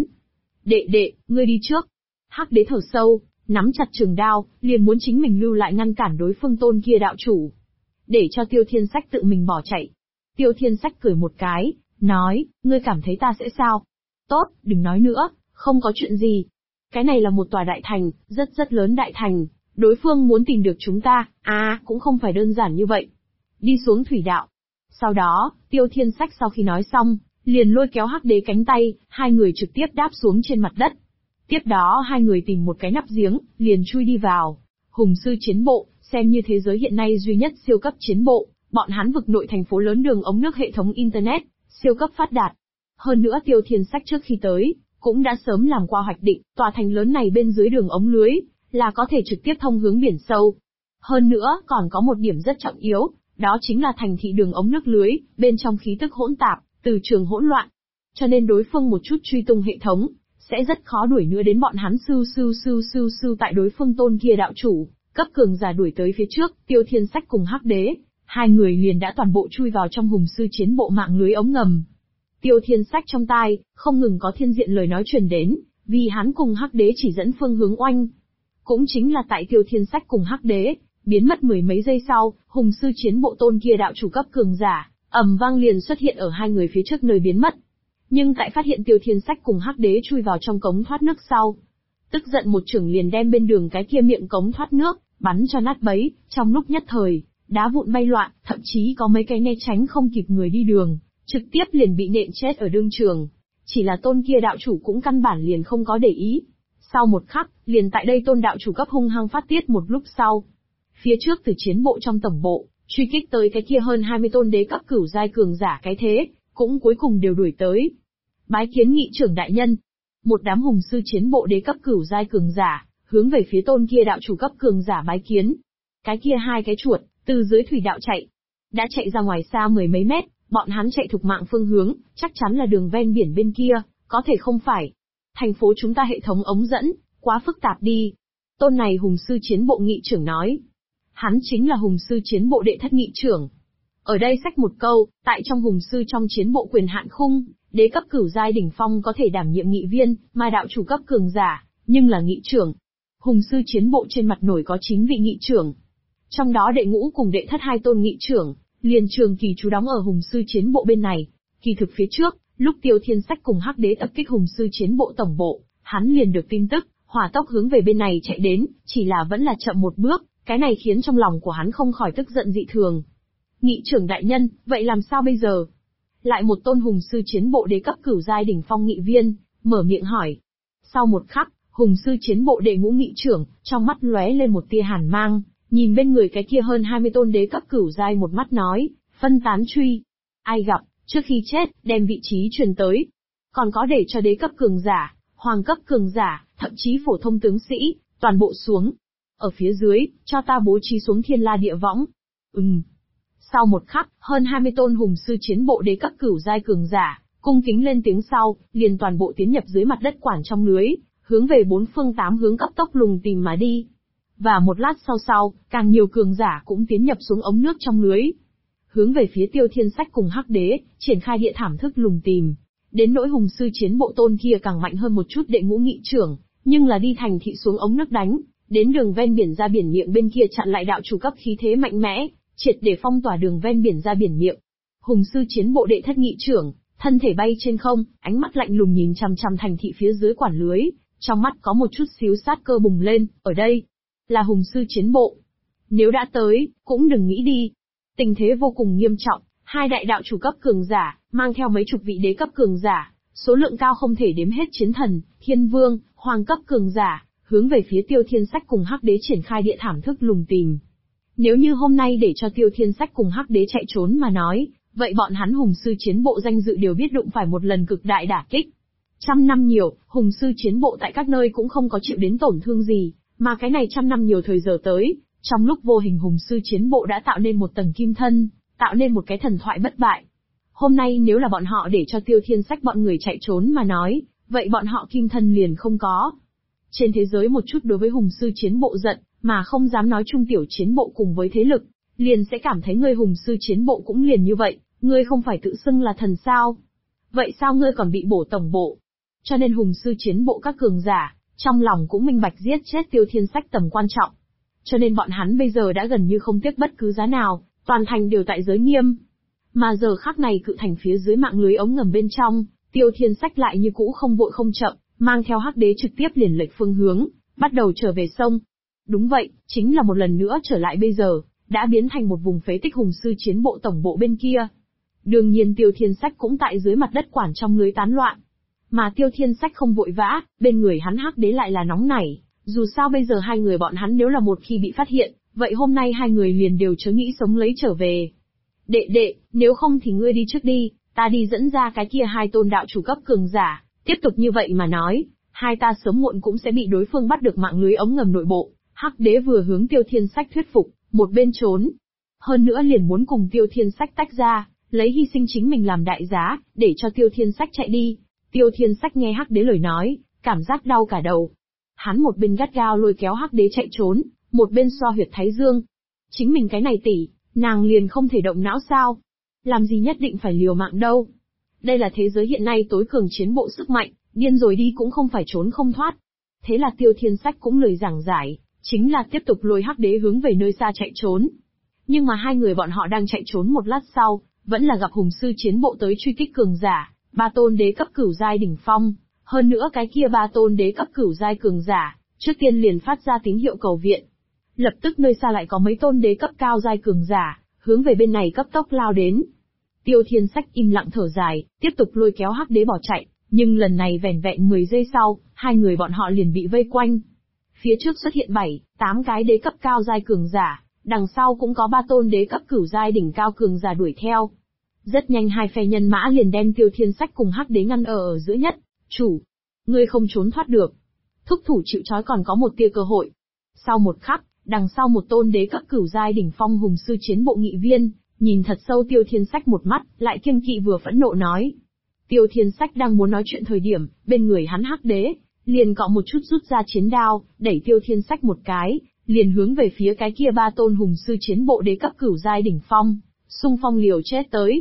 Đệ, ngươi đi trước. Hắc Đế thở sâu, nắm chặt trường đao, liền muốn chính mình lưu lại ngăn cản đối phương tôn kia đạo chủ. Để cho Tiêu Thiên Sách tự mình bỏ chạy. Tiêu Thiên Sách cười một cái, nói, ngươi cảm thấy ta sẽ sao? Tốt, đừng nói nữa, không có chuyện gì. Cái này là một tòa đại thành, rất lớn đại thành. Đối phương muốn tìm được chúng ta, cũng không phải đơn giản như vậy. Đi xuống thủy đạo. Sau đó, Tiêu Thiên Sách sau khi nói xong, liền lôi kéo Hắc Đế cánh tay, hai người trực tiếp đáp xuống trên mặt đất. Tiếp đó hai người tìm một cái nắp giếng, liền chui đi vào. Hùng sư chiến bộ, xem như thế giới hiện nay duy nhất siêu cấp chiến bộ, bọn hắn vực nội thành phố lớn đường ống nước hệ thống Internet, siêu cấp phát đạt. Hơn nữa Tiêu Thiên Sách trước khi tới, cũng đã sớm làm qua hoạch định, tòa thành lớn này bên dưới đường ống lưới, là có thể trực tiếp thông hướng biển sâu. Hơn nữa, còn có một điểm rất trọng yếu, đó chính là thành thị đường ống nước lưới, bên trong khí tức hỗn tạp, từ trường hỗn loạn. Cho nên đối phương một chút truy tung hệ thống, sẽ rất khó đuổi nữa đến bọn hắn sưu tại đối phương tôn kia đạo chủ, cấp cường giả đuổi tới phía trước, Tiêu Thiên Sách cùng Hắc Đế, hai người liền đã toàn bộ chui vào trong hùng sư chiến bộ mạng lưới ống ngầm. Tiêu Thiên Sách trong tai, không ngừng có thiên diện lời nói truyền đến, vì hắn cùng Hắc Đế chỉ dẫn phương hướng oanh. Cũng chính là tại Tiêu Thiên Sách cùng Hắc Đế, biến mất mười mấy giây sau, hùng sư chiến bộ tôn kia đạo chủ cấp cường giả, ầm vang liền xuất hiện ở hai người phía trước nơi biến mất. Nhưng tại phát hiện Tiêu Thiên Sách cùng Hắc Đế chui vào trong cống thoát nước sau, tức giận một chưởng liền đem bên đường cái kia miệng cống thoát nước, bắn cho nát bấy, trong lúc nhất thời, đá vụn bay loạn, thậm chí có mấy cái né tránh không kịp người đi đường, trực tiếp liền bị nện chết ở đương trường. Chỉ là tôn kia đạo chủ cũng căn bản liền không có để ý. Sau một khắc, liền tại đây tôn đạo chủ cấp hung hăng phát tiết một lúc sau. Phía trước từ chiến bộ trong tổng bộ, truy kích tới cái kia hơn 20 tôn đế cấp cửu giai cường giả cái thế, cũng cuối cùng đều đuổi tới. Bái kiến nghị trưởng đại nhân. Một đám hùng sư chiến bộ đế cấp cửu giai cường giả, hướng về phía tôn kia đạo chủ cấp cường giả bái kiến. Cái kia hai cái chuột, từ dưới thủy đạo chạy. Đã chạy ra ngoài xa mười mấy mét, bọn hắn chạy thục mạng phương hướng, chắc chắn là đường ven biển bên kia, có thể không phải. Thành phố chúng ta hệ thống ống dẫn, quá phức tạp đi. Tôn này hùng sư chiến bộ nghị trưởng nói. Hắn chính là hùng sư chiến bộ đệ thất nghị trưởng. Ở đây xách một câu, tại trong hùng sư trong chiến bộ quyền hạn khung, đế cấp cửu giai đỉnh phong có thể đảm nhiệm nghị viên, mà đạo chủ cấp cường giả, nhưng là nghị trưởng. Hùng sư chiến bộ trên mặt nổi có 9 vị nghị trưởng. Trong đó đệ ngũ cùng đệ thất hai tôn nghị trưởng, liền trường kỳ trú đóng ở hùng sư chiến bộ bên này. Kỳ thực phía trước, lúc Tiêu Thiên Sách cùng Hắc Đế tập kích hùng sư chiến bộ tổng bộ, hắn liền được tin tức, hỏa tốc hướng về bên này chạy đến, chỉ là vẫn là chậm một bước, cái này khiến trong lòng của hắn không khỏi tức giận dị thường. Nghị trưởng đại nhân, vậy làm sao bây giờ? Lại một tôn hùng sư chiến bộ đế cấp cửu giai đỉnh phong nghị viên, mở miệng hỏi. Sau một khắc, hùng sư chiến bộ đệ ngũ nghị trưởng, trong mắt lóe lên một tia hàn mang, nhìn bên người cái kia hơn 20 tôn đế cấp cửu giai một mắt nói, phân tán truy. Ai gặp, trước khi chết, đem vị trí truyền tới. Còn có để cho đế cấp cường giả, hoàng cấp cường giả, thậm chí phổ thông tướng sĩ, toàn bộ xuống. Ở phía dưới, cho ta bố trí xuống thiên la địa võng. Sau một khắc, hơn 20 tôn hùng sư chiến bộ đế cấp cửu giai cường giả, cung kính lên tiếng sau, liền toàn bộ tiến nhập dưới mặt đất quản trong lưới, hướng về bốn phương tám hướng cấp tốc lùng tìm mà đi. Và một lát sau, càng nhiều cường giả cũng tiến nhập xuống ống nước trong lưới. Hướng về phía Tiêu Thiên Sách cùng Hắc Đế, triển khai địa thảm thức lùng tìm. Đến nỗi hùng sư chiến bộ tôn kia càng mạnh hơn một chút đệ ngũ nghị trưởng, nhưng là đi thành thị xuống ống nước đánh, đến đường ven biển ra biển miệng bên kia chặn lại đạo chủ cấp khí thế mạnh mẽ, triệt để phong tỏa đường ven biển ra biển miệng. Hùng sư chiến bộ đệ thất nghị trưởng, thân thể bay trên không, ánh mắt lạnh lùng nhìn chằm chằm thành thị phía dưới quản lưới, trong mắt có một chút xíu sát cơ bùng lên, ở đây là hùng sư chiến bộ. Nếu đã tới, cũng đừng nghĩ đi. Tình thế vô cùng nghiêm trọng, hai đại đạo chủ cấp cường giả, mang theo mấy chục vị đế cấp cường giả, số lượng cao không thể đếm hết chiến thần, thiên vương, hoàng cấp cường giả, hướng về phía Tiêu Thiên Sách cùng Hắc Đế triển khai địa thảm thức lùng tìm. Nếu như hôm nay để cho Tiêu Thiên Sách cùng Hắc Đế chạy trốn mà nói, vậy bọn hắn hùng sư chiến bộ danh dự đều biết đụng phải một lần cực đại đả kích. Trăm năm nhiều, hùng sư chiến bộ tại các nơi cũng không có chịu đến tổn thương gì, mà cái này trăm năm nhiều thời giờ tới, trong lúc vô hình hùng sư chiến bộ đã tạo nên một tầng kim thân, tạo nên một cái thần thoại bất bại. Hôm nay nếu là bọn họ để cho Tiêu Thiên Sách bọn người chạy trốn mà nói, vậy bọn họ kim thân liền không có. Trên thế giới một chút đối với hùng sư chiến bộ giận, mà không dám nói chung tiểu chiến bộ cùng với thế lực, liền sẽ cảm thấy ngươi hùng sư chiến bộ cũng liền như vậy, ngươi không phải tự xưng là thần sao? Vậy sao ngươi còn bị bổ tổng bộ? Cho nên hùng sư chiến bộ các cường giả, trong lòng cũng minh bạch giết chết Tiêu Thiên Sách tầm quan trọng. Cho nên bọn hắn bây giờ đã gần như không tiếc bất cứ giá nào, toàn thành đều tại giới nghiêm. Mà giờ khắc này cự thành phía dưới mạng lưới ống ngầm bên trong, Tiêu Thiên Sách lại như cũ không vội không chậm, mang theo Hắc Đế trực tiếp liền lệch phương hướng, bắt đầu trở về sông. Đúng vậy, chính là một lần nữa trở lại bây giờ, đã biến thành một vùng phế tích hùng sư chiến bộ tổng bộ bên kia. Đương nhiên Tiêu Thiên Sách cũng tại dưới mặt đất quản trong lưới tán loạn. Mà Tiêu Thiên Sách không vội vã, bên người hắn Hắc Đế lại là nóng nảy, dù sao bây giờ hai người bọn hắn nếu là một khi bị phát hiện, vậy hôm nay hai người liền đều chớ nghĩ sống lấy trở về. Đệ, nếu không thì ngươi đi trước đi, ta đi dẫn ra cái kia hai tôn đạo chủ cấp cường giả, tiếp tục như vậy mà nói, hai ta sớm muộn cũng sẽ bị đối phương bắt được mạng lưới ống ngầm nội bộ. Hắc Đế vừa hướng Tiêu Thiên Sách thuyết phục, một bên trốn. Hơn nữa liền muốn cùng Tiêu Thiên Sách tách ra, lấy hy sinh chính mình làm đại giá, để cho Tiêu Thiên Sách chạy đi. Tiêu Thiên Sách nghe Hắc Đế lời nói, cảm giác đau cả đầu. Hắn một bên gắt gao lôi kéo Hắc Đế chạy trốn, một bên xoa huyệt thái dương. Chính mình cái này tỷ, nàng liền không thể động não sao? Làm gì nhất định phải liều mạng đâu? Đây là thế giới hiện nay tối cường chiến bộ sức mạnh, điên rồi đi cũng không phải trốn không thoát. Thế là Tiêu Thiên Sách cũng lời giảng giải, chính là tiếp tục lôi Hắc Đế hướng về nơi xa chạy trốn. Nhưng mà hai người bọn họ đang chạy trốn một lát sau, vẫn là gặp hùng sư chiến bộ tới truy kích cường giả, 3 tôn đế cấp cửu giai đỉnh phong. Hơn nữa cái kia 3 tôn đế cấp cửu giai cường giả, trước tiên liền phát ra tín hiệu cầu viện. Lập tức nơi xa lại có mấy tôn đế cấp cao giai cường giả, hướng về bên này cấp tốc lao đến. Tiêu Thiên Sách im lặng thở dài, tiếp tục lôi kéo Hắc Đế bỏ chạy, nhưng lần này vẻn vẹn 10 giây sau, hai người bọn họ liền bị vây quanh. Phía trước xuất hiện 7, 8 cái đế cấp cao giai cường giả, đằng sau cũng có 3 tôn đế cấp cửu giai đỉnh cao cường giả đuổi theo. Rất nhanh hai phe nhân mã liền đem Tiêu Thiên Sách cùng Hắc Đế ngăn ở giữa nhất. Chủ, ngươi không trốn thoát được. Thúc thủ chịu trói còn có một tia cơ hội. Sau một khắc, đằng sau một tôn đế cấp cửu giai đỉnh phong hùng sư chiến bộ nghị viên, nhìn thật sâu Tiêu Thiên Sách một mắt, lại kiêng kỵ vừa phẫn nộ nói. Tiêu Thiên Sách đang muốn nói chuyện thời điểm, bên người hắn Hắc Đế, liền cọ một chút rút ra chiến đao, đẩy Tiêu Thiên Sách một cái, liền hướng về phía cái kia 3 tôn hùng sư chiến bộ đế cấp cửu giai đỉnh phong, xung phong liều chết tới.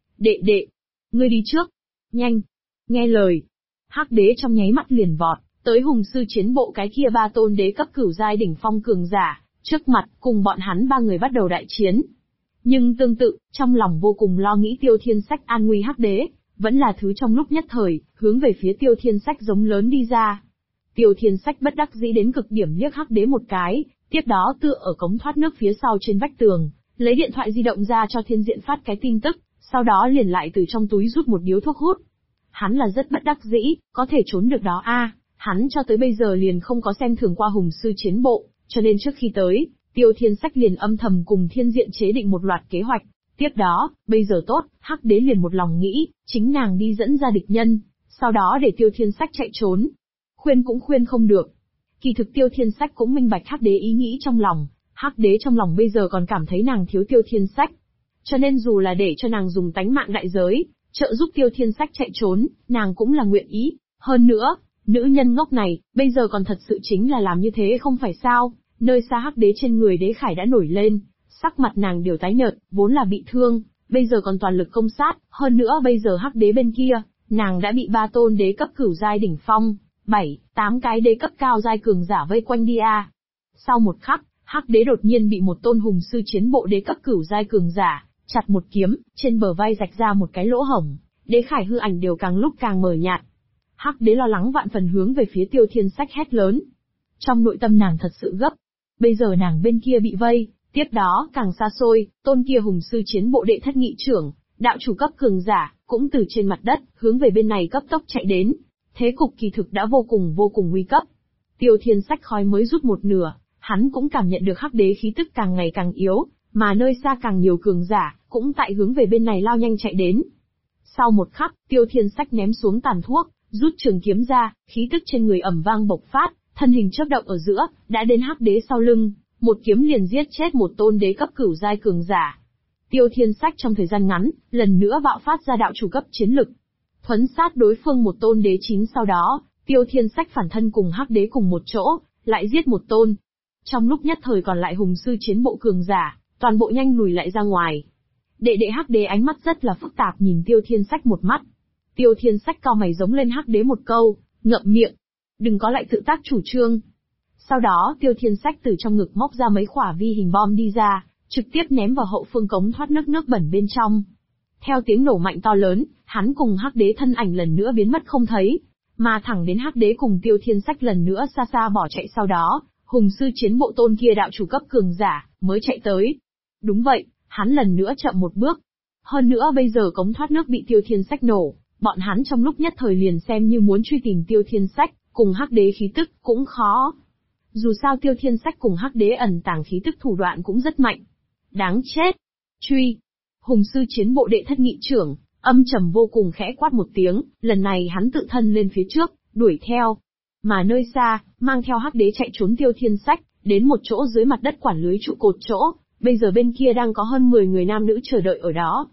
Đệ, ngươi đi trước. Nhanh. Nghe lời. Hắc Đế trong nháy mắt liền vọt, tới hùng sư chiến bộ cái kia 3 tôn đế cấp cửu giai đỉnh phong cường giả, trước mặt, cùng bọn hắn 3 người bắt đầu đại chiến. Nhưng tương tự, trong lòng vô cùng lo nghĩ Tiêu Thiên Sách an nguy Hắc Đế, vẫn là thứ trong lúc nhất thời, hướng về phía Tiêu Thiên Sách giống lớn đi ra. Tiêu Thiên Sách bất đắc dĩ đến cực điểm liếc Hắc Đế một cái, tiếp đó tựa ở cống thoát nước phía sau trên vách tường, lấy điện thoại di động ra cho Thiên Diện phát cái tin tức, sau đó liền lại từ trong túi rút một điếu thuốc hút. Hắn là rất bất đắc dĩ, có thể trốn được đó hắn cho tới bây giờ liền không có xem thường qua hùng sư chiến bộ, cho nên trước khi tới, Tiêu Thiên Sách liền âm thầm cùng Thiên Diện chế định một loạt kế hoạch. Tiếp đó, bây giờ tốt, Hắc Đế liền một lòng nghĩ, chính nàng đi dẫn ra địch nhân, sau đó để Tiêu Thiên Sách chạy trốn. Khuyên cũng khuyên không được. Kỳ thực Tiêu Thiên Sách cũng minh bạch Hắc Đế ý nghĩ trong lòng, Hắc Đế trong lòng bây giờ còn cảm thấy nàng thiếu Tiêu Thiên Sách. Cho nên dù là để cho nàng dùng tánh mạng đại giới, trợ giúp Tiêu Thiên Sách chạy trốn, nàng cũng là nguyện ý. Hơn nữa, nữ nhân ngốc này, bây giờ còn thật sự chính là làm như thế không phải sao, nơi xa Hắc Đế trên người đế khải đã nổi lên, sắc mặt nàng đều tái nhợt, vốn là bị thương, bây giờ còn toàn lực công sát, hơn nữa bây giờ Hắc Đế bên kia, nàng đã bị 3 tôn đế cấp cửu giai đỉnh phong, 7, 8 cái đế cấp cao giai cường giả vây quanh đi Sau một khắc, Hắc Đế đột nhiên bị một tôn hùng sư chiến bộ đế cấp cửu giai cường giả chặt một kiếm, trên bờ vai rạch ra một cái lỗ hổng, đế khải hư ảnh đều càng lúc càng mờ nhạt. Hắc Đế lo lắng vạn phần hướng về phía Tiêu Thiên Sách hét lớn. Trong nội tâm nàng thật sự gấp, bây giờ nàng bên kia bị vây, tiếp đó càng xa xôi, tôn kia hùng sư chiến bộ đệ thất nghị trưởng, đạo chủ cấp cường giả, cũng từ trên mặt đất, hướng về bên này cấp tốc chạy đến. Thế cục kỳ thực đã vô cùng nguy cấp. Tiêu Thiên Sách khói mới rút một nửa, hắn cũng cảm nhận được Hắc Đế khí tức càng ngày càng yếu, mà nơi xa càng nhiều cường giả, cũng tại hướng về bên này lao nhanh chạy đến. Sau một khắc, Tiêu Thiên Sách ném xuống tàn thuốc, rút trường kiếm ra, khí tức trên người ầm vang bộc phát, thân hình chớp động ở giữa, đã đến Hắc Đế sau lưng, một kiếm liền giết chết một tôn đế cấp cửu giai cường giả. Tiêu Thiên Sách trong thời gian ngắn, lần nữa bạo phát ra đạo chủ cấp chiến lực, thuấn sát đối phương một tôn đế 9 sau đó, Tiêu Thiên Sách phản thân cùng Hắc Đế cùng một chỗ, lại giết một tôn. Trong lúc nhất thời còn lại hùng sư chiến bộ cường giả, toàn bộ nhanh lùi lại ra ngoài. Đệ Hắc Đế ánh mắt rất là phức tạp nhìn Tiêu Thiên Sách một mắt. Tiêu Thiên Sách cau mày giống lên Hắc Đế một câu, ngậm miệng, đừng có lại tự tác chủ trương. Sau đó Tiêu Thiên Sách từ trong ngực móc ra mấy quả vi hình bom đi ra, trực tiếp ném vào hậu phương cống thoát nước bẩn bên trong. Theo tiếng nổ mạnh to lớn, hắn cùng Hắc Đế thân ảnh lần nữa biến mất không thấy, mà thẳng đến Hắc Đế cùng Tiêu Thiên Sách lần nữa xa xa bỏ chạy sau đó, hùng sư chiến bộ tôn kia đạo chủ cấp cường giả, mới chạy tới. Đúng vậy, hắn lần nữa chậm một bước. Hơn nữa bây giờ cống thoát nước bị Tiêu Thiên Sách nổ, bọn hắn trong lúc nhất thời liền xem như muốn truy tìm Tiêu Thiên Sách, cùng Hắc Đế khí tức, cũng khó. Dù sao Tiêu Thiên Sách cùng Hắc Đế ẩn tàng khí tức thủ đoạn cũng rất mạnh. Đáng chết! Truy! Hùng sư chiến bộ đệ thất nghị trưởng, âm trầm vô cùng khẽ quát một tiếng, lần này hắn tự thân lên phía trước, đuổi theo. Mà nơi xa, mang theo Hắc Đế chạy trốn Tiêu Thiên Sách, đến một chỗ dưới mặt đất quản lưới trụ cột chỗ, bây giờ bên kia đang có hơn 10 người nam nữ chờ đợi ở đó.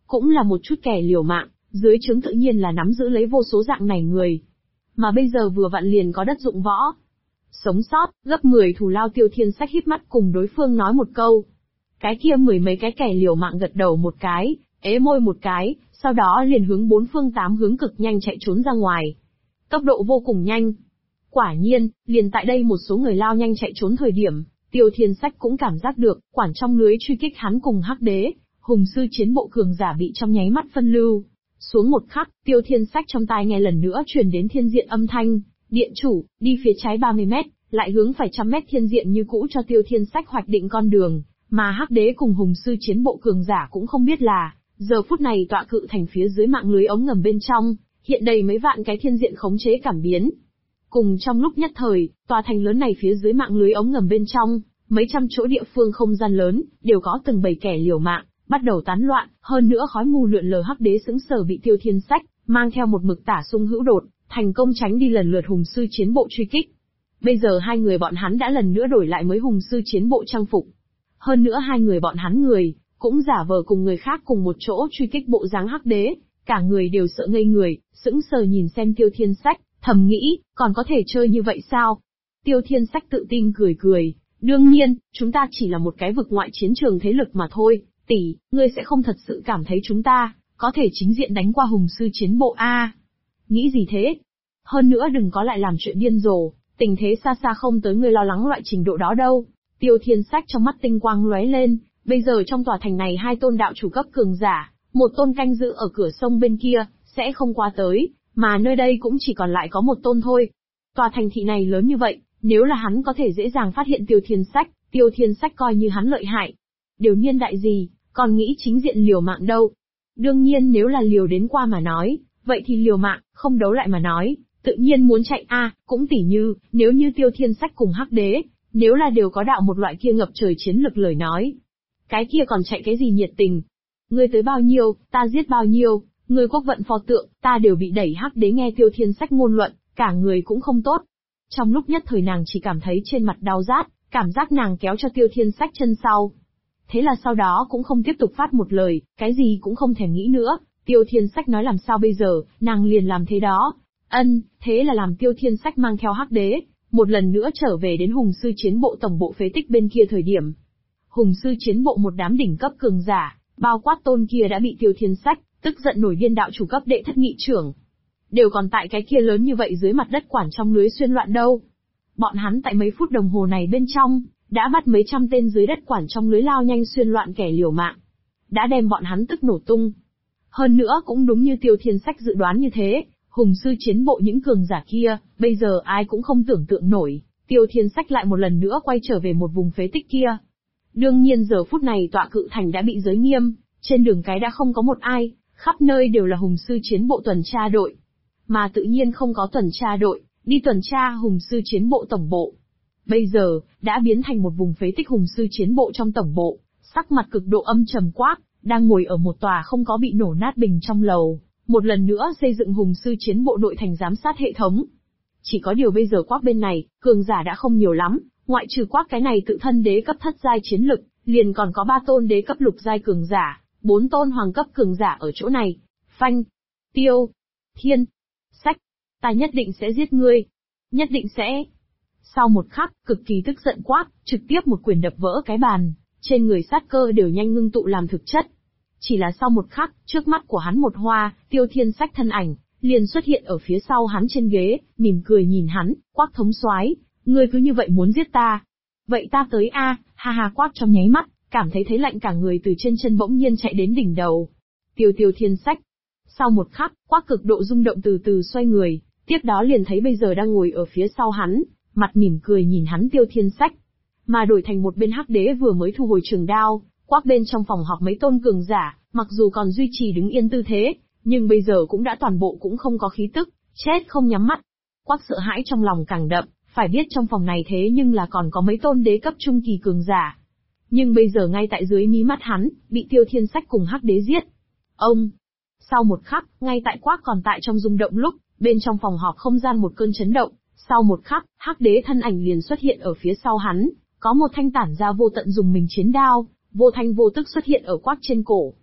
cũng là một chút kẻ liều mạng, dưới trướng tự nhiên là nắm giữ lấy vô số dạng này người. Mà bây giờ vừa vặn liền có đất dụng võ. Sống sót, gấp 10 thù lao. Tiêu Thiên Sách híp mắt cùng đối phương nói một câu. Cái kia mười mấy cái kẻ liều mạng gật đầu một cái, ế môi một cái, sau đó liền hướng bốn phương tám hướng cực nhanh chạy trốn ra ngoài. Tốc độ vô cùng nhanh. Quả nhiên, liền tại đây một số người lao nhanh chạy trốn thời điểm, Tiêu Thiên Sách cũng cảm giác được, quản trong lưới truy kích hắn cùng Hắc Đế, hùng sư chiến bộ cường giả bị trong nháy mắt phân lưu. Xuống một khắc, Tiêu Thiên Sách trong tai nghe lần nữa truyền đến thiên diện âm thanh, điện chủ, đi phía trái 30 mét, lại hướng phải 100 mét. Thiên diện như cũ cho Tiêu Thiên Sách hoạch định con đường, mà Hắc Đế cùng hùng sư chiến bộ cường giả cũng không biết là, giờ phút này tọa cự thành phía dưới mạng lưới ống ngầm bên trong, hiện đầy mấy vạn cái thiên diện khống chế cảm biến. Cùng trong lúc nhất thời, tòa thành lớn này phía dưới mạng lưới ống ngầm bên trong, mấy trăm chỗ địa phương không gian lớn, đều có từng bầy kẻ liều mạng, bắt đầu tán loạn, hơn nữa khói mù lượn lờ. Hắc Đế sững sờ bị Tiêu Thiên Sách mang theo một mực tả xung hữu đột, thành công tránh đi lần lượt hùng sư chiến bộ truy kích. Bây giờ hai người bọn hắn đã lần nữa đổi lại mới hùng sư chiến bộ trang phục. Hơn nữa hai người bọn hắn người, cũng giả vờ cùng người khác cùng một chỗ truy kích bộ dáng Hắc Đế, cả người đều sợ ngây người, sững sờ nhìn xem Tiêu Thiên Sách, thầm nghĩ, còn có thể chơi như vậy sao? Tiêu Thiên Sách tự tin cười cười, đương nhiên, chúng ta chỉ là một cái vực ngoại chiến trường thế lực mà thôi, tỷ, ngươi sẽ không thật sự cảm thấy chúng ta có thể chính diện đánh qua hùng sư chiến bộ a? Nghĩ gì thế? Hơn nữa đừng có lại làm chuyện điên rồ, tình thế xa xa không tới ngươi lo lắng loại trình độ đó đâu. Tiêu Thiên Sách trong mắt tinh quang lóe lên, bây giờ trong tòa thành này hai tôn đạo chủ cấp cường giả, một tôn canh giữ ở cửa sông bên kia, sẽ không qua tới, mà nơi đây cũng chỉ còn lại có một tôn thôi. Tòa thành thị này lớn như vậy, nếu là hắn có thể dễ dàng phát hiện Tiêu Thiên Sách coi như hắn lợi hại. Điều niên đại gì, còn nghĩ chính diện liều mạng đâu. Đương nhiên nếu là liều đến qua mà nói, vậy thì liều mạng, không đấu lại mà nói, tự nhiên muốn chạy a. Cũng tỉ như, nếu như Tiêu Thiên Sách cùng Hắc Đế, nếu là đều có đạo một loại kia ngập trời chiến lực lời nói. Cái kia còn chạy cái gì nhiệt tình? Ngươi tới bao nhiêu, ta giết bao nhiêu, ngươi quốc vận pho tượng, ta đều bị đẩy. Hắc Đế nghe Tiêu Thiên Sách ngôn luận, cả người cũng không tốt. Trong lúc nhất thời nàng chỉ cảm thấy trên mặt đau rát, cảm giác nàng kéo cho Tiêu Thiên Sách chân sau. Thế là sau đó cũng không tiếp tục phát một lời, cái gì cũng không thèm nghĩ nữa, Tiêu Thiên Sách nói làm sao bây giờ, nàng liền làm thế đó. Thế là làm Tiêu Thiên Sách mang theo Hắc Đế, một lần nữa trở về đến hùng sư chiến bộ tổng bộ phế tích bên kia. Thời điểm hùng sư chiến bộ một đám đỉnh cấp cường giả, bao quát tôn kia đã bị Tiêu Thiên Sách tức giận nổi điên đạo chủ cấp đệ thất nghị trưởng, đều còn tại cái kia lớn như vậy dưới mặt đất quản trong lưới xuyên loạn đâu. Bọn hắn tại mấy phút đồng hồ này bên trong, đã bắt mấy trăm tên dưới đất quản trong lưới lao nhanh xuyên loạn kẻ liều mạng, đã đem bọn hắn tức nổ tung. Hơn nữa cũng đúng như Tiêu Thiên Sách dự đoán như thế, hùng sư chiến bộ những cường giả kia, bây giờ ai cũng không tưởng tượng nổi, Tiêu Thiên Sách lại một lần nữa quay trở về một vùng phế tích kia. Đương nhiên giờ phút này tọa cự thành đã bị giới nghiêm, trên đường cái đã không có một ai, khắp nơi đều là hùng sư chiến bộ tuần tra đội. Mà tự nhiên không có tuần tra đội, đi tuần tra hùng sư chiến bộ tổng bộ. Bây giờ, đã biến thành một vùng phế tích hùng sư chiến bộ trong tổng bộ, sắc mặt cực độ âm trầm Quác, đang ngồi ở một tòa không có bị nổ nát bình trong lầu, một lần nữa xây dựng hùng sư chiến bộ nội thành giám sát hệ thống. Chỉ có điều bây giờ Quác bên này, cường giả đã không nhiều lắm, ngoại trừ Quác cái này tự thân đế cấp thất giai chiến lực, liền còn có 3 tôn đế cấp lục giai cường giả, 4 tôn hoàng cấp cường giả ở chỗ này. Phanh, Tiêu Thiên Sách, ta nhất định sẽ giết ngươi. Nhất định sẽ. Sau một khắc, cực kỳ tức giận Quát, trực tiếp một quyền đập vỡ cái bàn, trên người sát cơ đều nhanh ngưng tụ làm thực chất. Chỉ là sau một khắc, trước mắt của hắn một hoa, Tiêu Thiên Sách thân ảnh, liền xuất hiện ở phía sau hắn trên ghế, mỉm cười nhìn hắn, Quát thống soái, ngươi cứ như vậy muốn giết ta. Vậy ta tới a, ha ha. Quát trong nháy mắt, cảm thấy lạnh cả người từ trên chân bỗng nhiên chạy đến đỉnh đầu. Tiêu Thiên Sách. Sau một khắc, Quát cực độ rung động từ từ xoay người, tiếp đó liền thấy bây giờ đang ngồi ở phía sau hắn, mặt mỉm cười nhìn hắn Tiêu Thiên Sách. Mà đổi thành một bên Hắc Đế vừa mới thu hồi trường đao, Quát bên trong phòng họp mấy tôn cường giả, mặc dù còn duy trì đứng yên tư thế, nhưng bây giờ cũng đã toàn bộ cũng không có khí tức, chết không nhắm mắt. Quát sợ hãi trong lòng càng đậm, phải biết trong phòng này thế nhưng là còn có mấy tôn đế cấp trung kỳ cường giả. Nhưng bây giờ ngay tại dưới mí mắt hắn, bị Tiêu Thiên Sách cùng Hắc Đế giết. Ông! Sau một khắc, ngay tại Quát còn tại trong rung động lúc, bên trong phòng họp không gian một cơn chấn động, sau một khắc, Hắc Đế thân ảnh liền xuất hiện ở phía sau hắn, có một thanh tản ra vô tận dùng mình chiến đao, vô thanh vô tức xuất hiện ở Quát trên cổ.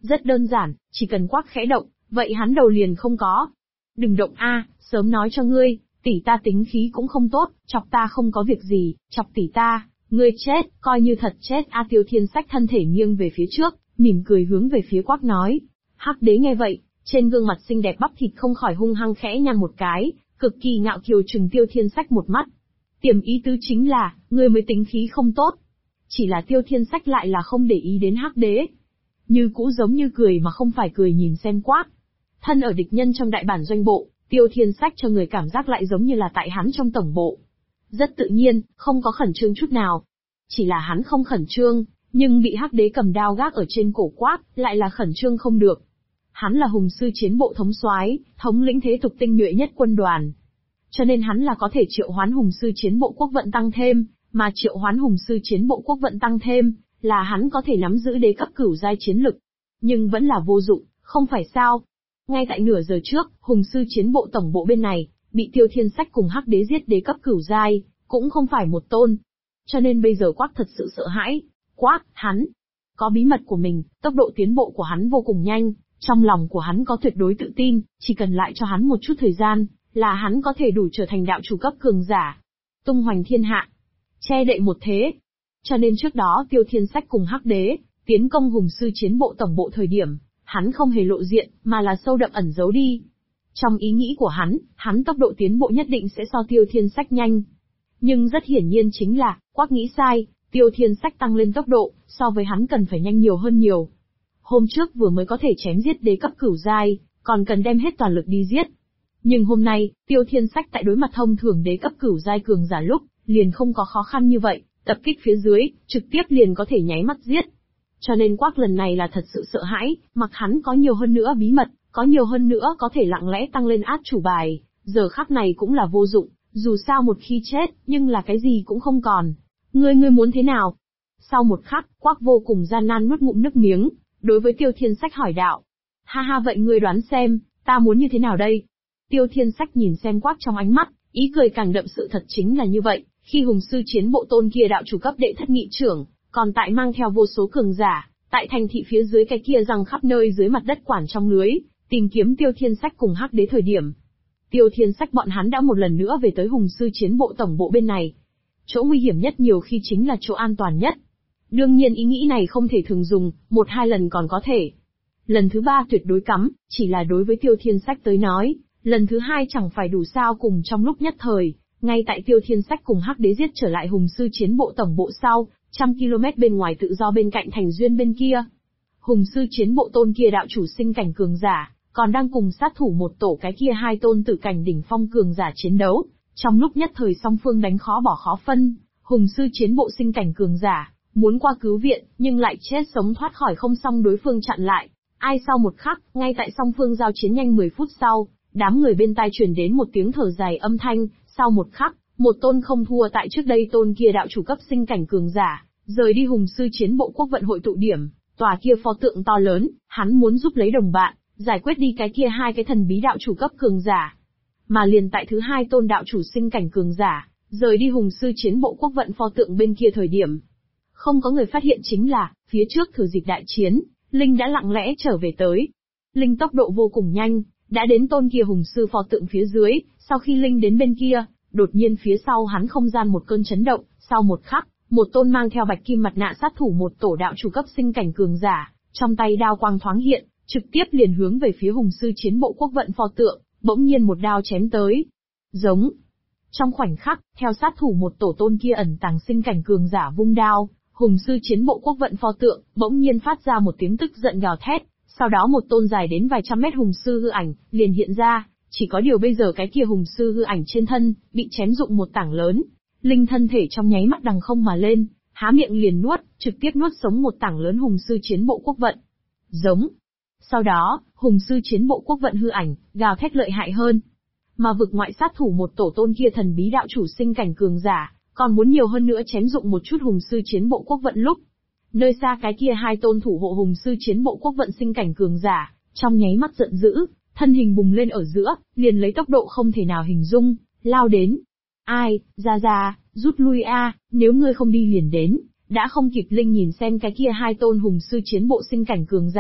Rất đơn giản, chỉ cần Quắc khẽ động, vậy hắn đầu liền không có. Đừng động a, sớm nói cho ngươi, tỷ ta tính khí cũng không tốt, chọc ta không có việc gì, chọc tỷ ta, ngươi chết, coi như thật chết a. Tiêu Thiên Sách thân thể nghiêng về phía trước, mỉm cười hướng về phía Quắc nói. Hắc Đế nghe vậy, trên gương mặt xinh đẹp bắp thịt không khỏi hung hăng khẽ nhăn một cái, cực kỳ ngạo kiều trừng Tiêu Thiên Sách một mắt. Tiềm ý tứ chính là, ngươi mới tính khí không tốt. Chỉ là Tiêu Thiên Sách lại là không để ý đến Hắc Đế. Như cũ giống như cười mà không phải cười nhìn xem Quắc. Thân ở địch nhân trong đại bản doanh bộ, Tiêu Thiên Sách cho người cảm giác lại giống như là tại hắn trong tổng bộ. Rất tự nhiên, không có khẩn trương chút nào. Chỉ là hắn không khẩn trương, nhưng bị Hắc Đế cầm đao gác ở trên cổ Quắc, lại là khẩn trương không được. Hắn là hùng sư chiến bộ thống soái, thống lĩnh thế tục tinh nhuệ nhất quân đoàn. Cho nên hắn là có thể triệu hoán hùng sư chiến bộ quốc vận tăng thêm, mà triệu hoán hùng sư chiến bộ quốc vận tăng thêm, là hắn có thể nắm giữ đế cấp cửu giai chiến lực. Nhưng vẫn là vô dụng, không phải sao. Ngay tại nửa giờ trước, hùng sư chiến bộ tổng bộ bên này, bị Tiêu Thiên Sách cùng Hắc Đế giết đế cấp cửu giai, cũng không phải một tôn. Cho nên bây giờ Quắc thật sự sợ hãi. Quắc, hắn có bí mật của mình, tốc độ tiến bộ của hắn vô cùng nhanh, trong lòng của hắn có tuyệt đối tự tin, chỉ cần lại cho hắn một chút thời gian, là hắn có thể đủ trở thành đạo chủ cấp cường giả. Tung hoành thiên hạ, che đậy một thế. Cho nên trước đó Tiêu Thiên Sách cùng Hắc Đế tiến công hùng sư chiến bộ tổng bộ thời điểm, hắn không hề lộ diện, mà là sâu đậm ẩn giấu đi. Trong ý nghĩ của hắn tốc độ tiến bộ nhất định sẽ so Tiêu Thiên Sách nhanh. Nhưng rất hiển nhiên chính là, Quắc nghĩ sai, Tiêu Thiên Sách tăng lên tốc độ, so với hắn cần phải nhanh nhiều hơn nhiều. Hôm trước vừa mới có thể chém giết đế cấp cửu giai, còn cần đem hết toàn lực đi giết. Nhưng hôm nay, Tiêu Thiên Sách tại đối mặt thông thường đế cấp cửu giai cường giả lúc, liền không có khó khăn như vậy, tập kích phía dưới, trực tiếp liền có thể nháy mắt giết. Cho nên Quắc lần này là thật sự sợ hãi, mặc hắn có nhiều hơn nữa bí mật, có nhiều hơn nữa có thể lặng lẽ tăng lên át chủ bài, giờ khắc này cũng là vô dụng, dù sao một khi chết, nhưng là cái gì cũng không còn. Ngươi muốn thế nào? Sau một khắc, Quắc vô cùng gian nan nuốt ngụm nước miếng, đối với Tiêu Thiên Sách hỏi đạo. Ha ha, vậy ngươi đoán xem, ta muốn như thế nào đây? Tiêu Thiên Sách nhìn xem Quắc trong ánh mắt, ý cười càng đậm, sự thật chính là như vậy, khi hùng sư chiến bộ tôn kia đạo chủ cấp đệ thất nghị trưởng, còn tại mang theo vô số cường giả, tại thành thị phía dưới cái kia rằng khắp nơi dưới mặt đất quản trong lưới, tìm kiếm Tiêu Thiên Sách cùng Hắc Đế thời điểm. Tiêu Thiên Sách bọn hắn đã một lần nữa về tới hùng sư chiến bộ tổng bộ bên này. Chỗ nguy hiểm nhất nhiều khi chính là chỗ an toàn nhất. Đương nhiên ý nghĩ này không thể thường dùng, 1-2 lần còn có thể. Lần thứ 3 tuyệt đối cấm, chỉ là đối với Tiêu Thiên Sách tới nói, lần thứ 2 chẳng phải đủ sao. Cùng trong lúc nhất thời, ngay tại Tiêu Thiên Sách cùng Hắc Đế giết trở lại hùng sư chiến bộ tổng bộ sau, 100 km bên ngoài tự do bên cạnh thành duyên bên kia. Hùng sư chiến bộ tôn kia đạo chủ sinh cảnh cường giả, còn đang cùng sát thủ một tổ cái kia 2 tôn tử cảnh đỉnh phong cường giả chiến đấu. Trong lúc nhất thời song phương đánh khó bỏ khó phân, hùng sư chiến bộ sinh cảnh cường giả muốn qua cứu viện, nhưng lại chết sống thoát khỏi không, xong đối phương chặn lại. Ai sau một khắc, ngay tại song phương giao chiến nhanh 10 phút sau, đám người bên tai truyền đến một tiếng thở dài âm thanh, sau một khắc, một tôn không thua tại trước đây tôn kia đạo chủ cấp sinh cảnh cường giả, rời đi hùng sư chiến bộ quốc vận hội tụ điểm, tòa kia pho tượng to lớn, hắn muốn giúp lấy đồng bạn, giải quyết đi cái kia 2 cái thần bí đạo chủ cấp cường giả. Mà liền tại thứ 2 tôn đạo chủ sinh cảnh cường giả, rời đi hùng sư chiến bộ quốc vận pho tượng bên kia thời điểm. Không có người phát hiện chính là, phía trước thừa dịp đại chiến, Linh đã lặng lẽ trở về tới. Linh tốc độ vô cùng nhanh, đã đến tôn kia hùng sư pho tượng phía dưới, sau khi Linh đến bên kia, đột nhiên phía sau hắn không gian một cơn chấn động, sau một khắc, một tôn mang theo bạch kim mặt nạ sát thủ một tổ đạo chủ cấp sinh cảnh cường giả, trong tay đao quang thoáng hiện, trực tiếp liền hướng về phía hùng sư chiến bộ quốc vận pho tượng, bỗng nhiên một đao chém tới. Giống. Trong khoảnh khắc, theo sát thủ một tổ tôn kia ẩn tàng sinh cảnh cường giả vung đao, hùng sư chiến bộ quốc vận pho tượng, bỗng nhiên phát ra một tiếng tức giận gào thét, sau đó một tôn dài đến vài trăm mét hùng sư hư ảnh, liền hiện ra, chỉ có điều bây giờ cái kia hùng sư hư ảnh trên thân, bị chém rụng một tảng lớn. Linh thân thể trong nháy mắt đằng không mà lên, há miệng liền nuốt, trực tiếp nuốt sống một tảng lớn hùng sư chiến bộ quốc vận. Giống. Sau đó, hùng sư chiến bộ quốc vận hư ảnh, gào thét lợi hại hơn. Mà vực ngoại sát thủ một tổ tôn kia thần bí đạo chủ sinh cảnh cường giả, còn muốn nhiều hơn nữa chém dụng một chút hùng sư chiến bộ quốc vận lúc. Nơi xa cái kia 2 tôn thủ hộ hùng sư chiến bộ quốc vận sinh cảnh cường giả, trong nháy mắt giận dữ, thân hình bùng lên ở giữa, liền lấy tốc độ không thể nào hình dung, lao đến. Ai, ra, rút lui a, nếu ngươi không đi liền đến, đã không kịp. Linh nhìn xem cái kia 2 tôn hùng sư chiến bộ sinh cảnh cường giả,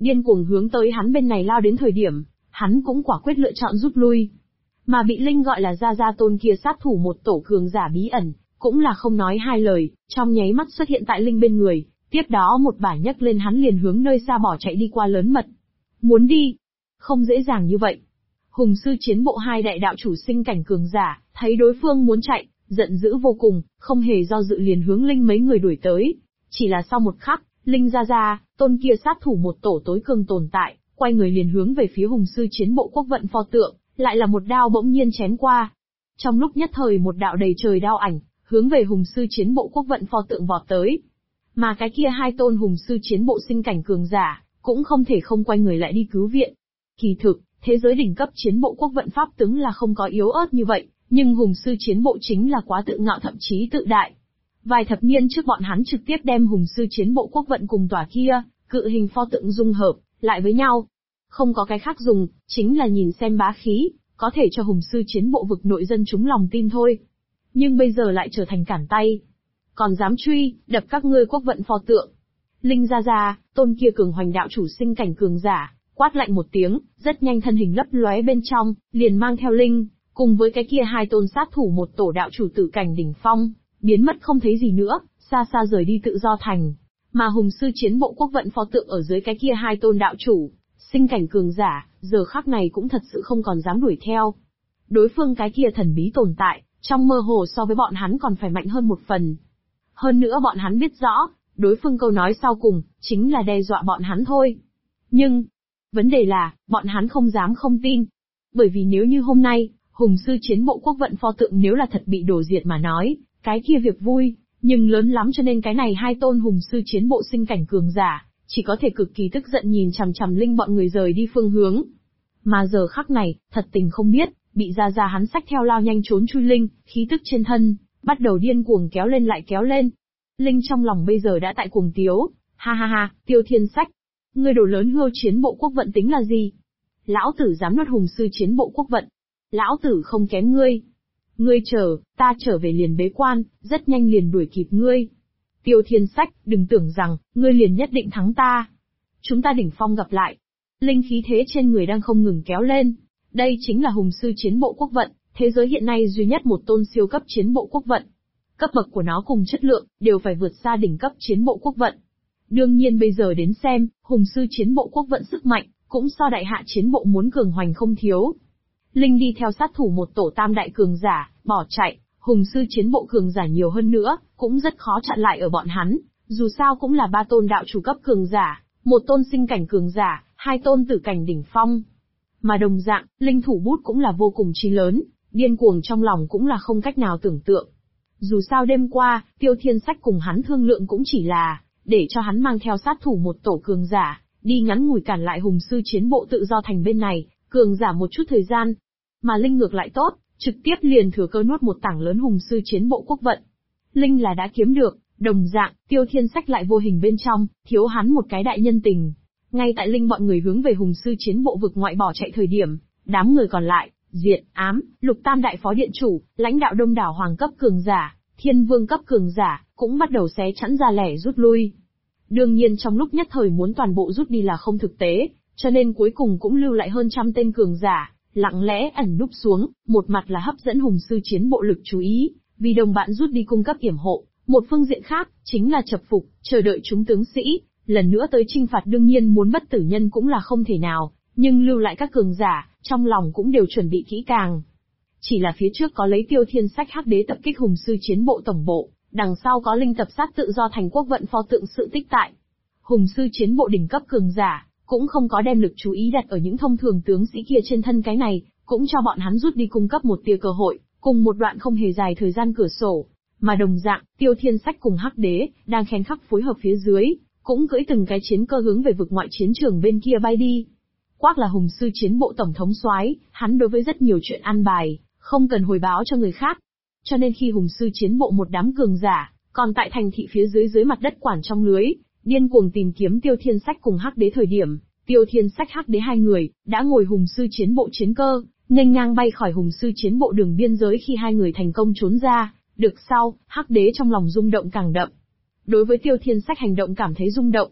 điên cuồng hướng tới hắn bên này lao đến thời điểm, hắn cũng quả quyết lựa chọn rút lui. Mà bị Linh gọi là Gia Tôn kia sát thủ một tổ cường giả bí ẩn, cũng là không nói hai lời, trong nháy mắt xuất hiện tại Linh bên người, tiếp đó một bả nhấc lên hắn liền hướng nơi xa bỏ chạy đi qua lớn mật. Muốn đi? Không dễ dàng như vậy. Hùng sư chiến bộ hai đại đạo chủ sinh cảnh cường giả, thấy đối phương muốn chạy, giận dữ vô cùng, không hề do dự liền hướng Linh mấy người đuổi tới. Chỉ là sau một khắc, Linh Gia Tôn kia sát thủ một tổ tối cường tồn tại, quay người liền hướng về phía hùng sư chiến bộ quốc vận pho tượng, lại là một đao bỗng nhiên chém qua. Trong lúc nhất thời một đạo đầy trời đao ảnh, hướng về hùng sư chiến bộ quốc vận pho tượng vọt tới. Mà cái kia hai tôn hùng sư chiến bộ sinh cảnh cường giả, cũng không thể không quay người lại đi cứu viện. Kỳ thực, thế giới đỉnh cấp chiến bộ quốc vận pháp tướng là không có yếu ớt như vậy, nhưng hùng sư chiến bộ chính là quá tự ngạo thậm chí tự đại. Vài thập niên trước bọn hắn trực tiếp đem hùng sư chiến bộ quốc vận cùng tòa kia, cự hình pho tượng dung hợp, lại với nhau. Không có cái khác dùng, chính là nhìn xem bá khí, có thể cho hùng sư chiến bộ vực nội dân chúng lòng tin thôi. Nhưng bây giờ lại trở thành cản tay. Còn dám truy, đập các ngươi quốc vận pho tượng. Linh Gia Tôn kia cường hoành đạo chủ sinh cảnh cường giả, quát lạnh một tiếng, rất nhanh thân hình lấp lóe bên trong, liền mang theo Linh, cùng với cái kia hai tôn sát thủ một tổ đạo chủ tử cảnh đỉnh phong, biến mất không thấy gì nữa, xa xa rời đi tự do thành. Mà hùng sư chiến bộ quốc vận pho tượng ở dưới cái kia hai tôn đạo chủ, sinh cảnh cường giả, giờ khắc này cũng thật sự không còn dám đuổi theo. Đối phương cái kia thần bí tồn tại, trong mơ hồ so với bọn hắn còn phải mạnh hơn một phần. Hơn nữa bọn hắn biết rõ, đối phương câu nói sau cùng, chính là đe dọa bọn hắn thôi. Nhưng, vấn đề là, bọn hắn không dám không tin. Bởi vì nếu như hôm nay, hùng sư chiến bộ quốc vận pho tượng nếu là thật bị đổ diệt mà nói, cái kia việc vui, nhưng lớn lắm cho nên cái này hai tôn hùng sư chiến bộ sinh cảnh cường giả, chỉ có thể cực kỳ tức giận nhìn chằm chằm Linh bọn người rời đi phương hướng. Mà giờ khắc này, thật tình không biết, bị Gia hắn xách theo lao nhanh trốn chui Linh, khí tức trên thân, bắt đầu điên cuồng kéo lên lại kéo lên. Linh trong lòng bây giờ đã tại cuồng tiếu, ha ha ha, Tiêu Thiên Sách. Ngươi đồ lớn hươu chiến bộ quốc vận tính là gì? Lão tử dám nuốt hùng sư chiến bộ quốc vận. Lão tử không kém ngươi. Ngươi chờ, ta trở về liền bế quan, rất nhanh liền đuổi kịp ngươi. Tiêu Thiên Sách, đừng tưởng rằng, ngươi liền nhất định thắng ta. Chúng ta đỉnh phong gặp lại. Linh khí thế trên người đang không ngừng kéo lên. Đây chính là hùng sư chiến bộ quốc vận, thế giới hiện nay duy nhất một tôn siêu cấp chiến bộ quốc vận. Cấp bậc của nó cùng chất lượng, đều phải vượt xa đỉnh cấp chiến bộ quốc vận. Đương nhiên bây giờ đến xem, hùng sư chiến bộ quốc vận sức mạnh, cũng so đại hạ chiến bộ muốn cường hoành không thiếu. Linh đi theo sát thủ một tổ tam đại cường giả, bỏ chạy, hùng sư chiến bộ cường giả nhiều hơn nữa, cũng rất khó chặn lại ở bọn hắn, dù sao cũng là ba tôn đạo chủ cấp cường giả, một tôn sinh cảnh cường giả, hai tôn tử cảnh đỉnh phong. Mà đồng dạng, Linh thủ bút cũng là vô cùng chi lớn, điên cuồng trong lòng cũng là không cách nào tưởng tượng. Dù sao đêm qua, Tiêu Thiên Sách cùng hắn thương lượng cũng chỉ là, để cho hắn mang theo sát thủ một tổ cường giả, đi ngắn ngủi cản lại hùng sư chiến bộ tự do thành bên này, cường giả một chút thời gian. Mà Linh ngược lại tốt, trực tiếp liền thừa cơ nuốt một tảng lớn hùng sư chiến bộ quốc vận. Linh là đã kiếm được, đồng dạng, Tiêu Thiên Sách lại vô hình bên trong, thiếu hắn một cái đại nhân tình. Ngay tại Linh bọn người hướng về hùng sư chiến bộ vực ngoại bỏ chạy thời điểm, đám người còn lại, Diện, Ám, Lục Tam đại phó điện chủ, lãnh đạo đông đảo hoàng cấp cường giả, thiên vương cấp cường giả, cũng bắt đầu xé chắn ra lẻ rút lui. Đương nhiên trong lúc nhất thời muốn toàn bộ rút đi là không thực tế, cho nên cuối cùng cũng lưu lại hơn trăm tên cường giả, lặng lẽ ẩn núp xuống, một mặt là hấp dẫn hùng sư chiến bộ lực chú ý, vì đồng bạn rút đi cung cấp yểm hộ, một phương diện khác, chính là chập phục, chờ đợi chúng tướng sĩ, lần nữa tới chinh phạt đương nhiên muốn bất tử nhân cũng là không thể nào, nhưng lưu lại các cường giả, trong lòng cũng đều chuẩn bị kỹ càng. Chỉ là phía trước có lấy Tiêu Thiên Sách hắc đế tập kích hùng sư chiến bộ tổng bộ, đằng sau có Linh tập sát tự do thành quốc vận pho tượng sự tích tại. Hùng sư chiến bộ đỉnh cấp cường giả, cũng không có đem lực chú ý đặt ở những thông thường tướng sĩ kia trên thân, cái này, cũng cho bọn hắn rút đi cung cấp một tia cơ hội, cùng một đoạn không hề dài thời gian cửa sổ. Mà đồng dạng, Tiêu Thiên Sách cùng hắc đế, đang khen khắc phối hợp phía dưới, cũng cưỡi từng cái chiến cơ hướng về vực ngoại chiến trường bên kia bay đi. Quác là hùng sư chiến bộ tổng thống soái, hắn đối với rất nhiều chuyện an bài, không cần hồi báo cho người khác. Cho nên khi hùng sư chiến bộ một đám cường giả, còn tại thành thị phía dưới mặt đất quản trong lưới, điên cuồng tìm kiếm Tiêu Thiên Sách cùng hắc đế thời điểm, Tiêu Thiên Sách hắc đế hai người, đã ngồi hùng sư chiến bộ chiến cơ, nghênh ngang bay khỏi hùng sư chiến bộ đường biên giới khi hai người thành công trốn ra, được sau, hắc đế trong lòng rung động càng đậm. Đối với Tiêu Thiên Sách hành động cảm thấy rung động.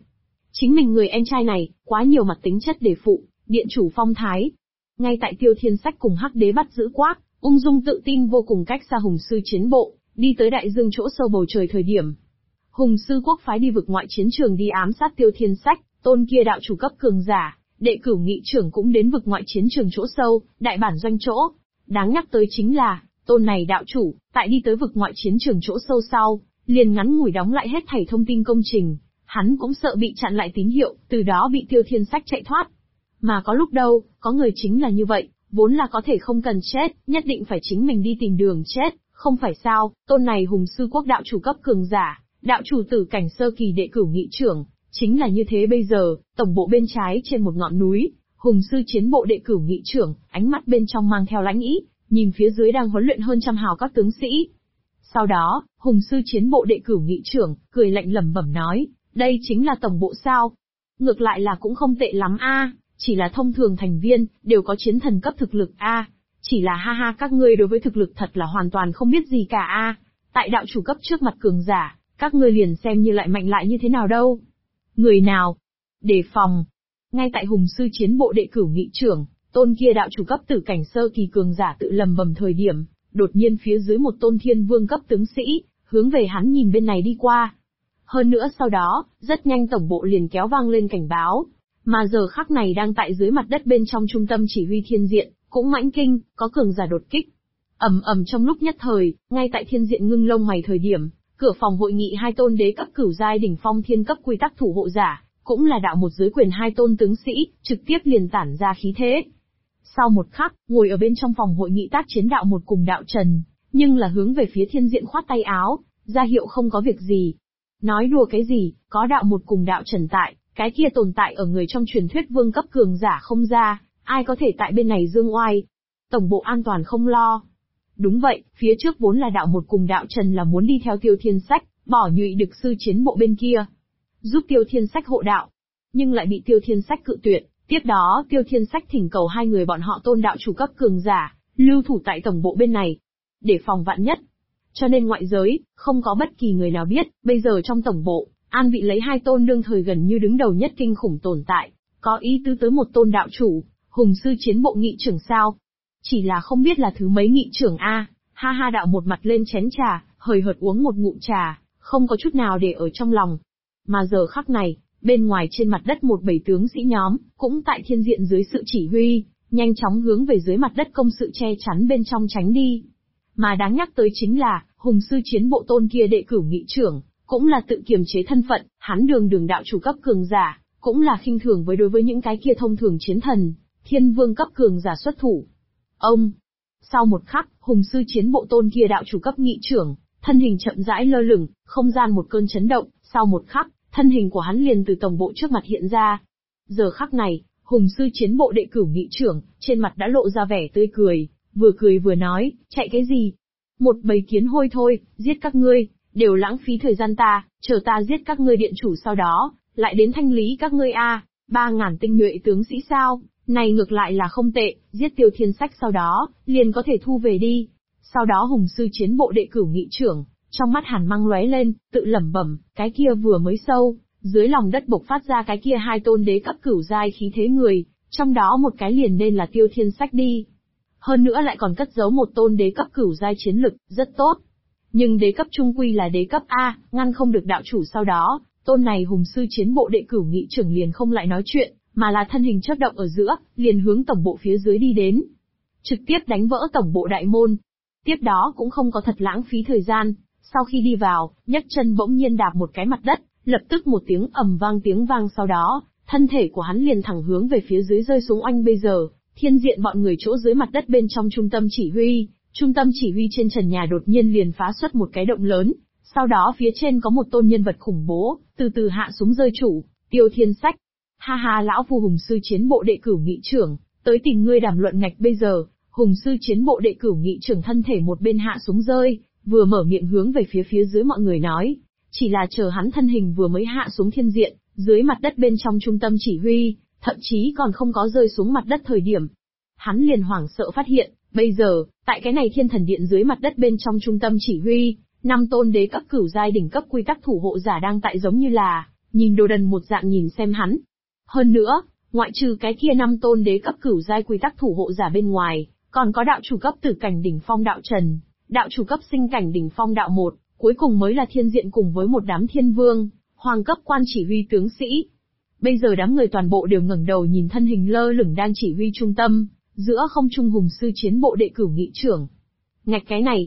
Chính mình người em trai này, quá nhiều mặt tính chất để phụ, điện chủ phong thái. Ngay tại Tiêu Thiên Sách cùng Hắc Đế bắt giữ Quác, ung dung tự tin vô cùng cách xa Hùng sư chiến bộ, đi tới đại dương chỗ sâu bầu trời thời điểm. Hùng sư quốc phái đi vực ngoại chiến trường đi ám sát Tiêu Thiên Sách, tôn kia đạo chủ cấp cường giả, đệ cửu nghị trưởng cũng đến vực ngoại chiến trường chỗ sâu, đại bản doanh chỗ. Đáng nhắc tới chính là, tôn này đạo chủ, tại đi tới vực ngoại chiến trường chỗ sâu sau, liền ngắn ngủi đóng lại hết thảy thông tin công trình. Hắn cũng sợ bị chặn lại tín hiệu, từ đó bị Tiêu Thiên Sách chạy thoát. Mà có lúc đâu, có người chính là như vậy, vốn là có thể không cần chết, nhất định phải chính mình đi tìm đường chết, không phải sao, tôn này Hùng sư quốc đạo chủ cấp cường giả, đạo chủ tử cảnh sơ kỳ đệ cửu nghị trưởng, chính là như thế bây giờ, tổng bộ bên trái trên một ngọn núi, Hùng sư chiến bộ đệ cửu nghị trưởng, ánh mắt bên trong mang theo lãnh ý, nhìn phía dưới đang huấn luyện hơn trăm hào các tướng sĩ. Sau đó, Hùng sư chiến bộ đệ cửu nghị trưởng, cười lạnh lẩm bẩm nói, đây chính là tổng bộ sao? Ngược lại là cũng không tệ lắm a, chỉ là thông thường thành viên, đều có chiến thần cấp thực lực a. Chỉ là ha ha các ngươi đối với thực lực thật là hoàn toàn không biết gì cả a. Tại đạo chủ cấp trước mặt cường giả, các ngươi liền xem như lại mạnh lại như thế nào đâu. Người nào? Đề phòng. Ngay tại Hùng sư chiến bộ đệ cửu nghị trưởng, tôn kia đạo chủ cấp tử cảnh sơ kỳ cường giả tự lầm bầm thời điểm, đột nhiên phía dưới một tôn thiên vương cấp tướng sĩ, hướng về hắn nhìn bên này đi qua. Hơn nữa sau đó, rất nhanh tổng bộ liền kéo vang lên cảnh báo. Mà giờ khắc này đang tại dưới mặt đất bên trong trung tâm chỉ huy thiên diện, cũng mãnh kinh, có cường giả đột kích. Ầm ầm trong lúc nhất thời, ngay tại thiên diện ngưng lông mày thời điểm, cửa phòng hội nghị hai tôn đế cấp cửu giai đỉnh phong thiên cấp quy tắc thủ hộ giả, cũng là đạo một dưới quyền hai tôn tướng sĩ, trực tiếp liền tản ra khí thế. Sau một khắc, ngồi ở bên trong phòng hội nghị tác chiến đạo một cùng đạo Trần, nhưng là hướng về phía thiên diện khoát tay áo, ra hiệu không có việc gì. Nói đùa cái gì, có đạo một cùng đạo Trần tại, cái kia tồn tại ở người trong truyền thuyết vương cấp cường giả không ra, ai có thể tại bên này dương oai. Tổng bộ an toàn không lo. Đúng vậy, phía trước vốn là đạo một cùng đạo Trần là muốn đi theo Tiêu Thiên Sách, bỏ nhụy đực sư chiến bộ bên kia, giúp Tiêu Thiên Sách hộ đạo. Nhưng lại bị Tiêu Thiên Sách cự tuyệt, tiếp đó Tiêu Thiên Sách thỉnh cầu hai người bọn họ tôn đạo chủ cấp cường giả, lưu thủ tại tổng bộ bên này, để phòng vạn nhất. Cho nên ngoại giới, không có bất kỳ người nào biết, bây giờ trong tổng bộ, an vị lấy hai tôn đương thời gần như đứng đầu nhất kinh khủng tồn tại, có ý tứ tới một tôn đạo chủ, Hùng sư chiến bộ nghị trưởng sao? Chỉ là không biết là thứ mấy nghị trưởng a. Ha ha đạo một mặt lên chén trà, hời hợt uống một ngụm trà, không có chút nào để ở trong lòng. Mà giờ khắc này, bên ngoài trên mặt đất một bầy tướng sĩ nhóm, cũng tại thiên diện dưới sự chỉ huy, nhanh chóng hướng về dưới mặt đất công sự che chắn bên trong tránh đi. Mà đáng nhắc tới chính là, Hùng sư chiến bộ tôn kia đệ cửu nghị trưởng, cũng là tự kiềm chế thân phận, hắn đường đạo chủ cấp cường giả, cũng là khinh thường với đối với những cái kia thông thường chiến thần, thiên vương cấp cường giả xuất thủ. Ông! Sau một khắc, Hùng sư chiến bộ tôn kia đạo chủ cấp nghị trưởng, thân hình chậm rãi lơ lửng, không gian một cơn chấn động, sau một khắc, thân hình của hắn liền từ tổng bộ trước mặt hiện ra. Giờ khắc này, Hùng sư chiến bộ đệ cửu nghị trưởng, trên mặt đã lộ ra vẻ tươi cười vừa nói, chạy cái gì? Một bầy kiến hôi thôi, giết các ngươi, đều lãng phí thời gian ta, chờ ta giết các ngươi điện chủ sau đó, lại đến thanh lý các ngươi a. 3.000 tinh nhuệ tướng sĩ sao, này ngược lại là không tệ, giết Tiêu Thiên Sách sau đó, liền có thể thu về đi. Sau đó Hùng sư chiến bộ đệ cửu nghị trưởng, trong mắt hàn mang lóe lên, tự lẩm bẩm, cái kia vừa mới sâu, dưới lòng đất bộc phát ra cái kia hai tôn đế cấp cửu giai khí thế người, trong đó một cái liền nên là Tiêu Thiên Sách đi. Hơn nữa lại còn cất giấu một tôn đế cấp cửu giai chiến lực, rất tốt. Nhưng đế cấp trung quy là đế cấp A, ngăn không được đạo chủ sau đó, tôn này Hùng sư chiến bộ đệ cửu nghị trưởng liền không lại nói chuyện, mà là thân hình chớp động ở giữa, liền hướng tổng bộ phía dưới đi đến. Trực tiếp đánh vỡ tổng bộ đại môn. Tiếp đó cũng không có thật lãng phí thời gian, sau khi đi vào, nhấc chân bỗng nhiên đạp một cái mặt đất, lập tức một tiếng ầm vang tiếng vang sau đó, thân thể của hắn liền thẳng hướng về phía dưới rơi xuống oanh bây giờ, thiên diện bọn người chỗ dưới mặt đất bên trong trung tâm chỉ huy trên trần nhà đột nhiên liền phá xuất một cái động lớn, sau đó phía trên có một tôn nhân vật khủng bố, từ từ hạ xuống rơi chủ, Tiêu Thiên Sách. Ha ha lão phu Hùng sư chiến bộ đệ cửu nghị trưởng, tới tìm ngươi đàm luận ngạch bây giờ, Hùng sư chiến bộ đệ cửu nghị trưởng thân thể một bên hạ xuống rơi, vừa mở miệng hướng về phía dưới mọi người nói, chỉ là chờ hắn thân hình vừa mới hạ xuống thiên diện, dưới mặt đất bên trong trung tâm chỉ huy, thậm chí còn không có rơi xuống mặt đất thời điểm. Hắn liền hoảng sợ phát hiện, bây giờ, tại cái này thiên thần điện dưới mặt đất bên trong trung tâm chỉ huy, 5 tôn đế cấp cửu giai đỉnh cấp quy tắc thủ hộ giả đang tại giống như là nhìn đồ đần một dạng nhìn xem hắn. Hơn nữa, ngoại trừ cái kia 5 tôn đế cấp cửu giai quy tắc thủ hộ giả bên ngoài, còn có đạo chủ cấp tử cảnh đỉnh phong đạo Trần, đạo chủ cấp sinh cảnh đỉnh phong đạo một, cuối cùng mới là thiên diện cùng với một đám thiên vương, hoàng cấp quan chỉ huy tướng sĩ. Bây giờ đám người toàn bộ đều ngẩng đầu nhìn thân hình lơ lửng đang chỉ huy trung tâm, giữa không trung hùng sư chiến bộ đệ cửu nghị trưởng. Ngạch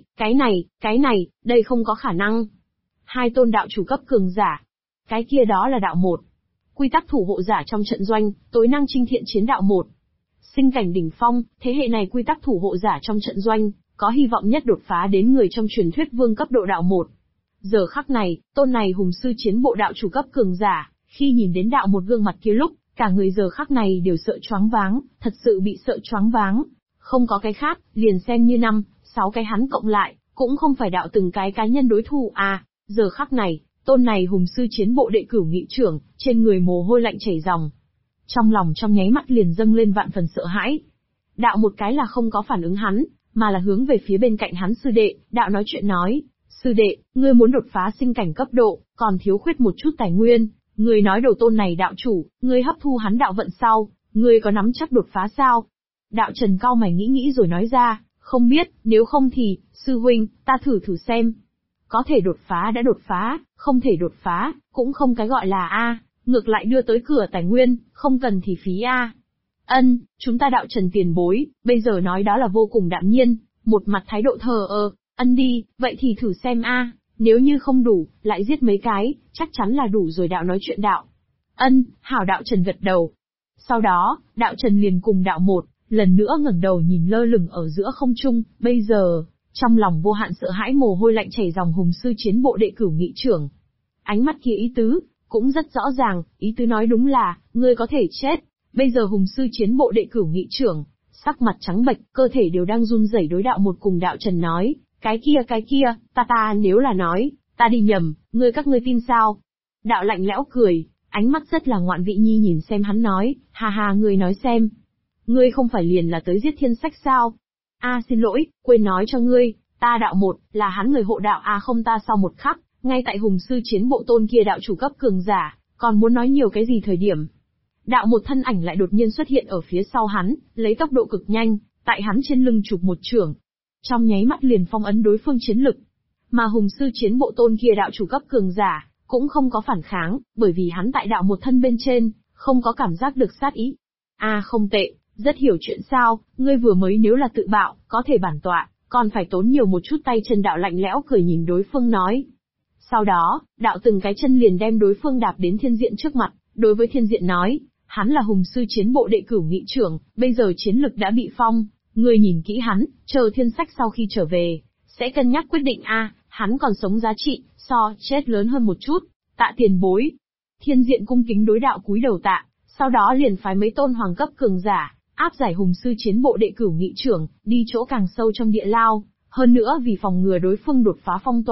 cái này, đây không có khả năng. 2 tôn đạo chủ cấp cường giả. Cái kia đó là đạo một. Quy tắc thủ hộ giả trong trận doanh, tối năng chinh thiện chiến đạo một. Sinh cảnh đỉnh phong, thế hệ này quy tắc thủ hộ giả trong trận doanh, có hy vọng nhất đột phá đến người trong truyền thuyết vương cấp độ đạo một. Giờ khắc này, tôn này hùng sư chiến bộ đạo chủ cấp cường giả, khi nhìn đến đạo một gương mặt kia lúc, cả người giờ khắc này đều sợ choáng váng, thật sự bị sợ choáng váng. Không có cái khác, liền xem như 5-6 cái hắn cộng lại, cũng không phải đạo từng cái cá nhân đối thủ à. Giờ khắc này, tôn này hùng sư chiến bộ đệ cửu nghị trưởng, trên người mồ hôi lạnh chảy ròng. Trong lòng trong nháy mắt liền dâng lên vạn phần sợ hãi. Đạo một cái là không có phản ứng hắn, mà là hướng về phía bên cạnh hắn sư đệ, đạo nói chuyện nói. Sư đệ, ngươi muốn đột phá sinh cảnh cấp độ, còn thiếu khuyết một chút tài nguyên. Ngươi nói đầu tôn này đạo chủ, ngươi hấp thu hắn đạo vận sau, ngươi có nắm chắc đột phá sao? Đạo Trần cau mày nghĩ rồi nói ra, không biết, nếu không thì, sư huynh, ta thử xem. Có thể đột phá đã đột phá, không thể đột phá, cũng không cái gọi là A, ngược lại đưa tới cửa tài nguyên, không cần thì phí A. Chúng ta đạo Trần tiền bối, bây giờ nói đó là vô cùng đạm nhiên, một mặt thái độ thờ ơ, đi, vậy thì thử xem A, nếu như không đủ, lại giết mấy cái, chắc chắn là đủ rồi đạo nói chuyện đạo. Hảo đạo Trần gật đầu. Sau đó, đạo Trần liền cùng đạo một, lần nữa ngẩng đầu nhìn lơ lửng ở giữa không trung, bây giờ, trong lòng vô hạn sợ hãi mồ hôi lạnh chảy ròng hùng sư chiến bộ đệ cửu nghị trưởng. Ánh mắt kia ý tứ, cũng rất rõ ràng, ý tứ nói đúng là, ngươi có thể chết. Bây giờ hùng sư chiến bộ đệ cửu nghị trưởng, sắc mặt trắng bệch, cơ thể đều đang run rẩy đối đạo một cùng đạo Trần nói, cái kia, ta nếu là nói, ta đi nhầm, các ngươi tin sao? Đạo lạnh lẽo cười, ánh mắt rất là ngoạn vị nhi nhìn xem hắn nói, ha ngươi nói xem. Ngươi không phải liền là tới giết thiên sách sao? Xin lỗi, quên nói cho ngươi, ta đạo một, là hắn người hộ đạo không ta sau một khắc, ngay tại hùng sư chiến bộ tôn kia đạo chủ cấp cường giả, còn muốn nói nhiều cái gì thời điểm. Đạo một thân ảnh lại đột nhiên xuất hiện ở phía sau hắn, lấy tốc độ cực nhanh, tại hắn trên lưng chụp một chưởng. Trong nháy mắt liền phong ấn đối phương chiến lực. Mà hùng sư chiến bộ tôn kia đạo chủ cấp cường giả, cũng không có phản kháng, bởi vì hắn tại đạo một thân bên trên, không có cảm giác được sát ý. Không tệ, rất hiểu chuyện sao, ngươi vừa mới nếu là tự bạo, có thể bản tọa, còn phải tốn nhiều một chút tay chân đạo lạnh lẽo cười nhìn đối phương nói. Sau đó, đạo từng cái chân liền đem đối phương đạp đến thiên diện trước mặt, đối với thiên diện nói, hắn là hùng sư chiến bộ đệ cửu nghị trưởng, bây giờ chiến lực đã bị phong, ngươi nhìn kỹ hắn, chờ thiên sách sau khi trở về, sẽ cân nhắc quyết định hắn còn sống giá trị, so chết lớn hơn một chút, tạ tiền bối. Thiên diện cung kính đối đạo cúi đầu tạ, sau đó liền phái mấy tôn hoàng cấp cường giả, áp giải hùng sư chiến bộ đệ cửu nghị trưởng, đi chỗ càng sâu trong địa lao, hơn nữa vì phòng ngừa đối phương đột phá phong tỏa.